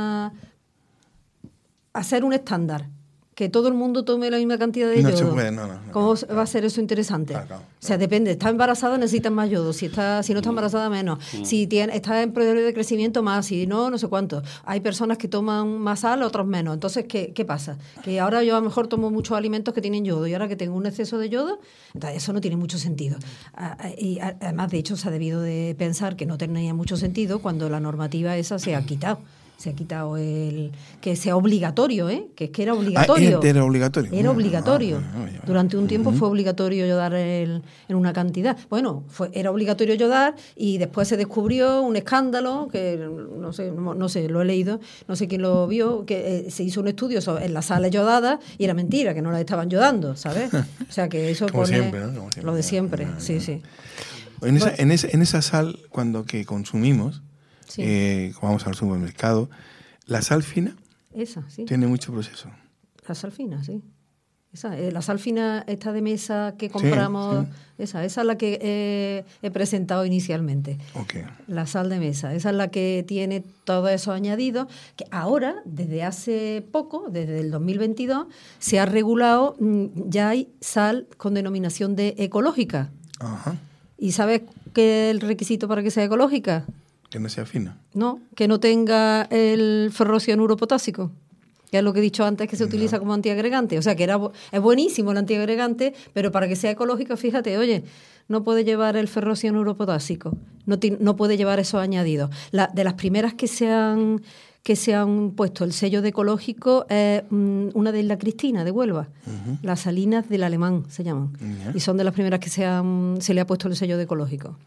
hacer un estándar, que todo el mundo tome la misma cantidad de yodo. No se puede, no. ¿Cómo va a ser eso interesante? Claro. O sea, depende. ¿Está embarazada? Necesitas más yodo. Si no está embarazada, menos. Si está en periodo de crecimiento, más. Si no sé cuánto. Hay personas que toman más sal, otros menos. Entonces, ¿qué pasa? Que ahora yo a lo mejor tomo muchos alimentos que tienen yodo y ahora que tengo un exceso de yodo, entonces eso no tiene mucho sentido. Y además, de hecho, se ha debido de pensar que no tenía mucho sentido cuando la normativa esa se ha quitado. Se ha quitado que sea obligatorio, que es que era obligatorio. Era obligatorio. Era obligatorio. Durante un tiempo fue obligatorio yodar en una cantidad. Bueno, era obligatorio yodar y después se descubrió un escándalo que no sé, lo he leído, no sé quién lo vio, que se hizo un estudio en las sales yodadas y era mentira, que no las estaban yodando, ¿sabes? O sea, que eso Como pone siempre, ¿no? Como siempre. Lo de siempre, sí. En esa sal, que consumimos, vamos al supermercado, la sal fina esa, sí. Tiene mucho proceso. La sal fina, sí. La sal fina esta de mesa que compramos, sí. Esa es la que he presentado inicialmente. Okay. La sal de mesa, esa es la que tiene todos esos añadidos, que ahora, desde hace poco, desde el 2022, se ha regulado, ya hay sal con denominación de ecológica. Ajá. ¿Y sabes qué es el requisito para que sea ecológica? Que no sea fina. No, que no tenga el ferrocianuro potásico, que es lo que he dicho antes, que se utiliza como antiagregante. O sea, que es buenísimo el antiagregante, pero para que sea ecológico, fíjate, oye, no puede llevar el ferrocianuro potásico, no puede llevar esos añadidos. De las primeras que se han puesto el sello de ecológico es una de Isla Cristina, de Huelva. Las salinas del Alemán se llaman. Y son de las primeras que se le ha puesto el sello de ecológico.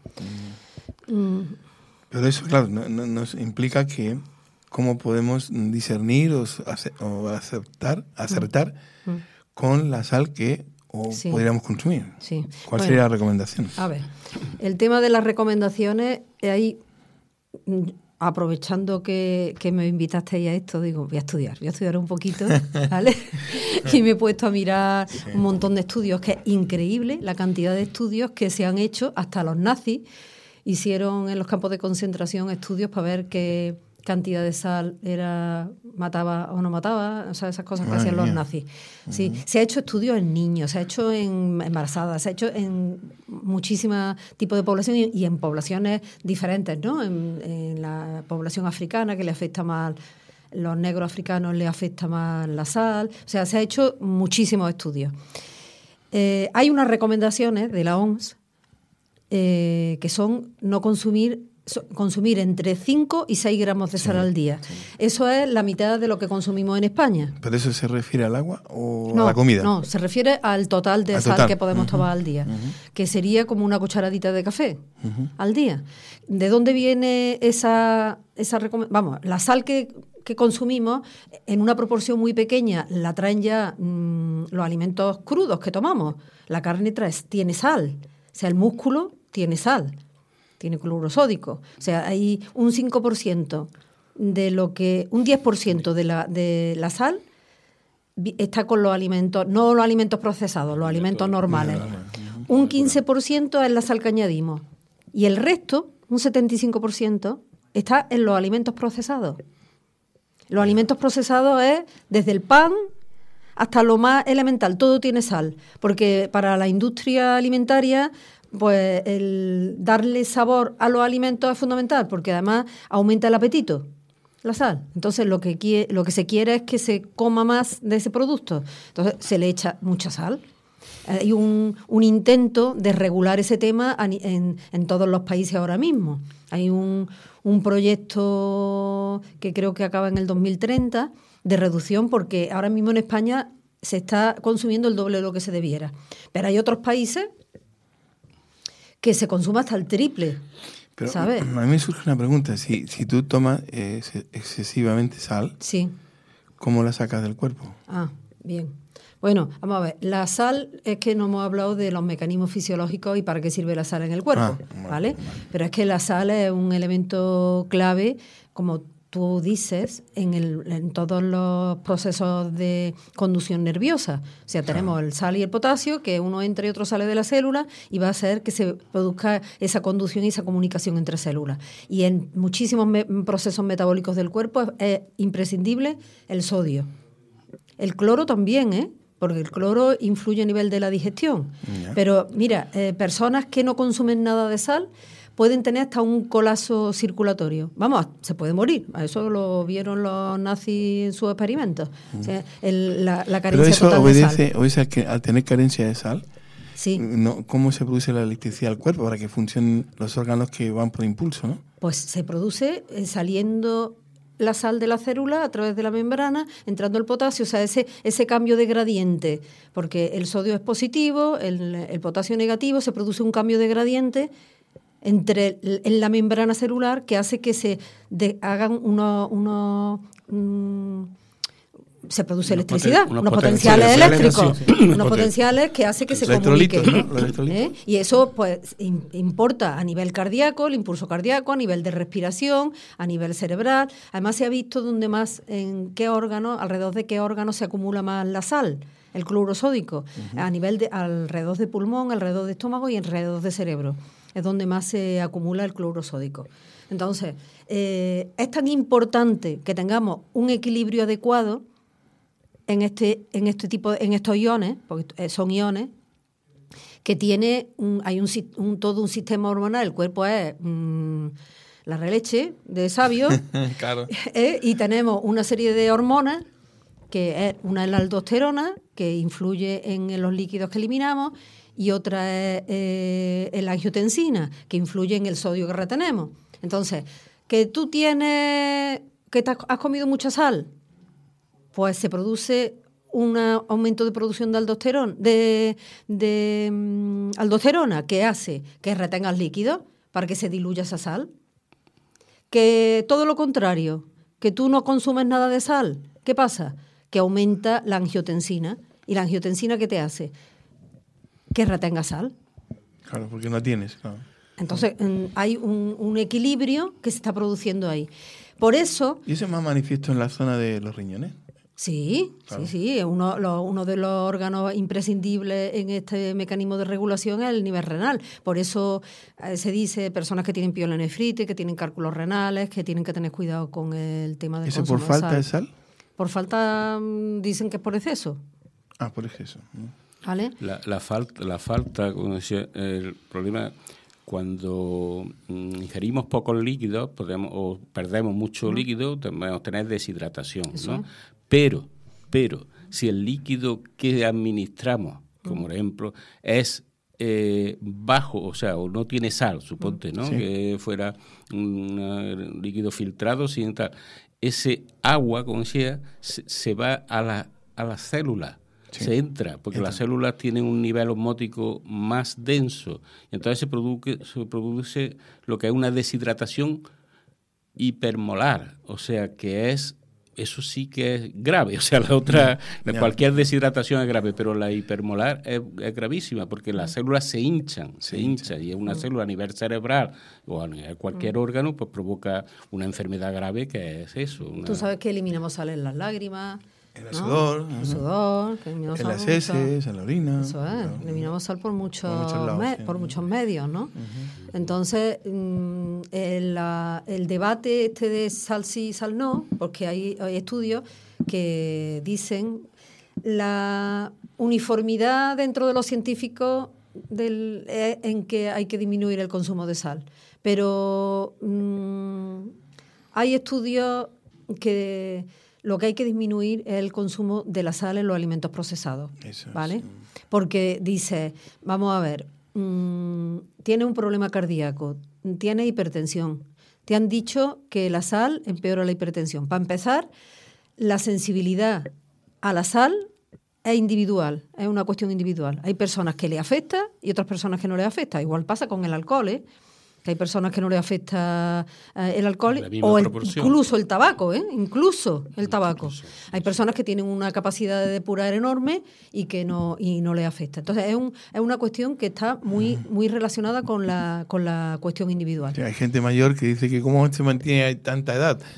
Pero eso, claro, nos implica que cómo podemos discernir o acertar con la sal que podríamos consumir. Sí. ¿Cuál sería la recomendación? A ver, el tema de las recomendaciones, ahí, aprovechando que me invitasteis a esto, digo, voy a estudiar un poquito, ¿vale? Y me he puesto a mirar un montón de estudios, que es increíble la cantidad de estudios que se han hecho. Hasta los nazis hicieron en los campos de concentración estudios para ver qué cantidad de sal mataba o no mataba, o sea, esas cosas que hacían los nazis. Sí, se ha hecho estudios en niños, se ha hecho en embarazadas, se ha hecho en muchísimos tipos de población y en poblaciones diferentes, ¿no? En la población africana, que le afecta más, los negros africanos le afecta más la sal. O sea, se ha hecho muchísimos estudios. Hay unas recomendaciones de la OMS que son no consumir entre 5 y 6 gramos de sal al día. Sí. Eso es la mitad de lo que consumimos en España. ¿Pero eso se refiere al agua o a la comida? No, se refiere al total de sal que podemos tomar al día, que sería como una cucharadita de café al día. ¿De dónde viene esa recomendación? Vamos, la sal que consumimos en una proporción muy pequeña la traen ya los alimentos crudos que tomamos. La carne tiene sal, o sea, el músculo tiene sal, tiene cloruro sódico. O sea, hay un 5% un 10% de la sal está con los alimentos, no los alimentos procesados, los alimentos normales. Un 15% es la sal que añadimos. Y el resto, un 75%, está en los alimentos procesados. Los alimentos procesados es desde el pan hasta lo más elemental, todo tiene sal. Porque para la industria alimentaria, pues el darle sabor a los alimentos es fundamental, porque además aumenta el apetito, la sal. Entonces lo que se quiere es que se coma más de ese producto. Entonces se le echa mucha sal. Hay un intento de regular ese tema en todos los países ahora mismo. Hay un proyecto que creo que acaba en el 2030 de reducción, porque ahora mismo en España se está consumiendo el doble de lo que se debiera. Pero hay otros países que se consuma hasta el triple. Pero ¿sabes? A mí me surge una pregunta. Si tú tomas excesivamente sal, sí, ¿cómo la sacas del cuerpo? Ah, bien. Bueno, vamos a ver. La sal, es que no hemos hablado de los mecanismos fisiológicos y para qué sirve la sal en el cuerpo, ¿vale? Pero es que la sal es un elemento clave, como tú dices en todos los procesos de conducción nerviosa. O sea, tenemos el sal y el potasio, que uno entra y otro sale de la célula, y va a hacer que se produzca esa conducción y esa comunicación entre células. Y en muchísimos procesos metabólicos del cuerpo es imprescindible el sodio. El cloro también, porque el cloro influye a nivel de la digestión. Yeah. Pero mira, personas que no consumen nada de sal pueden tener hasta un colapso circulatorio. Vamos, se puede morir. Eso lo vieron los nazis en sus experimentos. O sea, la carencia Pero eso total de sal. obedece a que al tener carencia de sal, sí. ¿Cómo se produce la electricidad del cuerpo para que funcionen los órganos que van por impulso, ¿no? Pues se produce saliendo la sal de la célula a través de la membrana, entrando el potasio, o sea, ese cambio de gradiente, porque el sodio es positivo, el potasio negativo, se produce un cambio de gradiente en la membrana celular que hace que se hagan se produce electricidad, unos potenciales eléctricos, unos potenciales que hace que se comunique. ¿No? Y eso pues importa a nivel cardíaco, el impulso cardíaco, a nivel de respiración, a nivel cerebral. Además se ha visto en qué órgano, alrededor de qué órgano se acumula más la sal, el cloruro sódico, a nivel alrededor de pulmón, alrededor de estómago y alrededor de cerebro. Es donde más se acumula el cloruro sódico. Entonces, es tan importante que tengamos un equilibrio adecuado en estos iones, porque son iones, que tiene hay todo un sistema hormonal. El cuerpo es la releche de sabio. Claro. Y tenemos una serie de hormonas, que una es la aldosterona, que influye en los líquidos que eliminamos, y otra es la angiotensina, que influye en el sodio que retenemos. Entonces, que tú has comido mucha sal, pues se produce un aumento de producción de aldosterona, que hace que retengas líquidos para que se diluya esa sal. Que todo lo contrario, que tú no consumes nada de sal, ¿qué pasa? Que aumenta la angiotensina. ¿Y la angiotensina qué te hace? Que retenga sal. Claro, porque no tienes. Claro. Entonces hay un equilibrio que se está produciendo ahí. Por eso... ¿Y eso es más manifiesto en la zona de los riñones? Sí, claro. Sí. Uno de los órganos imprescindibles en este mecanismo de regulación es el nivel renal. Por eso se dice personas que tienen pielonefritis, que tienen cálculos renales, que tienen que tener cuidado con el tema del consumo de sal. ¿Eso por falta de sal? Por falta, dicen que es por exceso. Ah, por exceso. ¿Vale? La falta, como decía, el problema, cuando ingerimos pocos líquidos o perdemos mucho líquido, podemos tener deshidratación, ¿no? Pero, si el líquido que administramos, como por ejemplo, es bajo, o sea, o no tiene sal, suponte, ¿no? Sí. Que fuera un líquido filtrado sin tal, ese agua, como decía, se va a las células. Sí. Se entra, porque las células tienen un nivel osmótico más denso. Y entonces se produce lo que es una deshidratación hipermolar. O sea, eso sí que es grave. O sea, cualquier deshidratación es grave, pero la hipermolar es gravísima, porque las células se hinchan, y es una célula a nivel cerebral o a nivel cualquier órgano, pues provoca una enfermedad grave que es eso. Tú sabes que eliminamos sal en las lágrimas, en el sudor, en las heces, en la orina. Eso es, eliminamos sal por muchos medios, ¿no? Entonces, el debate de sal sí, sal no, porque hay estudios que dicen la uniformidad dentro de los científicos en que hay que disminuir el consumo de sal. Pero hay estudios que lo que hay que disminuir es el consumo de la sal en los alimentos procesados, ¿vale? Sí. Porque dice, vamos a ver, tiene un problema cardíaco, tiene hipertensión. Te han dicho que la sal empeora la hipertensión. Para empezar, la sensibilidad a la sal es individual, es una cuestión individual. Hay personas que le afecta y otras personas que no le afecta. Igual pasa con el alcohol, que hay personas que no les afecta el alcohol o incluso el tabaco, incluso el tabaco. Hay personas que tienen una capacidad de depurar enorme y no les afecta. Entonces es una cuestión que está muy muy relacionada con la cuestión individual. Sí, hay gente mayor que dice que cómo se mantiene a tanta edad.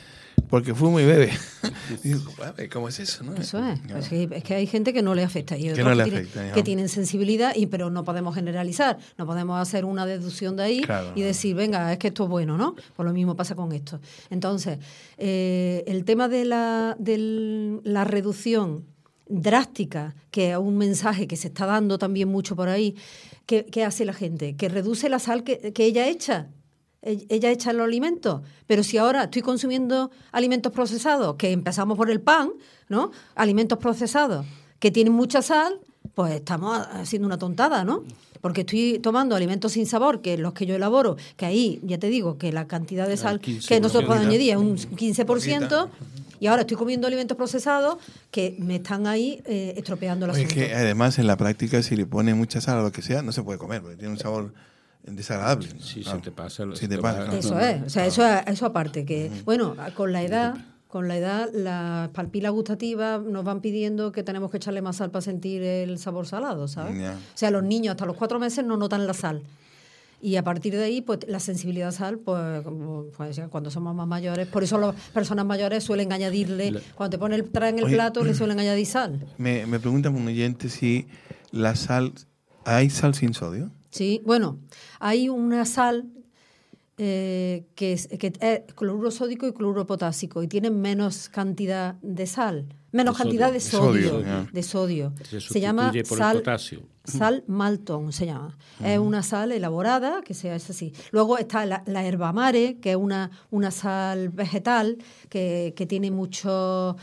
porque fumo y bebe. Digo, ¿cómo es eso? ¿No? Eso es. No. Es que hay gente que no le afecta. Y que no le afecta. Que tienen sensibilidad, pero no podemos generalizar. No podemos hacer una deducción de ahí y decir, venga, es que esto es bueno, ¿no? Pues lo mismo pasa con esto. Entonces, el tema de la reducción drástica, que es un mensaje que se está dando también mucho por ahí, ¿qué hace la gente? Que reduce la sal que ella echa. Ella echa en los alimentos, pero si ahora estoy consumiendo alimentos procesados, que empezamos por el pan, ¿no? Alimentos procesados que tienen mucha sal, pues estamos haciendo una tontada, ¿no? Porque estoy tomando alimentos sin sabor, que los que yo elaboro, que ahí, ya te digo, que la cantidad de sal que nosotros podemos añadir es un 15%, y ahora estoy comiendo alimentos procesados que me están ahí estropeando la salud. Es que además en la práctica, si le pones mucha sal o lo que sea, no se puede comer, porque tiene un sabor desagradable. Sí, se te pasa. Eso es, o sea, eso aparte, que bueno, con la edad las papilas gustativas nos van pidiendo que tenemos que echarle más sal para sentir el sabor salado, ¿sabes? O sea, los niños hasta los 4 meses no notan la sal. Y a partir de ahí, pues la sensibilidad a sal, pues cuando somos más mayores, por eso las personas mayores suelen añadirle, cuando traen el plato, le suelen añadir sal. Me preguntan un oyente si la sal, ¿hay sal sin sodio? Sí, bueno, hay una sal que es cloruro sódico y cloruro potásico y tienen menos cantidad de sal, menos cantidad de sodio. Se llama sal Malton, se llama. Es una sal elaborada, es así. Luego está la herba mare, que es una sal vegetal que tiene mucho...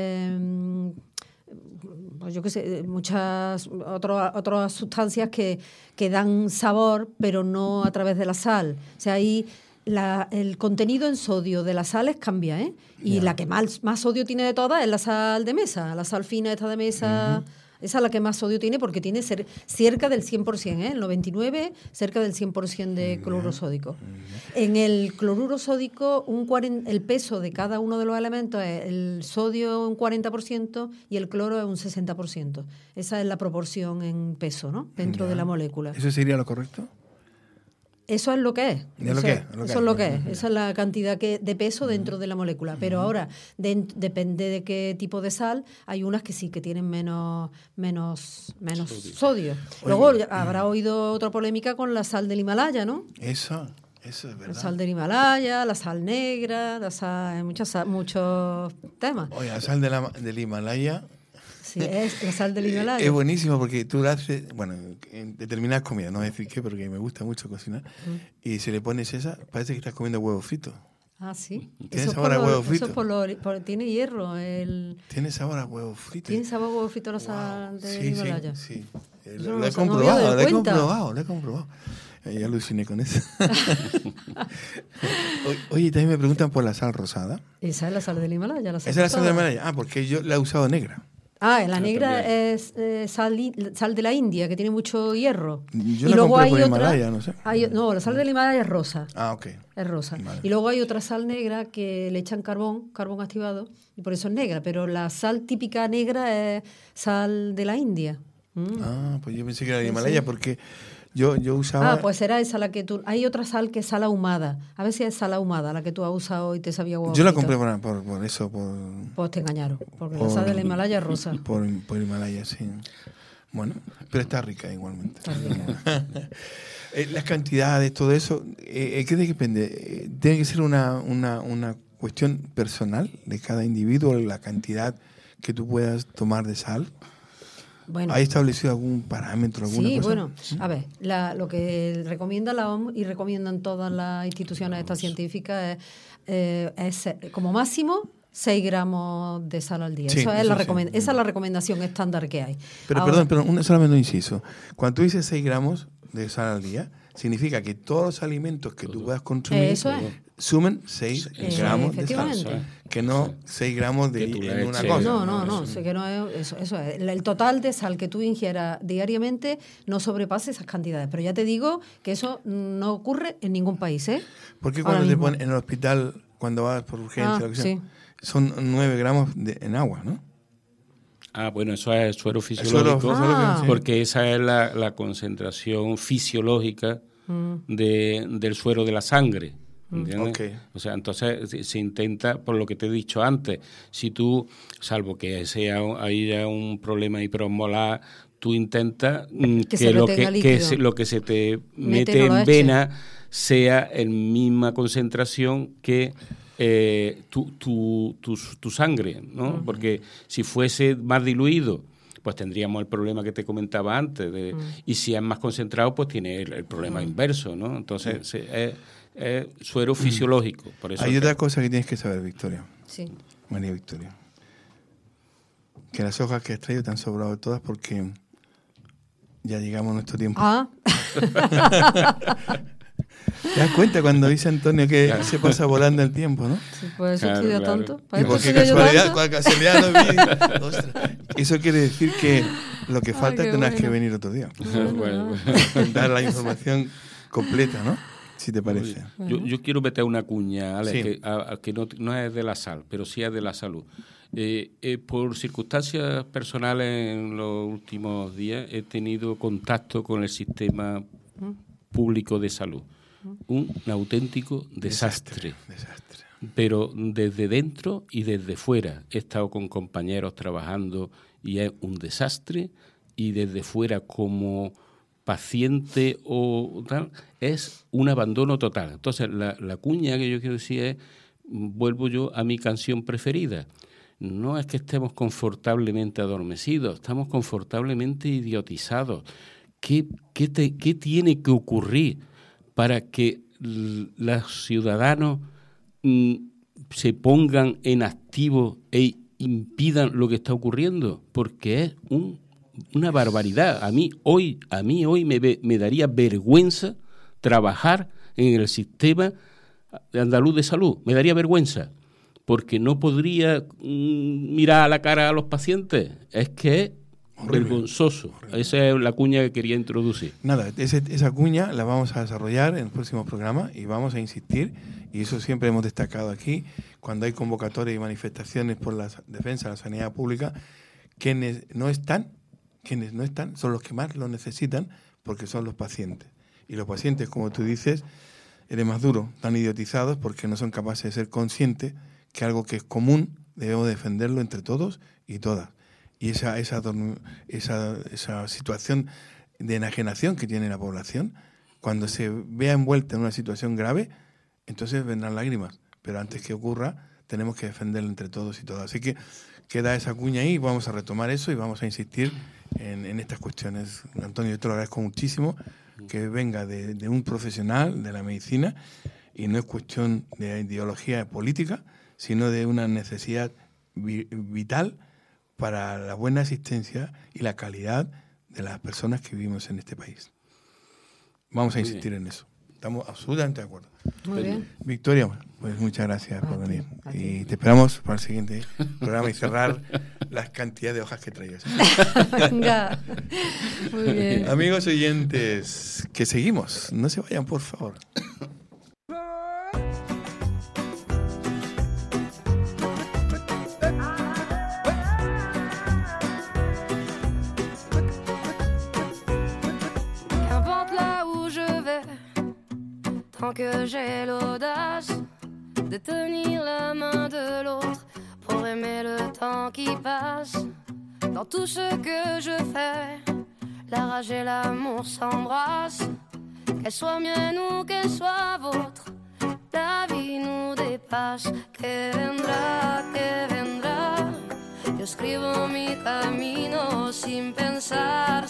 pues yo qué sé, muchas otras sustancias que dan sabor, pero no a través de la sal. O sea, ahí el contenido en sodio de las sales cambia, ¿eh? Y la que más sodio tiene de todas es la sal de mesa, la sal fina esta de mesa. Esa es la que más sodio tiene porque tiene cerca del 100%, el 99%, cerca del 100% de cloruro sódico. En el cloruro sódico, el peso de cada uno de los elementos es el sodio un 40% y el cloro es un 60%. Esa es la proporción en peso, ¿no? Dentro de la molécula. ¿Eso sería lo correcto? Eso es lo que es. Eso es lo que es. Esa es la cantidad de peso dentro de la molécula. Pero ahora, depende de qué tipo de sal, hay unas que sí que tienen menos sodio. Luego habrá oído otra polémica con la sal del Himalaya, ¿no? Eso es verdad. La sal del Himalaya, la sal negra, muchos temas. Oye, la sal del Himalaya... Sí, es la sal del Himalaya. Es buenísimo porque tú la haces, en determinadas comidas, no voy a decir qué, porque me gusta mucho cocinar, y si le pones esa, parece que estás comiendo huevo frito. Ah, sí. Tiene sabor a huevo frito. Eso tiene hierro. Tiene sabor a huevo frito. Tiene sabor a huevo frito la sal del Himalaya. Sí. Lo he comprobado. Ya aluciné con eso. Oye, también me preguntan por la sal rosada. Esa es la sal del Himalaya. Esa es la sal del Himalaya. Porque yo la he usado negra. La negra es sal de la India, que tiene mucho hierro. Yo la compré por Himalaya, no sé. La sal del Himalaya es rosa. Ok. Es rosa. Vale. Y luego hay otra sal negra que le echan carbón activado, y por eso es negra. Pero la sal típica negra es sal de la India. Pues yo pensé que era de Himalaya porque... Yo usaba... pues será esa la que tú... Hay otra sal que es sal ahumada. A ver si es sal ahumada la que tú has usado y te sabía huevo. Yo la compré por eso, Pues te engañaron, porque la sal del Himalaya es rosa. Por Himalaya, sí. Bueno, pero está rica igualmente. Está rica. Las cantidades, todo eso, ¿qué depende? ¿Tiene que ser una cuestión personal de cada individuo, la cantidad que tú puedas tomar de sal? Bueno, ¿hay establecido algún parámetro, alguna cosa? Sí, bueno, a ver, lo que recomienda la OMS y recomiendan todas las instituciones estas científicas es como máximo 6 gramos de sal al día. Sí, esa es la recomendación estándar que hay. Pero ahora, solamente un inciso. Cuando tú dices 6 gramos de sal al día, significa que todos los alimentos que tú puedas consumir sumen 6 gramos de sal. Que no 6 gramos de una cosa. No, que no es eso es. El total de sal que tú ingieras diariamente no sobrepase esas cantidades. Pero ya te digo que eso no ocurre en ningún país, ¿eh? Porque cuando te ponen en el hospital, cuando vas por urgencia, son 9 gramos en agua, ¿no? Bueno, eso es suero fisiológico, porque esa es la concentración fisiológica del suero de la sangre. ¿entiendes? Okay. O sea, entonces se intenta, por lo que te he dicho antes, si tú, salvo que haya un problema hiperosmolar, tú intentas que lo que se te mete en vena sea en misma concentración que tu sangre, ¿no? Porque si fuese más diluido, pues tendríamos el problema que te comentaba antes. Y si es más concentrado, pues tiene el problema inverso, ¿no? Entonces, es suero fisiológico. Por eso hay otra cosa que tienes que saber, Victoria. Sí. María Victoria. Que las hojas que has traído te han sobrado todas porque ya llegamos a nuestro tiempo. ¿Te das cuenta cuando dice Antonio que se pasa volando el tiempo, no? Sí, pues eso estudia tanto. Y porque casualidad no vi. Ostras. Eso quiere decir que lo que falta tendrás que venir otro día. Bueno. Dar la información completa, ¿no? Si te parece. Yo quiero meter una cuña, Alex, Sí. que no es de la sal, pero sí es de la salud. Por circunstancias personales en los últimos días he tenido contacto con el sistema público de salud. Un auténtico desastre. Pero desde dentro y desde fuera. He estado con compañeros trabajando y es un desastre, y desde fuera como paciente o tal, es un abandono total. Entonces, la cuña que yo quiero decir es, vuelvo yo a mi canción preferida. No es que estemos confortablemente adormecidos, estamos confortablemente idiotizados. ¿Qué tiene que ocurrir para que los ciudadanos se pongan en activo e impidan lo que está ocurriendo? Porque es una barbaridad. A mí hoy me daría vergüenza trabajar en el sistema andaluz de salud. Me daría vergüenza, porque no podría mirar a la cara a los pacientes. Es que es vergonzoso. Esa es la cuña que quería introducir. Nada, esa cuña la vamos a desarrollar en el próximo programa y vamos a insistir, y eso siempre hemos destacado aquí, cuando hay convocatorias y manifestaciones por la defensa de la sanidad pública, quienes no están son los que más lo necesitan, porque son los pacientes. Y los pacientes, como tú dices, eres más duro, están idiotizados porque no son capaces de ser conscientes que algo que es común debemos defenderlo entre todos y todas. Y esa situación de enajenación que tiene la población, cuando se vea envuelta en una situación grave, entonces vendrán lágrimas. Pero antes que ocurra, tenemos que defenderlo entre todos y todas. Así que queda esa cuña ahí, vamos a retomar eso y vamos a insistir en estas cuestiones. Antonio, yo te lo agradezco muchísimo que venga de un profesional de la medicina, y no es cuestión de ideología política, sino de una necesidad vital para la buena asistencia y la calidad de las personas que vivimos en este país. Vamos a insistir en eso. Estamos absolutamente de acuerdo. Muy bien. Victoria, pues muchas gracias por venir. Y te esperamos para el siguiente programa y cerrar las cantidades de hojas que traías. Venga. Muy bien. Amigos oyentes, que seguimos. No se vayan, por favor. Tant que j'ai l'audace de tenir la main de l'autre pour aimer le temps qui passe. Dans tout ce que je fais, la rage et l'amour s'embrassent. Qu'elle soit mienne ou qu'elle soit vôtre, la vie nous dépasse. Que vendrá, yo escribo mi camino sin pensar,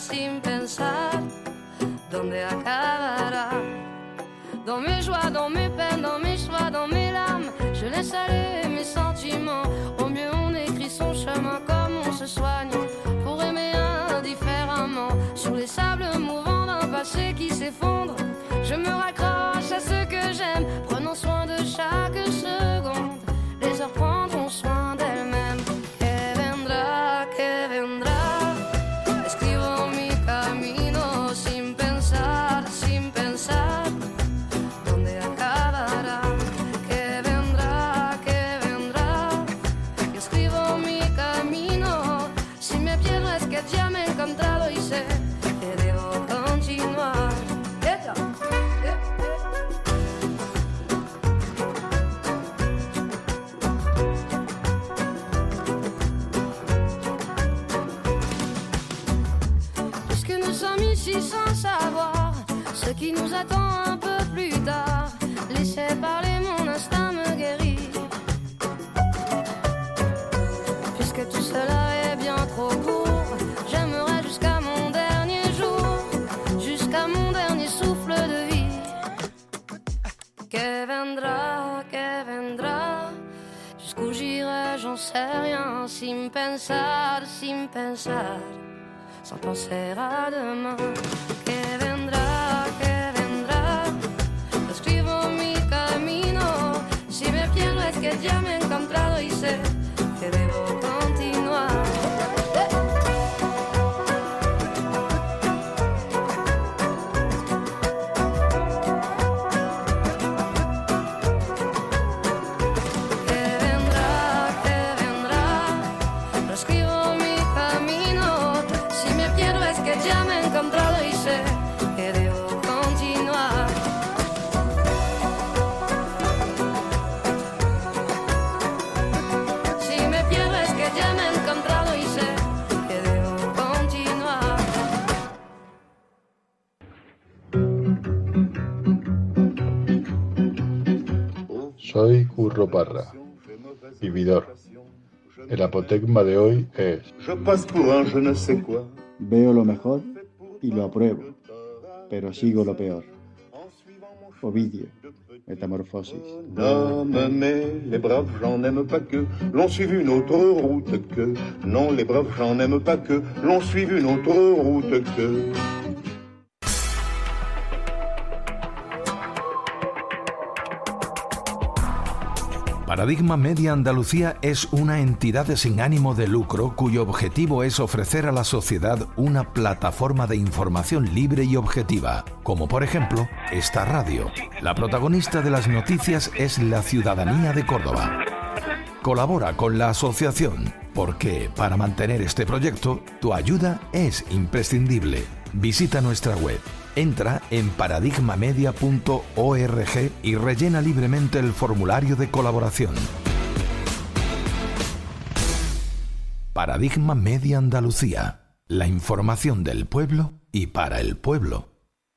dónde acabará. Dans mes joies, dans mes peines, dans mes choix, dans mes larmes, je laisse aller mes sentiments. Au mieux on écrit son chemin comme on se soigne, pour aimer indifféremment. Sur les sables mouvants d'un passé qui s'effondre, je me raccroche à ce que j'aime. Prenons soin de chaque seconde, les heures prendront soin d'elles-mêmes. Que vendrá, escribo mi camino sin pensar, sommes ici sans savoir ce qui nous attend un peu plus tard. Laissez parler, mon instinct me guérit. Puisque tout cela est bien trop court, j'aimerais jusqu'à mon dernier jour, jusqu'à mon dernier souffle de vie. Que vendrá, jusqu'où j'irai, j'en sais rien, sin pensar, sans penser à demain. Que vendrá, escribo mi camino, si me pierdo es que ya me he encontrado y sé que debo continuar. Soy Curro Parra, vividor. El apotegma de hoy es: Veo lo mejor y lo apruebo, pero sigo lo peor. Ovidio, Metamorfosis. Non, mais les braves gens n'aiment pas que l'on suive une autre route que. Non, les braves gens n'aiment pas que l'on suive une autre route que. Paradigma Media Andalucía es una entidad sin ánimo de lucro cuyo objetivo es ofrecer a la sociedad una plataforma de información libre y objetiva, como por ejemplo esta radio. La protagonista de las noticias es la ciudadanía de Córdoba. Colabora con la asociación, porque para mantener este proyecto, tu ayuda es imprescindible. Visita nuestra web. Entra en paradigmamedia.org y rellena libremente el formulario de colaboración. Paradigma Media Andalucía. La información del pueblo y para el pueblo.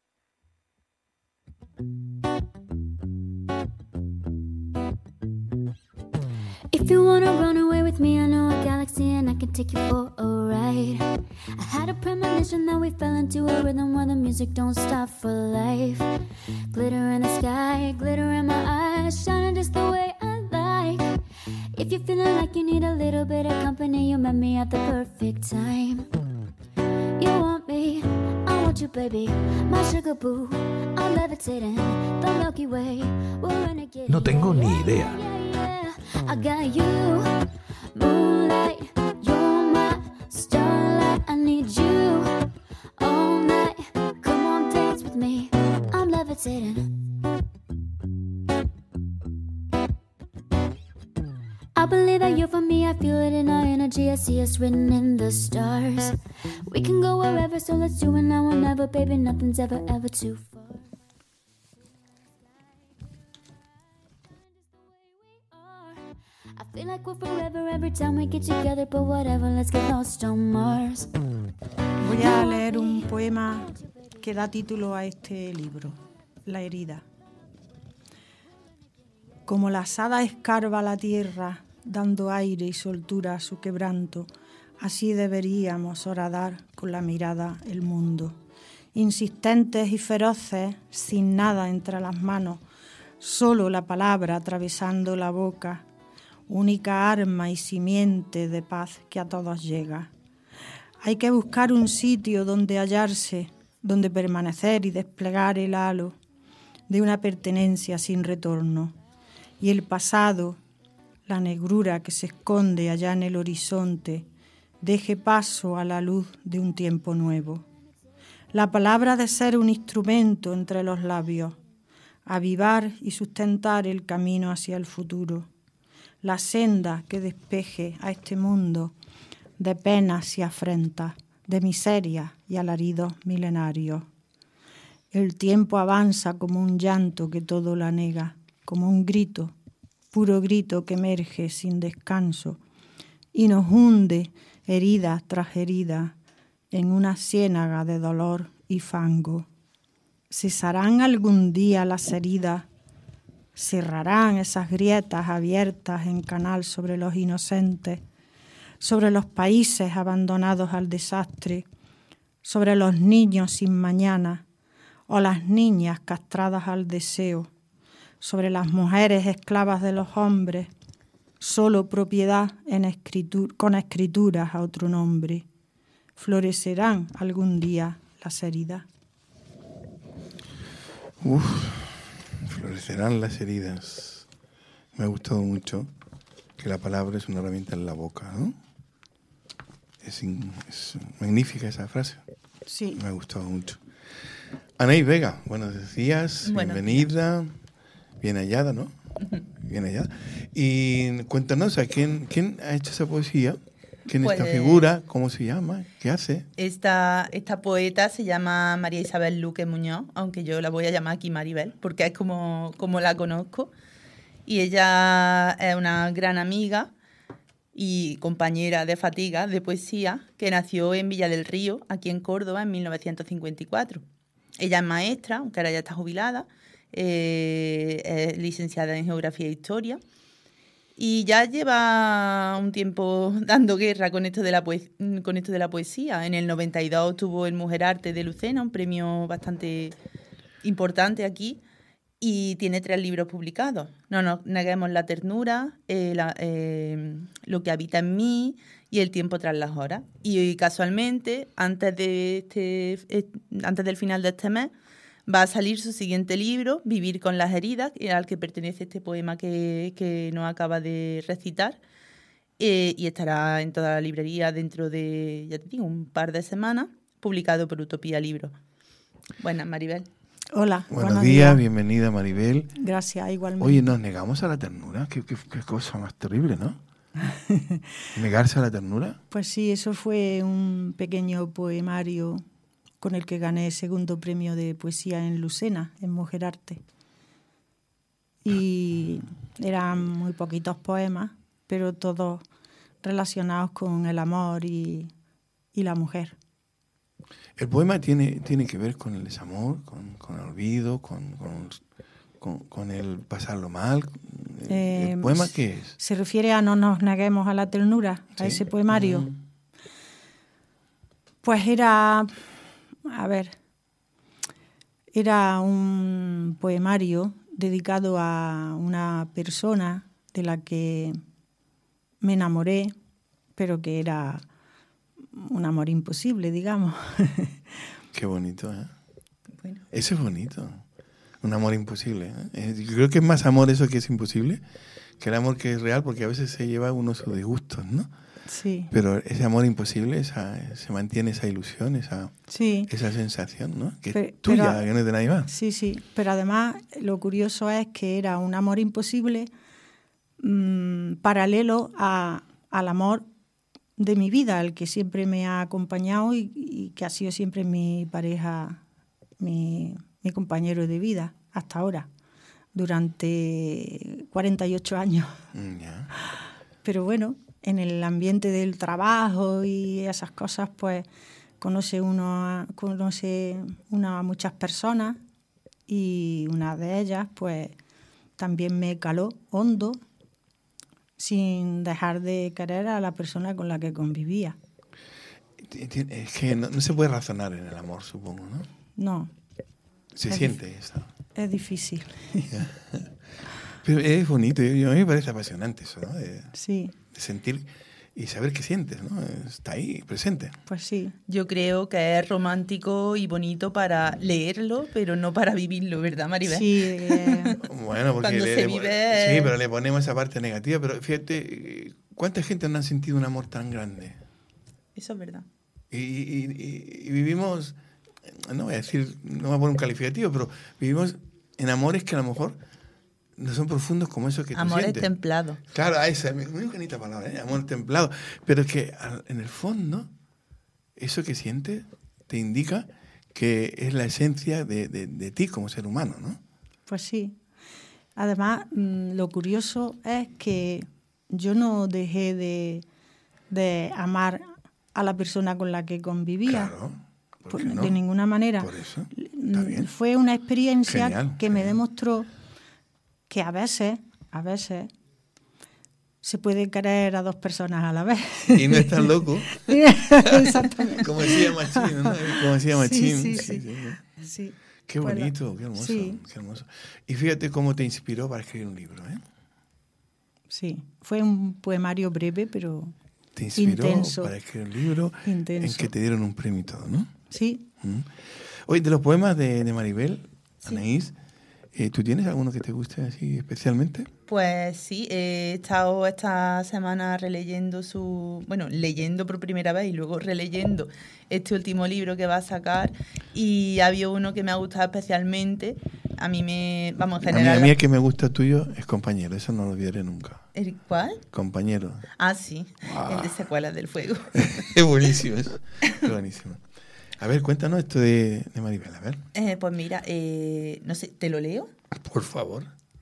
If you wanna run away with me, I know a galaxy and I can take you for a ride. I had a premonition that we fell into a rhythm where the music don't stop for life. Glitter in the sky, glitter in my eyes, shining just the way I like. If you're feeling like you need a little bit of company, you met me at the perfect time. You want me, I want you, baby, my sugar boo. I'm levitating, the Milky Way, we're renegade. No tengo ni idea. I got you, moonlight, you're my starlight. I need you all night. Come on, dance with me. I'm levitating. I believe that you're for me. I feel it in our energy. I see us written in the stars. We can go wherever, so let's do it now or never, baby. Nothing's ever, ever too far. I feel like we're forever every time we get together, but whatever, let's get lost on Mars. Voy a leer un poema que da título a este libro, La herida. Como la asada escarba la tierra, dando aire y soltura a su quebranto, así deberíamos horadar con la mirada el mundo. Insistentes y feroces, sin nada entre las manos, solo la palabra atravesando la boca, única arma y simiente de paz que a todos llega. Hay que buscar un sitio donde hallarse, donde permanecer y desplegar el halo de una pertenencia sin retorno. Y el pasado, la negrura que se esconde allá en el horizonte, deje paso a la luz de un tiempo nuevo. La palabra de ser un instrumento entre los labios, avivar y sustentar el camino hacia el futuro. La senda que despeje a este mundo de penas y afrentas, de miseria y alaridos milenarios. El tiempo avanza como un llanto que todo lo anega, como un grito, puro grito que emerge sin descanso y nos hunde herida tras herida en una ciénaga de dolor y fango. ¿Cesarán algún día las heridas? ¿Cerrarán esas grietas abiertas en canal sobre los inocentes, sobre los países abandonados al desastre, sobre los niños sin mañana o las niñas castradas al deseo, sobre las mujeres esclavas de los hombres, solo propiedad con escrituras a otro nombre? ¿Florecerán algún día las heridas? Florecerán las heridas. Me ha gustado mucho que la palabra es una herramienta en la boca, ¿no? Es magnífica esa frase. Sí. Me ha gustado mucho. Anaís Vega, buenos días, bienvenida. Bien hallada, ¿no? Bien hallada. Y cuéntanos, ¿quién ha hecho esa poesía? ¿Quién es esta figura? ¿Cómo se llama? ¿Qué hace? Esta poeta se llama María Isabel Luque Muñoz, aunque yo la voy a llamar aquí Maribel, porque es como la conozco. Y ella es una gran amiga y compañera de fatiga de poesía que nació en Villa del Río, aquí en Córdoba, en 1954. Ella es maestra, aunque ahora ya está jubilada, es licenciada en Geografía e Historia. Y ya lleva un tiempo dando guerra con esto de la poesía. En el 92 tuvo el Mujer Arte de Lucena, un premio bastante importante aquí, y tiene 3 libros publicados. No nos neguemos la ternura, Lo que habita en mí y El tiempo tras las horas. Y casualmente, antes del final de este mes, va a salir su siguiente libro, Vivir con las heridas, al que pertenece este poema que nos acaba de recitar, y estará en toda la librería dentro de, ya te digo, un par de semanas, publicado por Utopía Libros. Buenas, Maribel. Hola. Buenos días, bienvenida, Maribel. Gracias, igualmente. Oye, nos negamos a la ternura, qué cosa más terrible, ¿no? ¿Negarse a la ternura? Pues sí, eso fue un pequeño poemario con el que gané el 2º premio de poesía en Lucena, en Mujer Arte. Y eran muy poquitos poemas, pero todos relacionados con el amor y la mujer. El poema tiene que ver con el desamor, con el olvido, con el pasarlo mal. ¿El poema qué es? Se refiere a No nos neguemos a la ternura, a ese poemario. Pues era un poemario dedicado a una persona de la que me enamoré, pero que era un amor imposible, digamos. Qué bonito, ¿eh? Bueno. Eso es bonito. Un amor imposible, ¿eh? Yo creo que es más amor eso que es imposible que el amor que es real, porque a veces se lleva uno sus disgustos, ¿no? Sí. Pero ese amor imposible, se mantiene esa ilusión, esa sensación, ¿no? Que es tuya, que no es de nadie más. Sí, sí. Pero además lo curioso es que era un amor imposible paralelo al amor de mi vida, el que siempre me ha acompañado y que ha sido siempre mi pareja, mi compañero de vida hasta ahora, durante 48 años. Yeah. Pero bueno, en el ambiente del trabajo y esas cosas, pues conoce uno a muchas personas, y una de ellas, pues también me caló hondo, sin dejar de querer a la persona con la que convivía. Es que no se puede razonar en el amor, supongo, ¿no? No. Se siente eso. Es difícil. Pero es bonito, a mí me parece apasionante eso, ¿no? Sí. De sentir y saber qué sientes, ¿no? Está ahí, presente. Pues sí. Yo creo que es romántico y bonito para leerlo, pero no para vivirlo, ¿verdad, Maribel? Sí. Bueno, porque cuando se vive... Sí, pero le ponemos esa parte negativa. Pero fíjate, ¿cuánta gente no ha sentido un amor tan grande? Eso es verdad. Y vivimos, no voy a decir, no voy a poner un calificativo, pero vivimos en amores que a lo mejor no son profundos como eso que tú Amores sientes. templados. Claro, esa es muy bonita palabra, ¿eh? Amor templado. Pero es que en el fondo, eso que sientes te indica que es la esencia de ti como ser humano, ¿no? Pues sí. Además, lo curioso es que yo no dejé de amar a la persona con la que convivía. Claro, ¿por qué no? De ninguna manera. Por eso, está bien. Fue una experiencia Genial, que me demostró que a veces se puede querer a dos personas a la vez. Y no es tan loco. Exactamente. Como decía Machín, ¿no? Como decía Machín. Sí. Qué bonito, qué hermoso, sí. qué hermoso. Y fíjate cómo te inspiró para escribir un libro, ¿eh? Sí, fue un poemario breve, pero te inspiró intenso. Para escribir un libro intenso. En que te dieron un premio y todo, ¿no? Sí. Oye, de los poemas de Maribel, Anaís, ¿tú tienes alguno que te guste así especialmente? Pues sí, he estado esta semana leyendo por primera vez y luego releyendo este último libro que va a sacar, y había uno que me ha gustado especialmente. A mí en general... A mí el que me gusta tuyo es Compañero, eso no lo olvidaré nunca. ¿El cuál? Compañero. Ah, sí, Wow. el de Secuelas del Fuego. Es buenísimo eso, es buenísimo. A ver, cuéntanos esto de Maribel, a ver. Pues mira, no sé, ¿te lo leo? Por favor.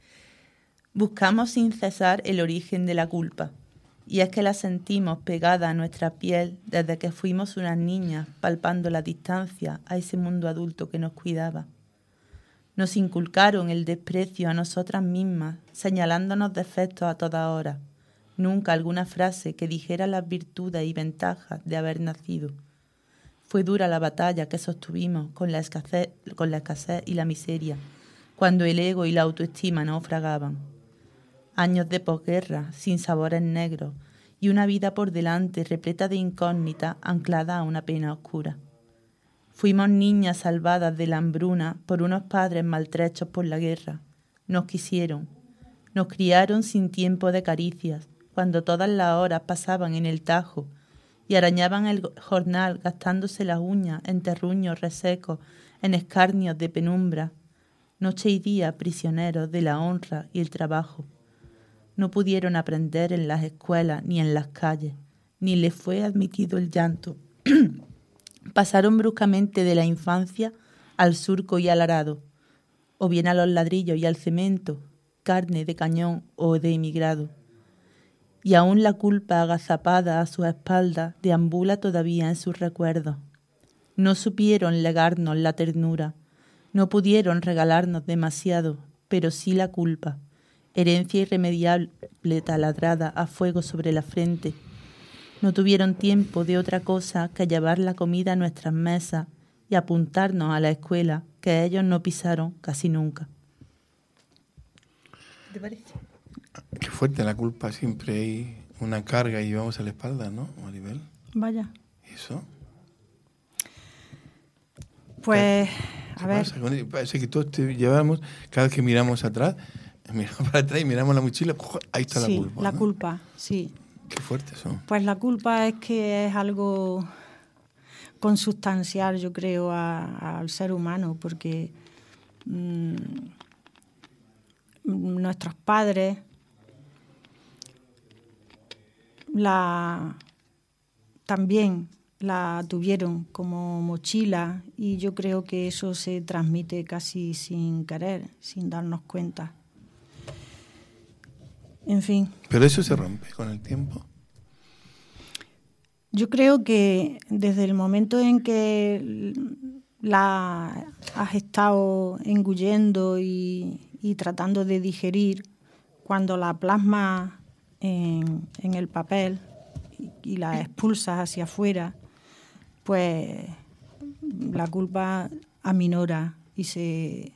Buscamos sin cesar el origen de la culpa, y es que la sentimos pegada a nuestra piel desde que fuimos unas niñas palpando la distancia a ese mundo adulto que nos cuidaba. Nos inculcaron el desprecio a nosotras mismas, señalándonos defectos a toda hora, nunca alguna frase que dijera las virtudes y ventajas de haber nacido. Fue dura la batalla que sostuvimos con la escasez y la miseria, cuando el ego y la autoestima naufragaban. Años de posguerra, sin sabores negros, y una vida por delante repleta de incógnitas anclada a una pena oscura. Fuimos niñas salvadas de la hambruna por unos padres maltrechos por la guerra. Nos quisieron, nos criaron sin tiempo de caricias, cuando todas las horas pasaban en el tajo y arañaban el jornal gastándose las uñas en terruños resecos, en escarnios de penumbra. Noche y día prisioneros de la honra y el trabajo. No pudieron aprender en las escuelas ni en las calles, ni les fue admitido el llanto. Pasaron bruscamente de la infancia al surco y al arado, o bien a los ladrillos y al cemento, carne de cañón o de emigrado. Y aún la culpa agazapada a sus espaldas deambula todavía en sus recuerdos. No supieron legarnos la ternura, no pudieron regalarnos demasiado, pero sí la culpa, herencia irremediable taladrada a fuego sobre la frente. No tuvieron tiempo de otra cosa que llevar la comida a nuestras mesas y apuntarnos a la escuela, que ellos no pisaron casi nunca. ¿Te parece? Qué fuerte la culpa, siempre hay una carga y llevamos a la espalda, ¿no, Maribel? Vaya. ¿Eso? Pues, a ver. Parece que todos te llevamos, cada vez que miramos atrás, miramos para atrás y miramos la mochila, ahí está la culpa. La ¿no? culpa, sí. Qué fuertes son. Pues la culpa es que es algo consustancial, yo creo, al ser humano, porque nuestros padres también la tuvieron como mochila, y yo creo que eso se transmite casi sin querer, sin darnos cuenta. En fin. ¿Pero eso se rompe con el tiempo? Yo creo que desde el momento en que la has estado engullendo y tratando de digerir, cuando la plasmas en el papel y la expulsas hacia afuera, pues la culpa aminora y se...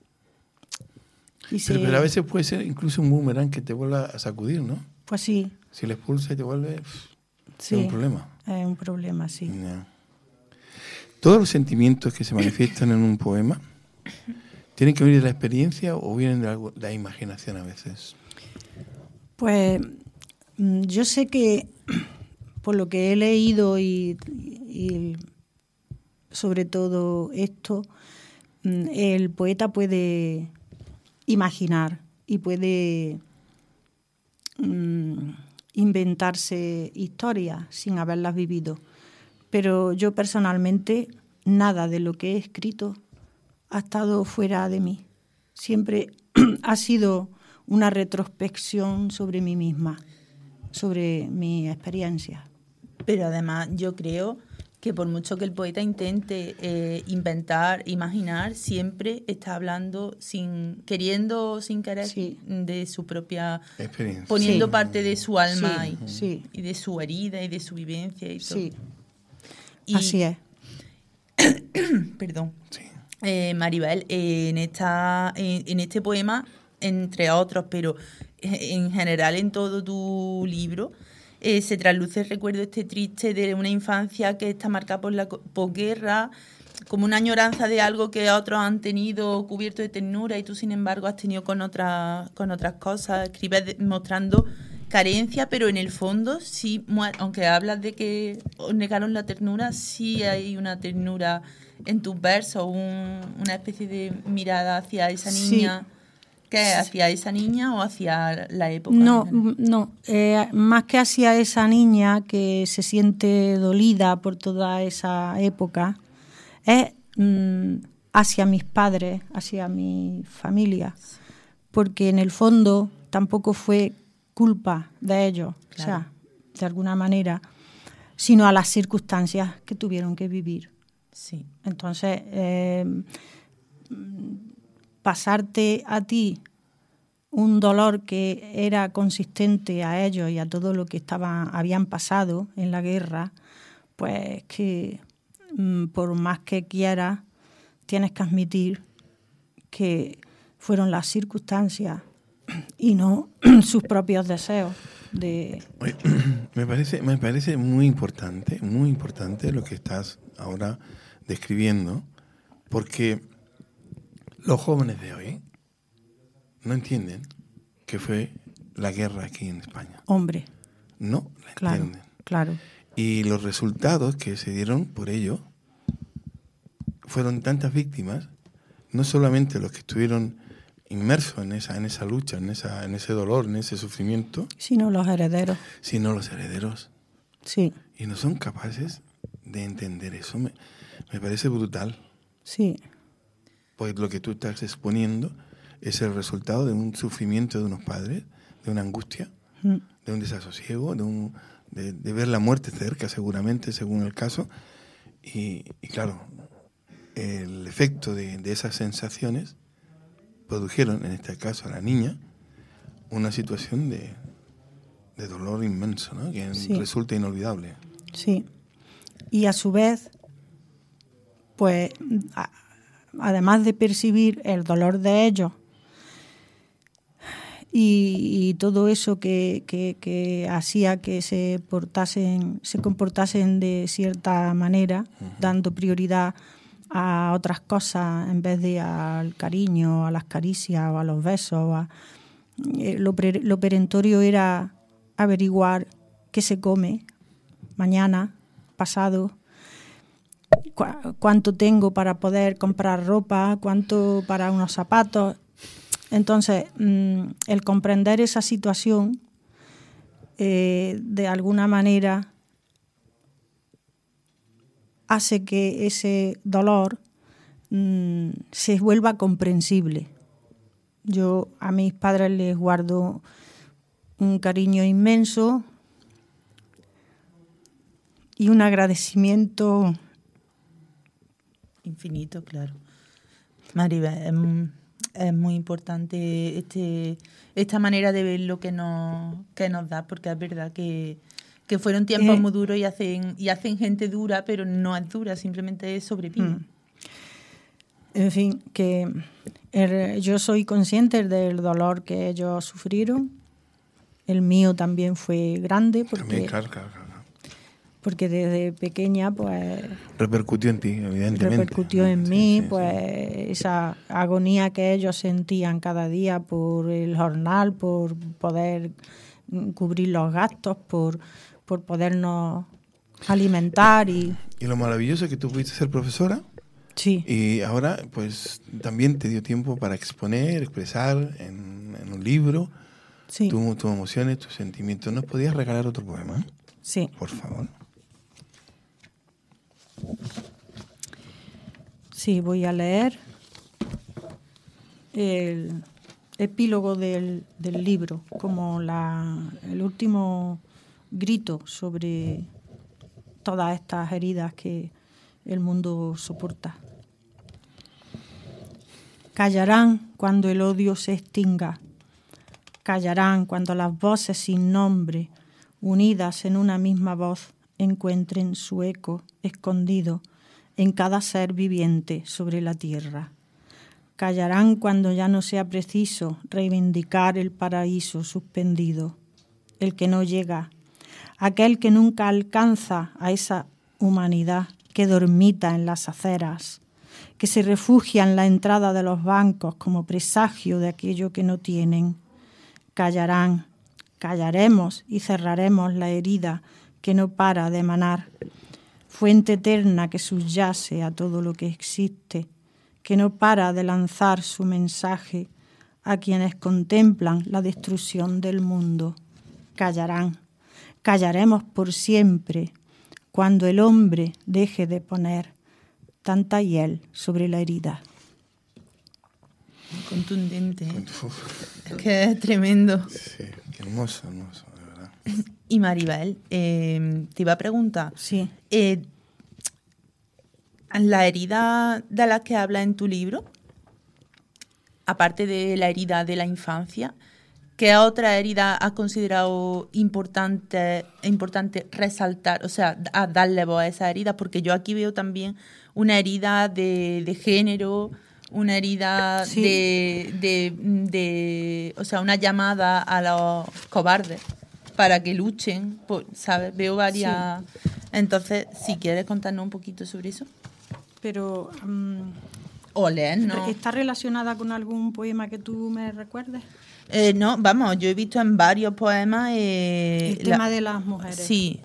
Pero a veces puede ser incluso un boomerang que te vuelva a sacudir, ¿no? Pues sí. Si le expulsa y te vuelve... Sí, es un problema. Es un problema, sí. No. ¿Todos los sentimientos que se manifiestan en un poema tienen que venir de la experiencia o vienen de la imaginación a veces? Pues yo sé que por lo que he leído y sobre todo esto, el poeta puede imaginar y puede inventarse historias sin haberlas vivido. Pero yo personalmente, nada de lo que he escrito ha estado fuera de mí. Siempre ha sido una retrospección sobre mí misma, sobre mi experiencia. Pero además yo creo que por mucho que el poeta intente inventar, imaginar, siempre está hablando sin querer, de su propia experiencia, poniendo parte de su alma y de su herida y de su vivencia y todo. Y, así es. Perdón. Maribel, en este poema, entre otros, pero en general en todo tu libro, se trasluce el recuerdo triste de una infancia que está marcada por la posguerra, como una añoranza de algo que otros han tenido cubierto de ternura y tú, sin embargo, has tenido con otras cosas. Escribes mostrando carencia, pero en el fondo, sí, aunque hablas de que os negaron la ternura, sí hay una ternura en tus versos, una especie de mirada hacia esa niña. ¿Qué? ¿Hacia esa niña o hacia la época? No, más que hacia esa niña que se siente dolida por toda esa época, es hacia mis padres, hacia mi familia, porque en el fondo tampoco fue culpa de ellos, claro. O sea, de alguna manera, sino a las circunstancias que tuvieron que vivir. Sí. Entonces, pasarte a ti un dolor que era consistente a ellos y a todo lo que habían pasado en la guerra, pues que por más que quieras, tienes que admitir que fueron las circunstancias y no sus propios deseos. Me parece muy importante lo que estás ahora describiendo, porque los jóvenes de hoy no entienden que fue la guerra aquí en España. Hombre. No la entienden. Claro. Y los resultados que se dieron por ello fueron tantas víctimas, no solamente los que estuvieron inmersos en esa lucha, en ese dolor, en ese sufrimiento, sino los herederos. Sí. Y no son capaces de entender eso. Me parece brutal. Sí. Pues lo que tú estás exponiendo es el resultado de un sufrimiento de unos padres, de una angustia, de un desasosiego, de ver la muerte cerca, seguramente, según el caso. Y claro, el efecto de esas sensaciones produjeron, en este caso a la niña, una situación de dolor inmenso, ¿no? Que resulta inolvidable. Sí. Y a su vez, pues, además de percibir el dolor de ellos y todo eso que hacía que se comportasen de cierta manera, dando prioridad a otras cosas en vez de al cariño, a las caricias o a los besos. Lo perentorio era averiguar qué se come mañana, pasado, cuánto tengo para poder comprar ropa, cuánto para unos zapatos. Entonces, el comprender esa situación, de alguna manera, hace que ese dolor se vuelva comprensible. Yo a mis padres les guardo un cariño inmenso y un agradecimiento infinito, claro. Maribel, es muy importante esta manera de ver lo que nos da, porque es verdad que fueron tiempos muy duros y hacen gente dura, pero no es dura, simplemente sobrevive. En fin, que yo soy consciente del dolor que ellos sufrieron. El mío también fue grande porque, claro. Porque desde pequeña, pues... repercutió en ti, evidentemente. Repercutió en mí, pues esa agonía que ellos sentían cada día por el jornal, por poder cubrir los gastos, por podernos alimentar y lo maravilloso es que tú pudiste ser profesora. Sí. Y ahora, pues, también te dio tiempo para exponer, expresar en un libro tus emociones, tus sentimientos. ¿Nos podías regalar otro poema? Sí. Por favor. Sí, voy a leer el epílogo del libro, como el último grito sobre todas estas heridas que el mundo soporta. Callarán cuando el odio se extinga. Callarán cuando las voces sin nombre, unidas en una misma voz, encuentren su eco escondido en cada ser viviente sobre la tierra. Callarán cuando ya no sea preciso reivindicar el paraíso suspendido, el que no llega, aquel que nunca alcanza a esa humanidad que dormita en las aceras, que se refugia en la entrada de los bancos como presagio de aquello que no tienen. Callarán, callaremos y cerraremos la herida que no para de emanar, fuente eterna que subyace a todo lo que existe, que no para de lanzar su mensaje a quienes contemplan la destrucción del mundo. Callarán, callaremos por siempre, cuando el hombre deje de poner tanta hiel sobre la herida. Contundente, ¿eh? Es que es tremendo. Sí, qué hermoso, hermoso, de verdad. Y Maribel, te iba a preguntar. Sí. La herida de la que habla en tu libro, aparte de la herida de la infancia, ¿qué otra herida has considerado importante resaltar, o sea, a darle voz a esa herida? Porque yo aquí veo también una herida de género, una herida sí. o sea, una llamada a los cobardes para que luchen, ¿sabes? Veo varias... Sí. Entonces, si quieres contarnos un poquito sobre eso. Pero... o leer, ¿no? ¿Está relacionada con algún poema que tú me recuerdes? No, vamos, yo he visto en varios poemas... el tema de las mujeres. Sí.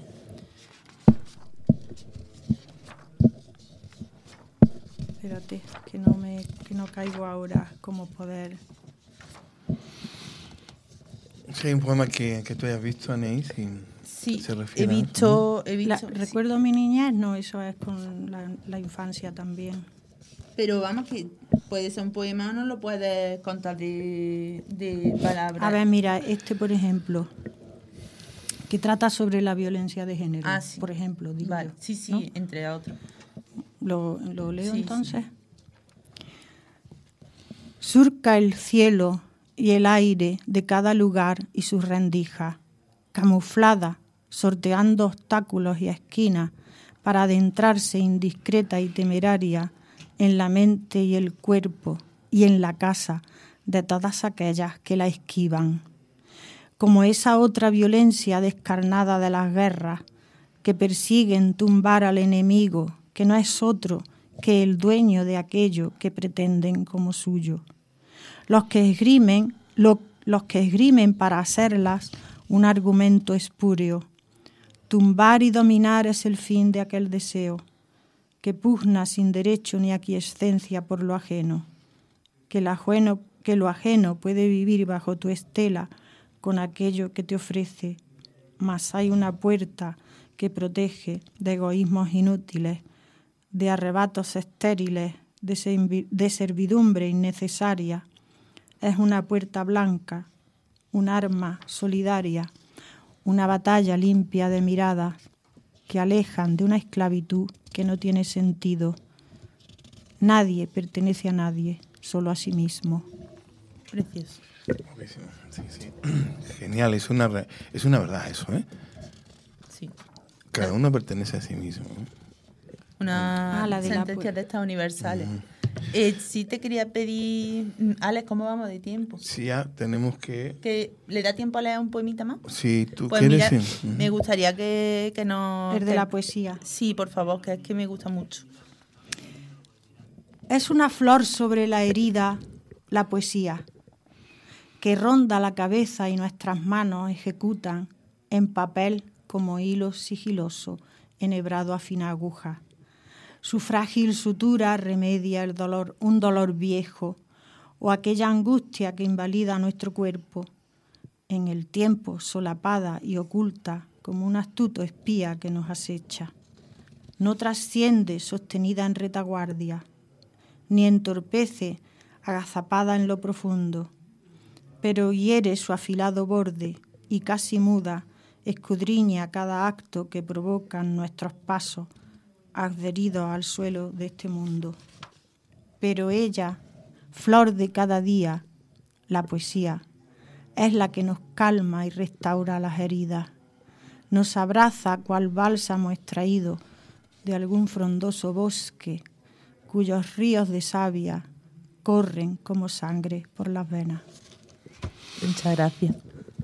Espérate, que no caigo ahora cómo poder... Sí, hay un poema que tú hayas visto, Anaís, sí, se refiere he visto recuerdo mi niñez, no, eso es con la infancia también. Pero vamos, que puede ser un poema, no lo puedes contar de palabras. A ver, mira, por ejemplo, que trata sobre la violencia de género, sí. Por ejemplo. Digo vale, yo, sí, ¿no? Entre otros. ¿Lo leo sí, entonces? Sí. Surca el cielo y el aire de cada lugar y sus rendijas, camuflada, sorteando obstáculos y esquinas para adentrarse indiscreta y temeraria en la mente y el cuerpo y en la casa de todas aquellas que la esquivan. Como esa otra violencia descarnada de las guerras que persiguen tumbar al enemigo, que no es otro que el dueño de aquello que pretenden como suyo. Los que esgrimen para hacerlas un argumento espúreo. Tumbar y dominar es el fin de aquel deseo, que pugna sin derecho ni aquiescencia por lo ajeno, que lo ajeno puede vivir bajo tu estela con aquello que te ofrece, mas hay una puerta que protege de egoísmos inútiles, de arrebatos estériles, de servidumbre innecesaria. Es una puerta blanca, un arma solidaria, una batalla limpia de miradas que alejan de una esclavitud que no tiene sentido. Nadie pertenece a nadie, solo a sí mismo. Precioso. Sí, sí. Genial, es una verdad eso, ¿eh? Sí. Cada uno pertenece a sí mismo, ¿eh? Una sentencia de estas universales. Sí te quería pedir, Alex, ¿cómo vamos de tiempo? Sí, ya tenemos que... ¿Le da tiempo a leer un poemita más? Sí, tú pues quieres. Mira, me gustaría que nos... El de la poesía. Sí, por favor, que es que me gusta mucho. Es una flor sobre la herida, la poesía, que ronda la cabeza y nuestras manos ejecutan en papel como hilo sigiloso, enhebrado a fina aguja. Su frágil sutura remedia el dolor, un dolor viejo, o aquella angustia que invalida nuestro cuerpo, en el tiempo solapada y oculta como un astuto espía que nos acecha. No trasciende sostenida en retaguardia, ni entorpece agazapada en lo profundo, pero hiere su afilado borde y casi muda escudriña cada acto que provocan nuestros pasos adheridos al suelo de este mundo. Pero ella, flor de cada día, la poesía, es la que nos calma y restaura las heridas. Nos abraza cual bálsamo extraído de algún frondoso bosque, cuyos ríos de savia corren como sangre por las venas. Muchas gracias.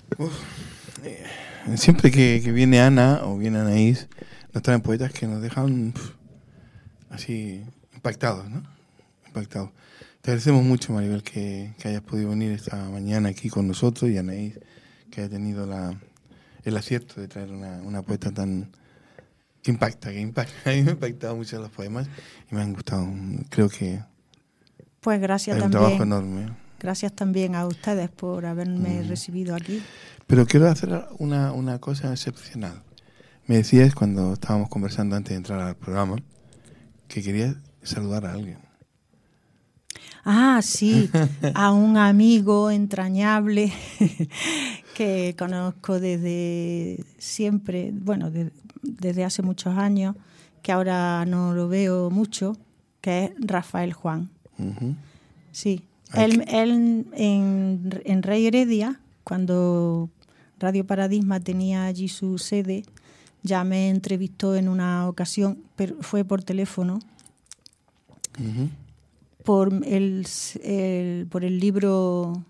Siempre que viene Ana o viene Anaís, nos traen poetas que nos dejan así impactados, ¿no? Impactados. Te agradecemos mucho, Maribel, que hayas podido venir esta mañana aquí con nosotros, y Anaís, que haya tenido el acierto de traer una poeta tan que impacta. A mí me han impactado mucho los poemas y me han gustado. Creo que pues gracias hay también. Un trabajo enorme. Gracias también a ustedes por haberme recibido aquí. Pero quiero hacer una cosa excepcional. Me decías cuando estábamos conversando antes de entrar al programa que querías saludar a alguien. Ah, sí, a un amigo entrañable que conozco desde siempre, bueno, desde hace muchos años, que ahora no lo veo mucho, que es Rafael Juan. Uh-huh. Sí, él en Rey Heredia, cuando Radio Paradigma tenía allí su sede, ya me entrevistó en una ocasión, pero fue por teléfono. Uh-huh. Por el libro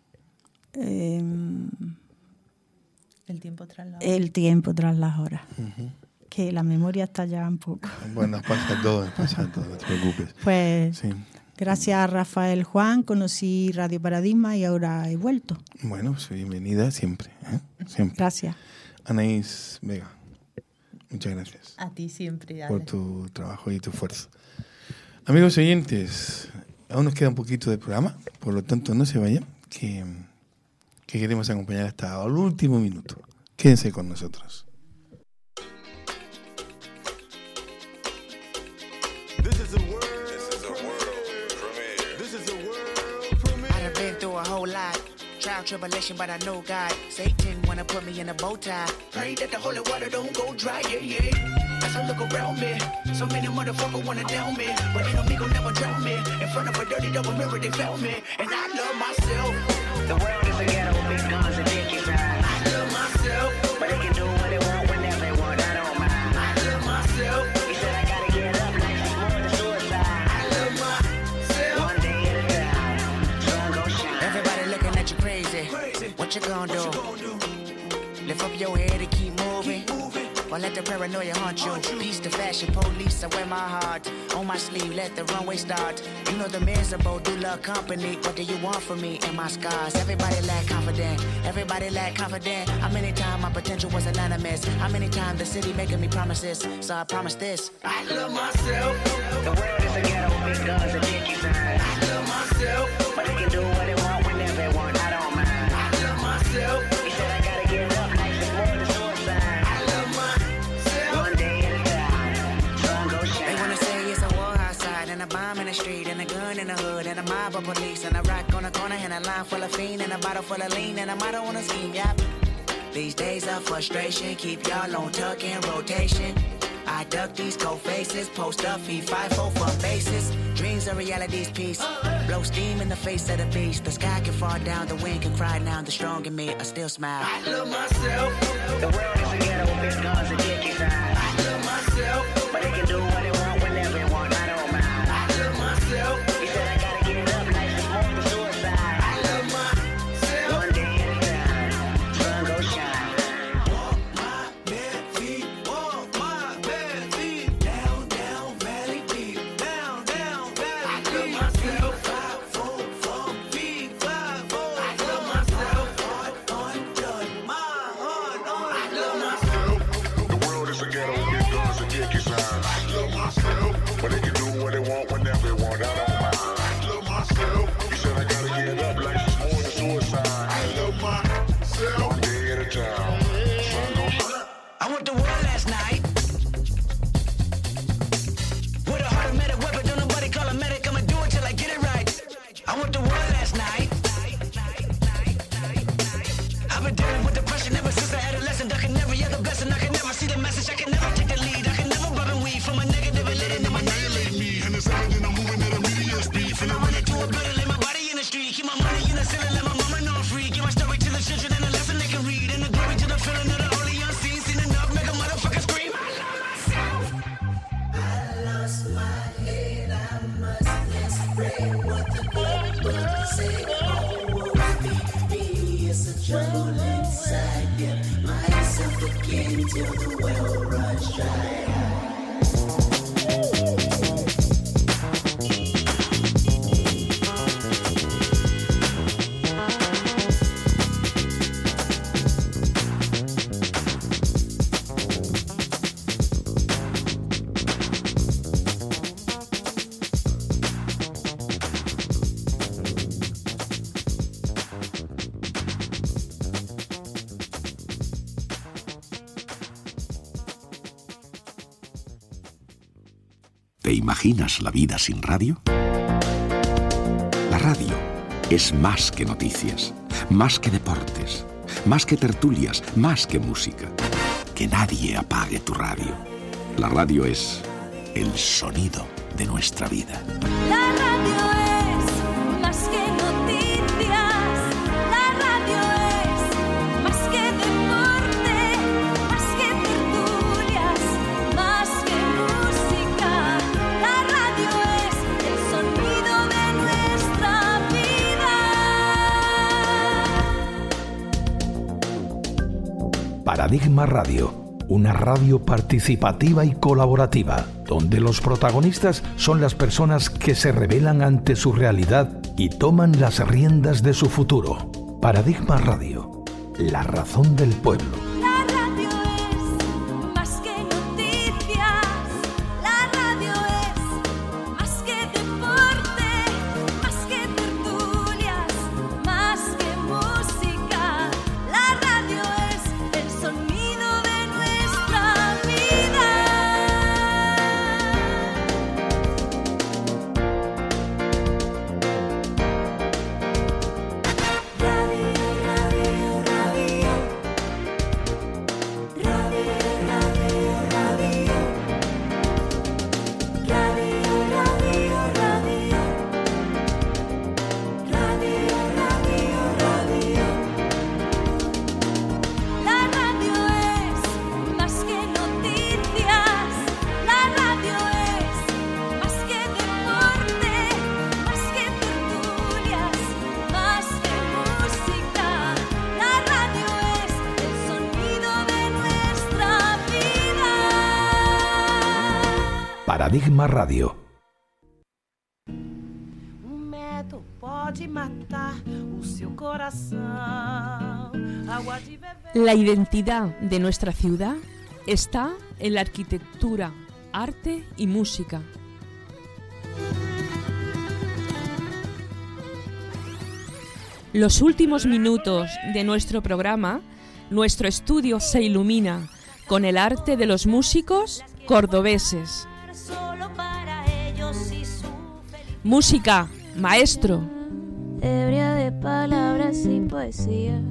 El tiempo tras las horas. El tiempo tras las horas. Uh-huh. Que la memoria está ya un poco. Bueno, nos pasa todo, no te preocupes. Pues sí. Gracias a Rafael Juan conocí Radio Paradigma y ahora he vuelto. Bueno, pues bienvenida siempre, ¿eh? Siempre. Gracias. Anaís Vega, muchas gracias. A ti siempre, Ale. Por tu trabajo y tu esfuerzo. Amigos oyentes, aún nos queda un poquito de programa, por lo tanto no se vayan, que queremos acompañar hasta el último minuto. Quédense con nosotros. I've been through a whole lot. Trial, tribulation, but I know God. Satan wanna put me in a bow tie. Pray that the holy water don't go dry, yeah, yeah. As I look around me, so many motherfuckers wanna down me, but ain't no me gon' never drown me. In front of a dirty double mirror, they found me, and I love myself. The world is a ghetto with big guns and dick inside. I love myself, but they can do what they want whenever they want. I don't mind. I love myself. He said I gotta get up, life is more than suicide. I love myself. One day at a time, sun gon' shine. Everybody looking at you crazy. What you gonna do? Lift up your head and keep moving. Or let the paranoia haunt you. Peace to fashion police, I wear my heart on my sleeve, let the runway start. You know the miserable do love company. What do you want from me and my scars? Everybody lack confident, everybody lack confident. How many times my potential was anonymous? How many times the city making me promises? So I promise this, I love myself. The world is a ghetto with big guns and dick inside. I love myself, but they can do what they want whenever they want. I don't mind. I love myself. He said I gotta get up, life is more than suicide. I love myself. One day at a time, sun gon' shine. They wanna say it's a war outside, and a bomb in the street, and a gun in the hood, and a mob of police, and a rock on the corner, and a line full of fiend, and a bottle full of lean, and a motto on a scheme, yep. These days of frustration keep y'all on tuck in rotation. I duck these cold faces, post up, feed 5-4 for bases. Dreams are reality's piece. Blow steam in the face of the beast. The sky can fall down, the wind can cry now. The strong in me, I still smile. I love myself. The world is a ghetto with big guns and dick inside. I love myself, but they can do what they want whenever they want. I don't mind. I love myself. He said I gotta get up, life is more than suicide. I love myself. One day at a time, sun gon' shine. Walk my bare feet, walk my bare feet. Down, down, valley deep. Down, down, valley deep. I love myself. 5-4 from feet, 5-4. I love myself. Heart undone, my heart on. I love myself. The world is a ghetto. ¿Te imaginas la vida sin radio? La radio es más que noticias, más que deportes, más que tertulias, más que música. Que nadie apague tu radio. La radio es el sonido de nuestra vida. La radio es más que noticias. La radio es más que deporte, más que tertulias, más que música. La radio es el sonido de nuestra vida. Paradigma Radio, una radio participativa y colaborativa, donde los protagonistas son las personas que se rebelan ante su realidad y toman las riendas de su futuro. Paradigma Radio, la razón del pueblo. La radio es más que noticias. La radio es más que deporte, más que tertulias, más que música. La radio es el sonido de nuestra vida. La radio es más que noticias. La radio es más que deporte, más que tertulias, más que música. La radio es el sonido de nuestra vida. Paradigma Radio. Medo pode matar o seu coração. Água de beber. La identidad de nuestra ciudad está en la arquitectura, arte y música. Los últimos minutos de nuestro programa, nuestro estudio se ilumina con el arte de los músicos cordobeses. Solo para ellos y su Música, maestro. ebria de palabras y poesía.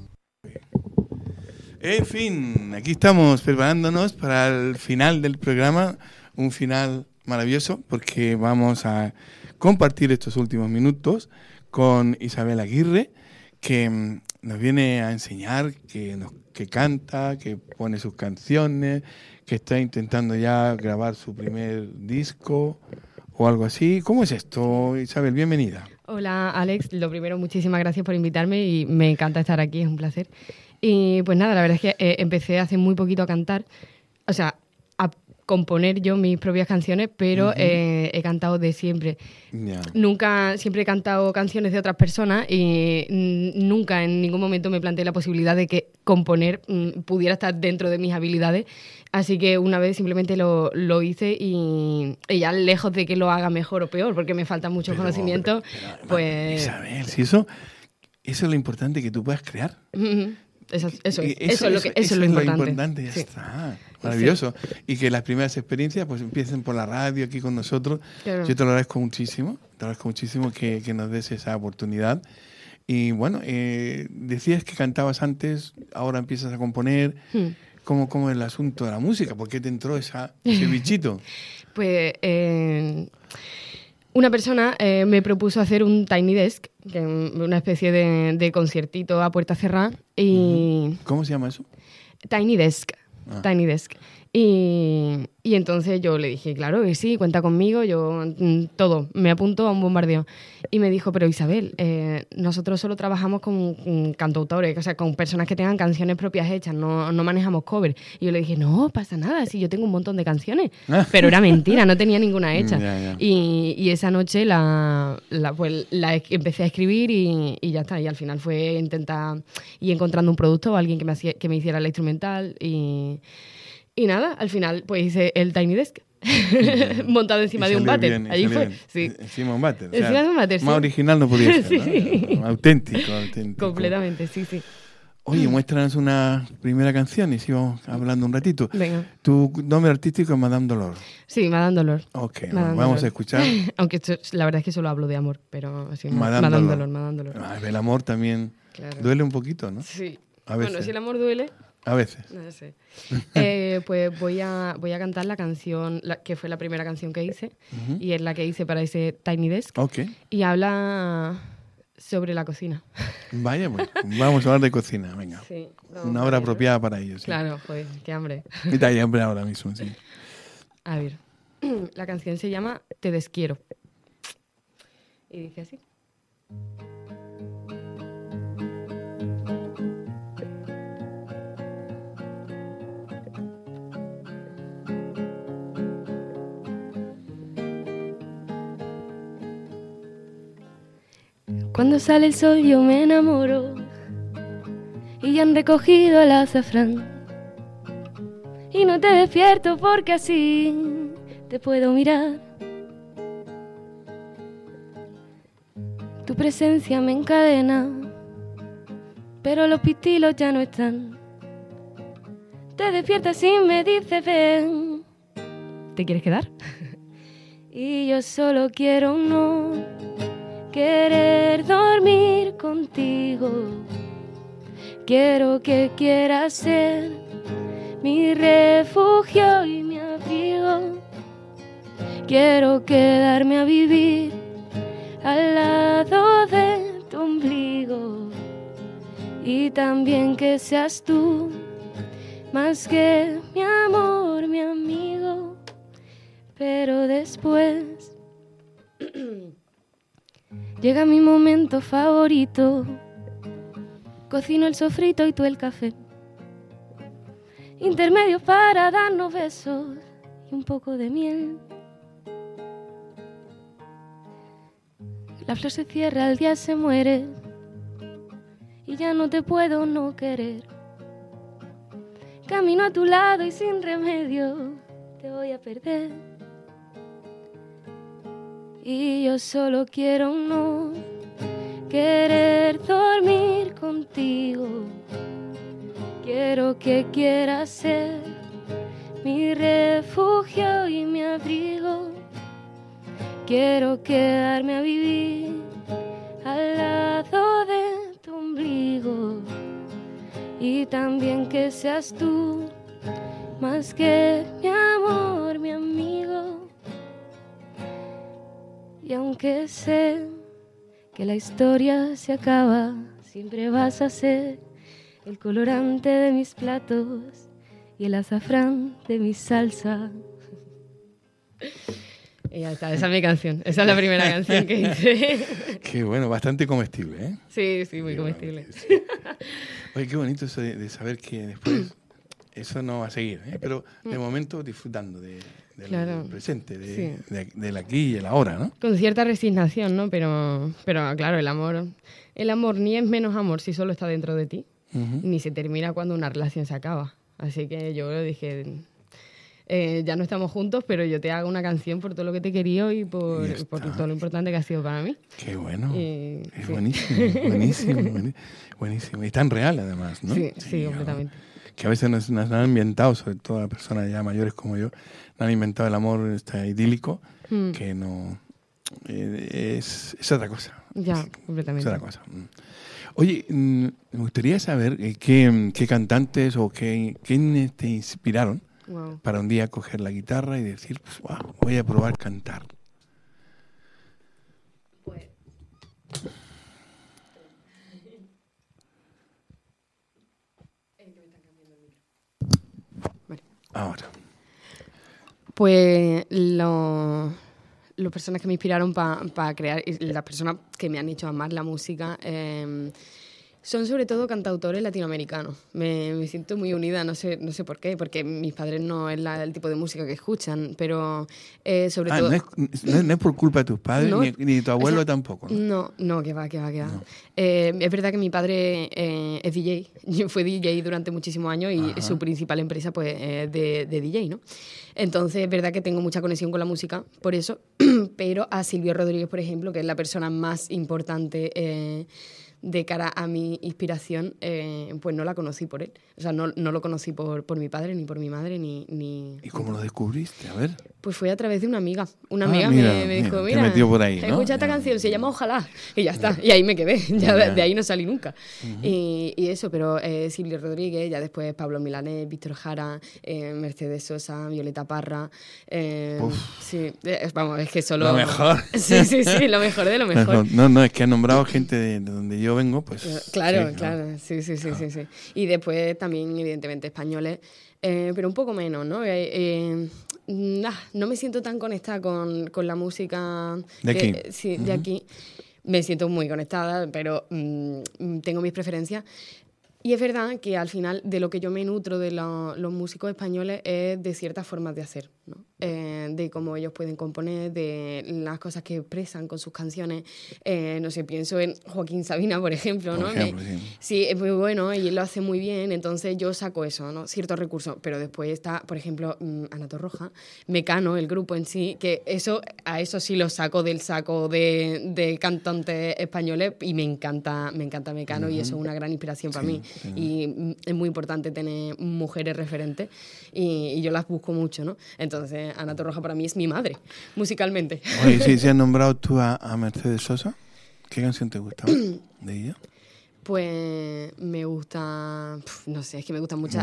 En fin, aquí estamos preparándonos para el final del programa, un final maravilloso porque vamos a compartir estos últimos minutos con Isabel Aguirre, que nos viene a enseñar, que canta, que pone sus canciones, que está intentando ya grabar su primer disco o algo así. ¿Cómo es esto, Isabel? Bienvenida. Hola, Alex. Lo primero, muchísimas gracias por invitarme y me encanta estar aquí, es un placer. Y pues nada, la verdad es que empecé hace muy poquito a cantar, o sea, a componer yo mis propias canciones, pero he cantado de siempre. Ya. Nunca, siempre he cantado canciones de otras personas y nunca en ningún momento me planteé la posibilidad de que componer pudiera estar dentro de mis habilidades. Así que una vez simplemente lo hice y ya lejos de que lo haga mejor o peor, porque me falta mucho conocimiento, pues... Isabel, si eso es lo importante, que tú puedas crear. Eso es lo importante. Ya Sí. está. Maravilloso. Sí. Y que las primeras experiencias pues empiecen por la radio aquí con nosotros. Claro. Yo te lo agradezco muchísimo. Te agradezco muchísimo que nos des esa oportunidad. Y bueno, decías que cantabas antes, ahora empiezas a componer. ¿Cómo es el asunto de la música? ¿Por qué te entró ese bichito? Pues una persona me propuso hacer un Tiny Desk, que es una especie de conciertito a puerta cerrada. Y ¿Cómo se llama eso? Tiny Desk. Tiny Desk. Y entonces yo le dije, claro que sí, cuenta conmigo, yo todo, me apunto a un bombardeo. Y me dijo, pero Isabel, nosotros solo trabajamos con cantautores, o sea, con personas que tengan canciones propias hechas, no manejamos cover. Y yo le dije, no pasa nada, si yo tengo un montón de canciones. Pero era mentira, no tenía ninguna hecha. Ya. Y esa noche pues empecé a escribir y ya está. Y al final fue intentar ir encontrando un producto o alguien que me hiciera la instrumental y nada, al final pues hice el Tiny Desk montado encima de un váter. Allí fue. Sí. Encima de un váter. Encima de un váter, sí. Más original no podía ser, Sí. ¿no? Auténtico. Completamente, sí. Oye, muéstranos una primera canción y sigamos hablando un ratito. Venga. Tu nombre artístico es Madame Dolor. Sí, Madame Dolor. Ok, Madame vamos Dolor. a escuchar. Aunque la verdad es que solo hablo de amor, pero sí, Madame Dolor. Madame Dolor. El amor también duele un poquito, ¿no? Sí. A veces. Bueno, si el amor duele... A veces. No sé. Pues voy a cantar la canción, que fue la primera canción que hice, y es la que hice para ese Tiny Desk. Ok. Y habla sobre la cocina. Vaya, pues vamos a hablar de cocina, venga. Sí, una hora apropiada para ello. Sí. Claro, pues, qué hambre. Y hay hambre ahora mismo, sí. A ver, la canción se llama Te desquiero. Y dice así. Cuando sale el sol yo me enamoro y ya han recogido el azafrán y no te despierto porque así te puedo mirar. Tu presencia me encadena, pero los pistilos ya no están. Te despiertas y me dices ven, ¿te quieres quedar? Y yo solo quiero querer dormir contigo. Quiero que quieras ser mi refugio y mi abrigo. Quiero quedarme a vivir al lado de tu ombligo. Y también que seas tú más que mi amor, mi amigo. Pero después llega mi momento favorito. Cocino el sofrito y tú el café. Intermedios para darnos besos y un poco de miel. La flor se cierra, el día se muere y ya no te puedo no querer. Camino a tu lado y sin remedio te voy a perder. Y yo solo quiero querer dormir contigo. Quiero que quieras ser mi refugio y mi abrigo. Quiero quedarme a vivir al lado de tu ombligo. Y también que seas tú más que mi amor, mi amigo. Y aunque sé que la historia se acaba, siempre vas a ser el colorante de mis platos y el azafrán de mi salsa. Y ya está, esa es mi canción. Esa es la primera canción que hice. Qué bueno, bastante comestible, ¿eh? Sí, muy comestible. Sí. Oye, qué bonito eso de saber que después eso no va a seguir, ¿eh? Pero de momento disfrutando del presente, del aquí y el ahora, ¿no? Con cierta resignación, ¿no? Pero claro, el amor ni es menos amor si solo está dentro de ti, ni se termina cuando una relación se acaba. Así que yo dije, ya no estamos juntos, pero yo te hago una canción por todo lo que te he querido y por todo lo importante que ha sido para mí. Qué bueno. Es sí. buenísimo. Y tan real, además, ¿no? Sí, completamente. Que a veces nos han inventado, sobre todo las personas ya mayores como yo, nos han inventado el amor idílico, que no... es otra cosa. Ya, completamente. Es otra cosa. Oye, me gustaría saber qué cantantes o quiénes te inspiraron para un día coger la guitarra y decir, pues, wow, voy a probar cantar. Pues... Ahora. Pues las personas que me inspiraron para crear, y las personas que me han hecho amar la música, son sobre todo cantautores latinoamericanos. Me siento muy unida, no sé por qué, porque mis padres no es el tipo de música que escuchan, pero sobre todo... No es por culpa de tus padres, No, ni de tu abuelo o sea, tampoco, ¿no? No, que va. No. Es verdad que mi padre es DJ. Fue DJ durante muchísimos años y Ajá. su principal empresa pues es de DJ, ¿no? Entonces es verdad que tengo mucha conexión con la música, por eso. Pero a Silvio Rodríguez, por ejemplo, que es la persona más importante de cara a mi inspiración, pues no la conocí por él. O sea, no lo conocí por mi padre, ni por mi madre, ni... ¿Y cómo lo descubriste? A ver. Pues fue a través de una amiga. Una Ah, amiga mira, me dijo, te mira, metió por ahí, ¿no? escucha esta canción, se llama Ojalá. Y ya está. Y ahí me quedé. Ya de ahí no salí nunca. Y eso, pero Silvio Rodríguez, ya después Pablo Milanés, Víctor Jara, Mercedes Sosa, Violeta Parra. Sí, vamos, es que solo... Lo mejor. Sí, lo mejor de lo mejor. No, es que ha nombrado gente de donde yo vengo, pues... Claro, sí, claro. Sí. Y después también, evidentemente, españoles, pero un poco menos, ¿no? No me siento tan conectada con la música... ¿De aquí? Sí, de aquí. Me siento muy conectada, pero tengo mis preferencias. Y es verdad que al final de lo que yo me nutro de los músicos españoles es de ciertas formas de hacer, ¿no? De cómo ellos pueden componer, de las cosas que expresan con sus canciones. No sé, pienso en Joaquín Sabina, por ejemplo, ¿no? Sí, es muy bueno y él lo hace muy bien, entonces yo saco eso, ¿no? Ciertos recursos. Pero después está, por ejemplo, Ana Torroja, Mecano, el grupo en sí, que a eso sí lo saco del saco de cantantes españoles y me encanta Mecano y eso es una gran inspiración para mí. Y es muy importante tener mujeres referentes y yo las busco mucho, ¿no? Entonces, Ana Torroja para mí es mi madre, musicalmente. Oye, si has nombrado tú a Mercedes Sosa, ¿qué canción te gustaba de ella? Pues me gusta, no sé, es que me gustan muchas.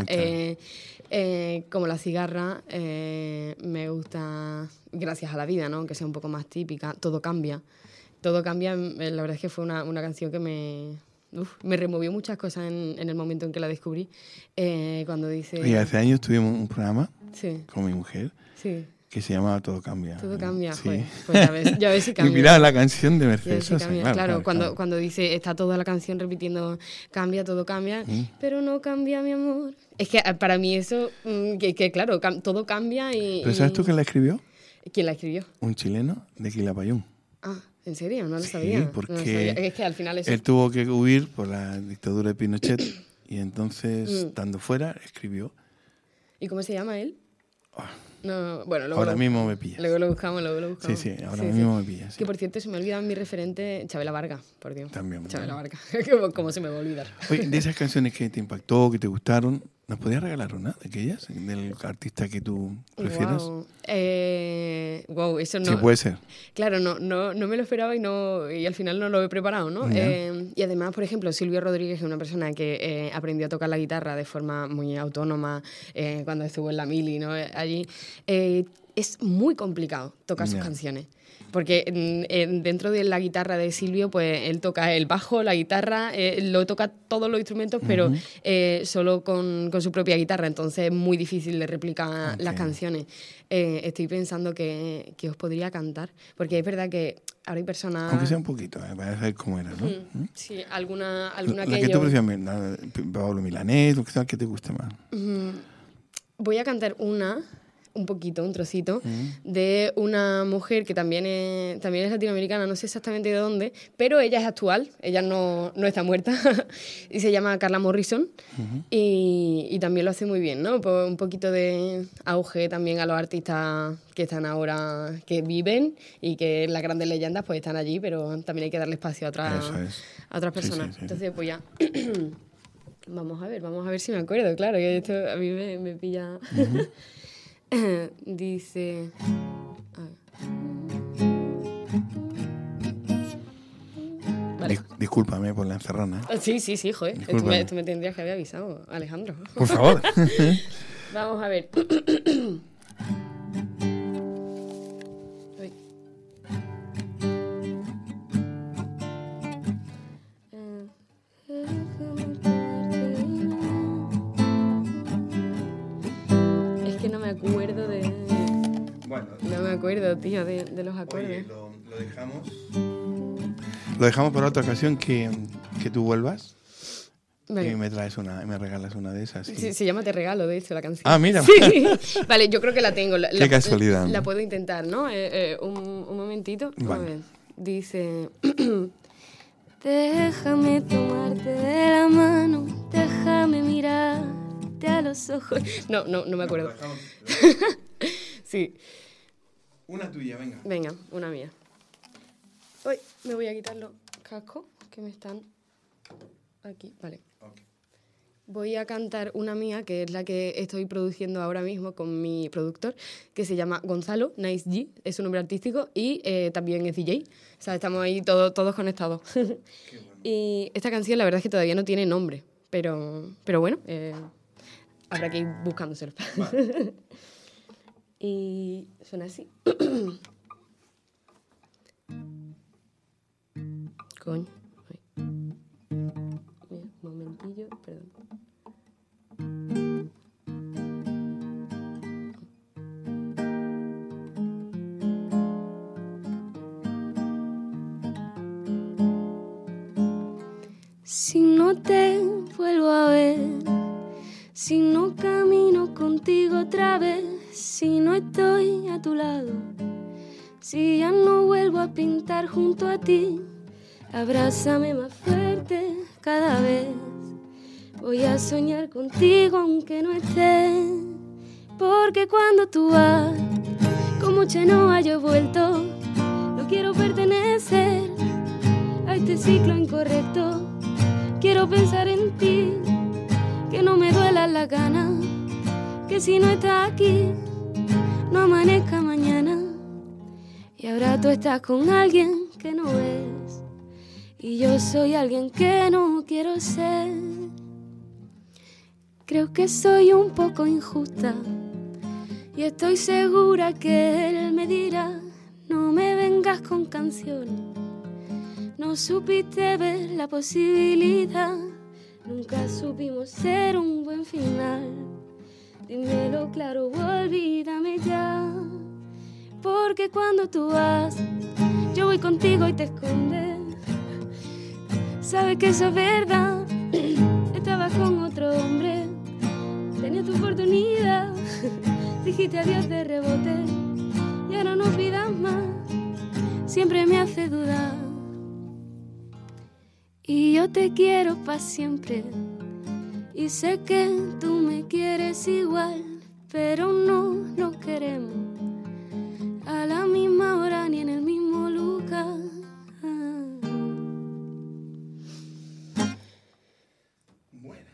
Como La cigarra, me gusta Gracias a la vida, ¿no? Aunque sea un poco más típica. Todo cambia. Todo cambia, la verdad es que fue una canción que me removió muchas cosas en el momento en que la descubrí. Cuando dice... Oye, hace años tuvimos un programa con mi mujer que se llamaba Todo cambia. Todo cambia, sí. Pues ya ves si cambia. Y mira la canción de Mercedes Si Sosa. claro, cuando dice, está toda la canción repitiendo, cambia, todo cambia, pero no cambia mi amor. Es que para mí eso, que claro, todo cambia y... ¿Pero sabes tú quién la escribió? ¿Quién la escribió? Un chileno de Quilapayún. Ah, ¿en serio? No lo sabía. Sí, porque no lo sabía. Es que al final eso... él tuvo que huir por la dictadura de Pinochet y entonces, estando fuera, escribió. ¿Y cómo se llama él? No, bueno, ahora mismo me pillas. Luego lo buscamos. Sí, ahora mismo me pillas. Que por cierto, se me ha olvidado mi referente, Chabela Vargas, por Dios. También. Chabela Vargas, ¿cómo se me va a olvidar? Oye, de esas canciones que te impactó, que te gustaron, ¿nos podías regalar una de aquellas? Del artista que tú prefieras. Wow, eso no... Sí, puede ser. Claro, no me lo esperaba y al final no lo he preparado, ¿no? Y además, por ejemplo, Silvio Rodríguez es una persona que aprendió a tocar la guitarra de forma muy autónoma cuando estuvo en la Mili, ¿no? Allí. Es muy complicado tocar sus canciones. Porque dentro de la guitarra de Silvio, pues él toca el bajo, la guitarra, lo toca todos los instrumentos, pero solo con su propia guitarra. Entonces es muy difícil de replicar las canciones. Estoy pensando que os podría cantar, porque es verdad que ahora hay personas... Aunque sea un poquito, para saber cómo era, ¿no? Sí, alguna la que que yo... tú prefieres, Pablo Milanés, lo que te guste más. Voy a cantar un trocito, de una mujer que también es latinoamericana, no sé exactamente de dónde, pero ella es actual, ella no está muerta, y se llama Carla Morrison, y también lo hace muy bien, ¿no? Pues un poquito de auge también a los artistas que están ahora, que viven, y que las grandes leyendas pues están allí, pero también hay que darle espacio a otras personas. Sí. Entonces, pues ya... Vamos a ver si me acuerdo, claro, que esto a mí me pilla... Dice... Vale. Discúlpame por la encerrona. Sí, joder. Esto me tendrías que haber avisado, Alejandro. Por favor. Vamos a ver. acuerdo, tío, de los acordes. Oye, lo dejamos para otra ocasión que tú vuelvas. Vale. Y me regalas una de esas. Sí, se llama Te Regalo, de hecho, la canción. Ah, mira. Sí. Vale, yo creo que la tengo. Qué casualidad. La puedo intentar, ¿no? Un momentito. Vale. A ver. Dice... Déjame tomarte de la mano, déjame mirarte a los ojos. No me acuerdo. Sí. Una tuya, venga. Venga, una mía. Uy, me voy a quitar los cascos que me están aquí. Vale. Okay. Voy a cantar una mía, que es la que estoy produciendo ahora mismo con mi productor, que se llama Gonzalo, Nice G, es su nombre artístico, y también es DJ. O sea, estamos ahí todos conectados. Bueno. Y esta canción la verdad es que todavía no tiene nombre, pero bueno, habrá que ir buscándoselo. Vale. Y suena así. Coño. Mira, un momentillo, perdón. Si no te vuelvo a ver, si no camino contigo otra vez, si no estoy a tu lado, si ya no vuelvo a pintar junto a ti, abrázame más fuerte cada vez. Voy a soñar contigo aunque no estés, porque cuando tú vas, con mucha enoja yo he vuelto. No quiero pertenecer a este ciclo incorrecto. Quiero pensar en ti, que no me duelan las ganas, que si no estás aquí, no amanezca mañana. Y ahora tú estás con alguien que no ves, y yo soy alguien que no quiero ser. Creo que soy un poco injusta, y estoy segura que él me dirá, no me vengas con canciones. No supiste ver la posibilidad, nunca supimos ser un buen final. Dímelo claro, olvídame ya, porque cuando tú vas, yo voy contigo y te escondes. Sabes que eso es verdad, estabas con otro hombre, tenías tu oportunidad, dijiste adiós de rebote, y ahora no pidas más, siempre me hace dudar. Y yo te quiero pa' siempre, y sé que tú me quieres igual, pero no nos queremos a la misma hora ni en el mismo lugar. Bueno,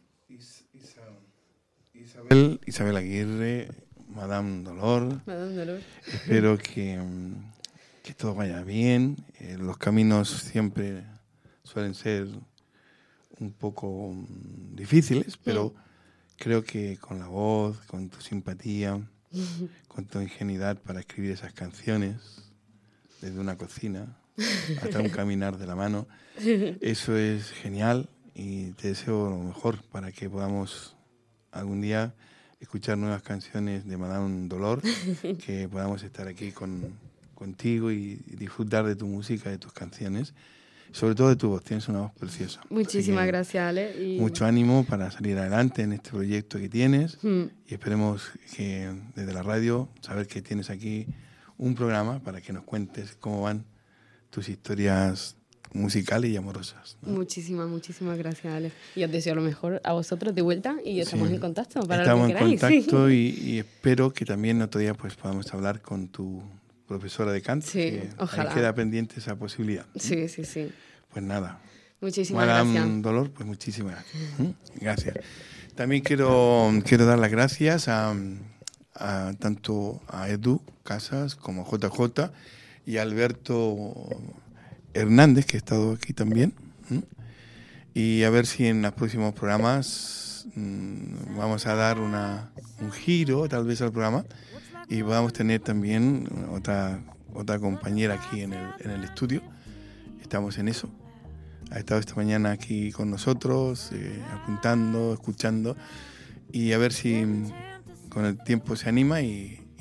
Isabel Aguirre, Madame Dolor. Madame Dolor. Espero que todo vaya bien. Los caminos siempre suelen ser un poco difíciles, pero creo que con la voz, con tu simpatía, con tu ingenuidad para escribir esas canciones, desde una cocina hasta un caminar de la mano, eso es genial y te deseo lo mejor para que podamos algún día escuchar nuevas canciones de Madame Dolor, que podamos estar aquí contigo y disfrutar de tu música, de tus canciones. Sobre todo de tu voz, tienes una voz preciosa. Muchísimas gracias, Ale. Y mucho ánimo para salir adelante en este proyecto que tienes y esperemos que desde la radio saber que tienes aquí un programa para que nos cuentes cómo van tus historias musicales y amorosas, ¿no? Muchísimas gracias, Ale. Y os deseo lo mejor a vosotros de vuelta y estamos en contacto para estamos lo que queráis. Estamos en contacto y espero que también otro día pues podamos hablar con tu profesora de canto. Sí, que ojalá. ahí queda pendiente esa posibilidad, ¿no? Sí. Pues nada. Muchísimas Madame gracias. Dolor, pues muchísimas gracias. Gracias. También quiero dar las gracias a tanto a Edu Casas como a JJ y a Alberto Hernández, que ha estado aquí también. Y a ver si en los próximos programas vamos a dar un giro tal vez al programa y podamos tener también otra compañera aquí en el estudio. Estamos en eso. Ha estado esta mañana aquí con nosotros, apuntando, escuchando, y a ver si con el tiempo se anima y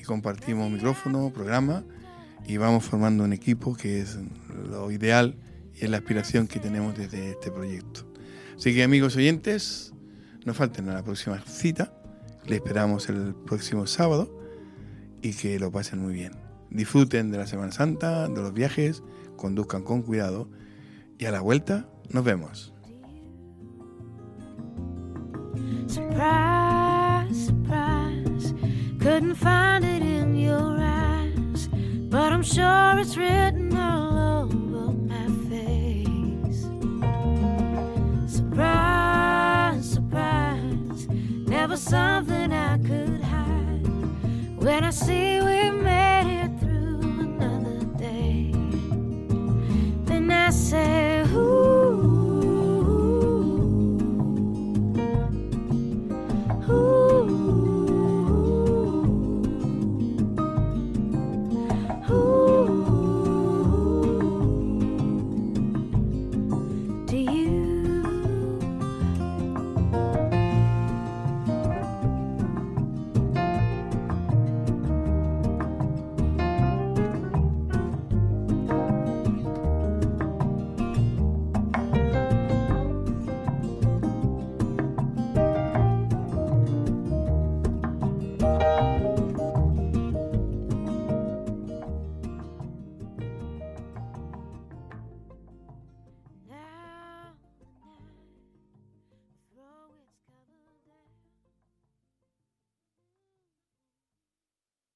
y compartimos micrófono, programa y vamos formando un equipo que es lo ideal y es la aspiración que tenemos desde este proyecto. Así que, amigos oyentes, no falten a la próxima cita. Les esperamos el próximo sábado y que lo pasen muy bien. Disfruten de la Semana Santa, de los viajes, conduzcan con cuidado y a la vuelta nos vemos. Surprise, surprise, couldn't find it in your eyes, but I'm sure it's written all over my face. Surprise, surprise, never something I could hide. When I see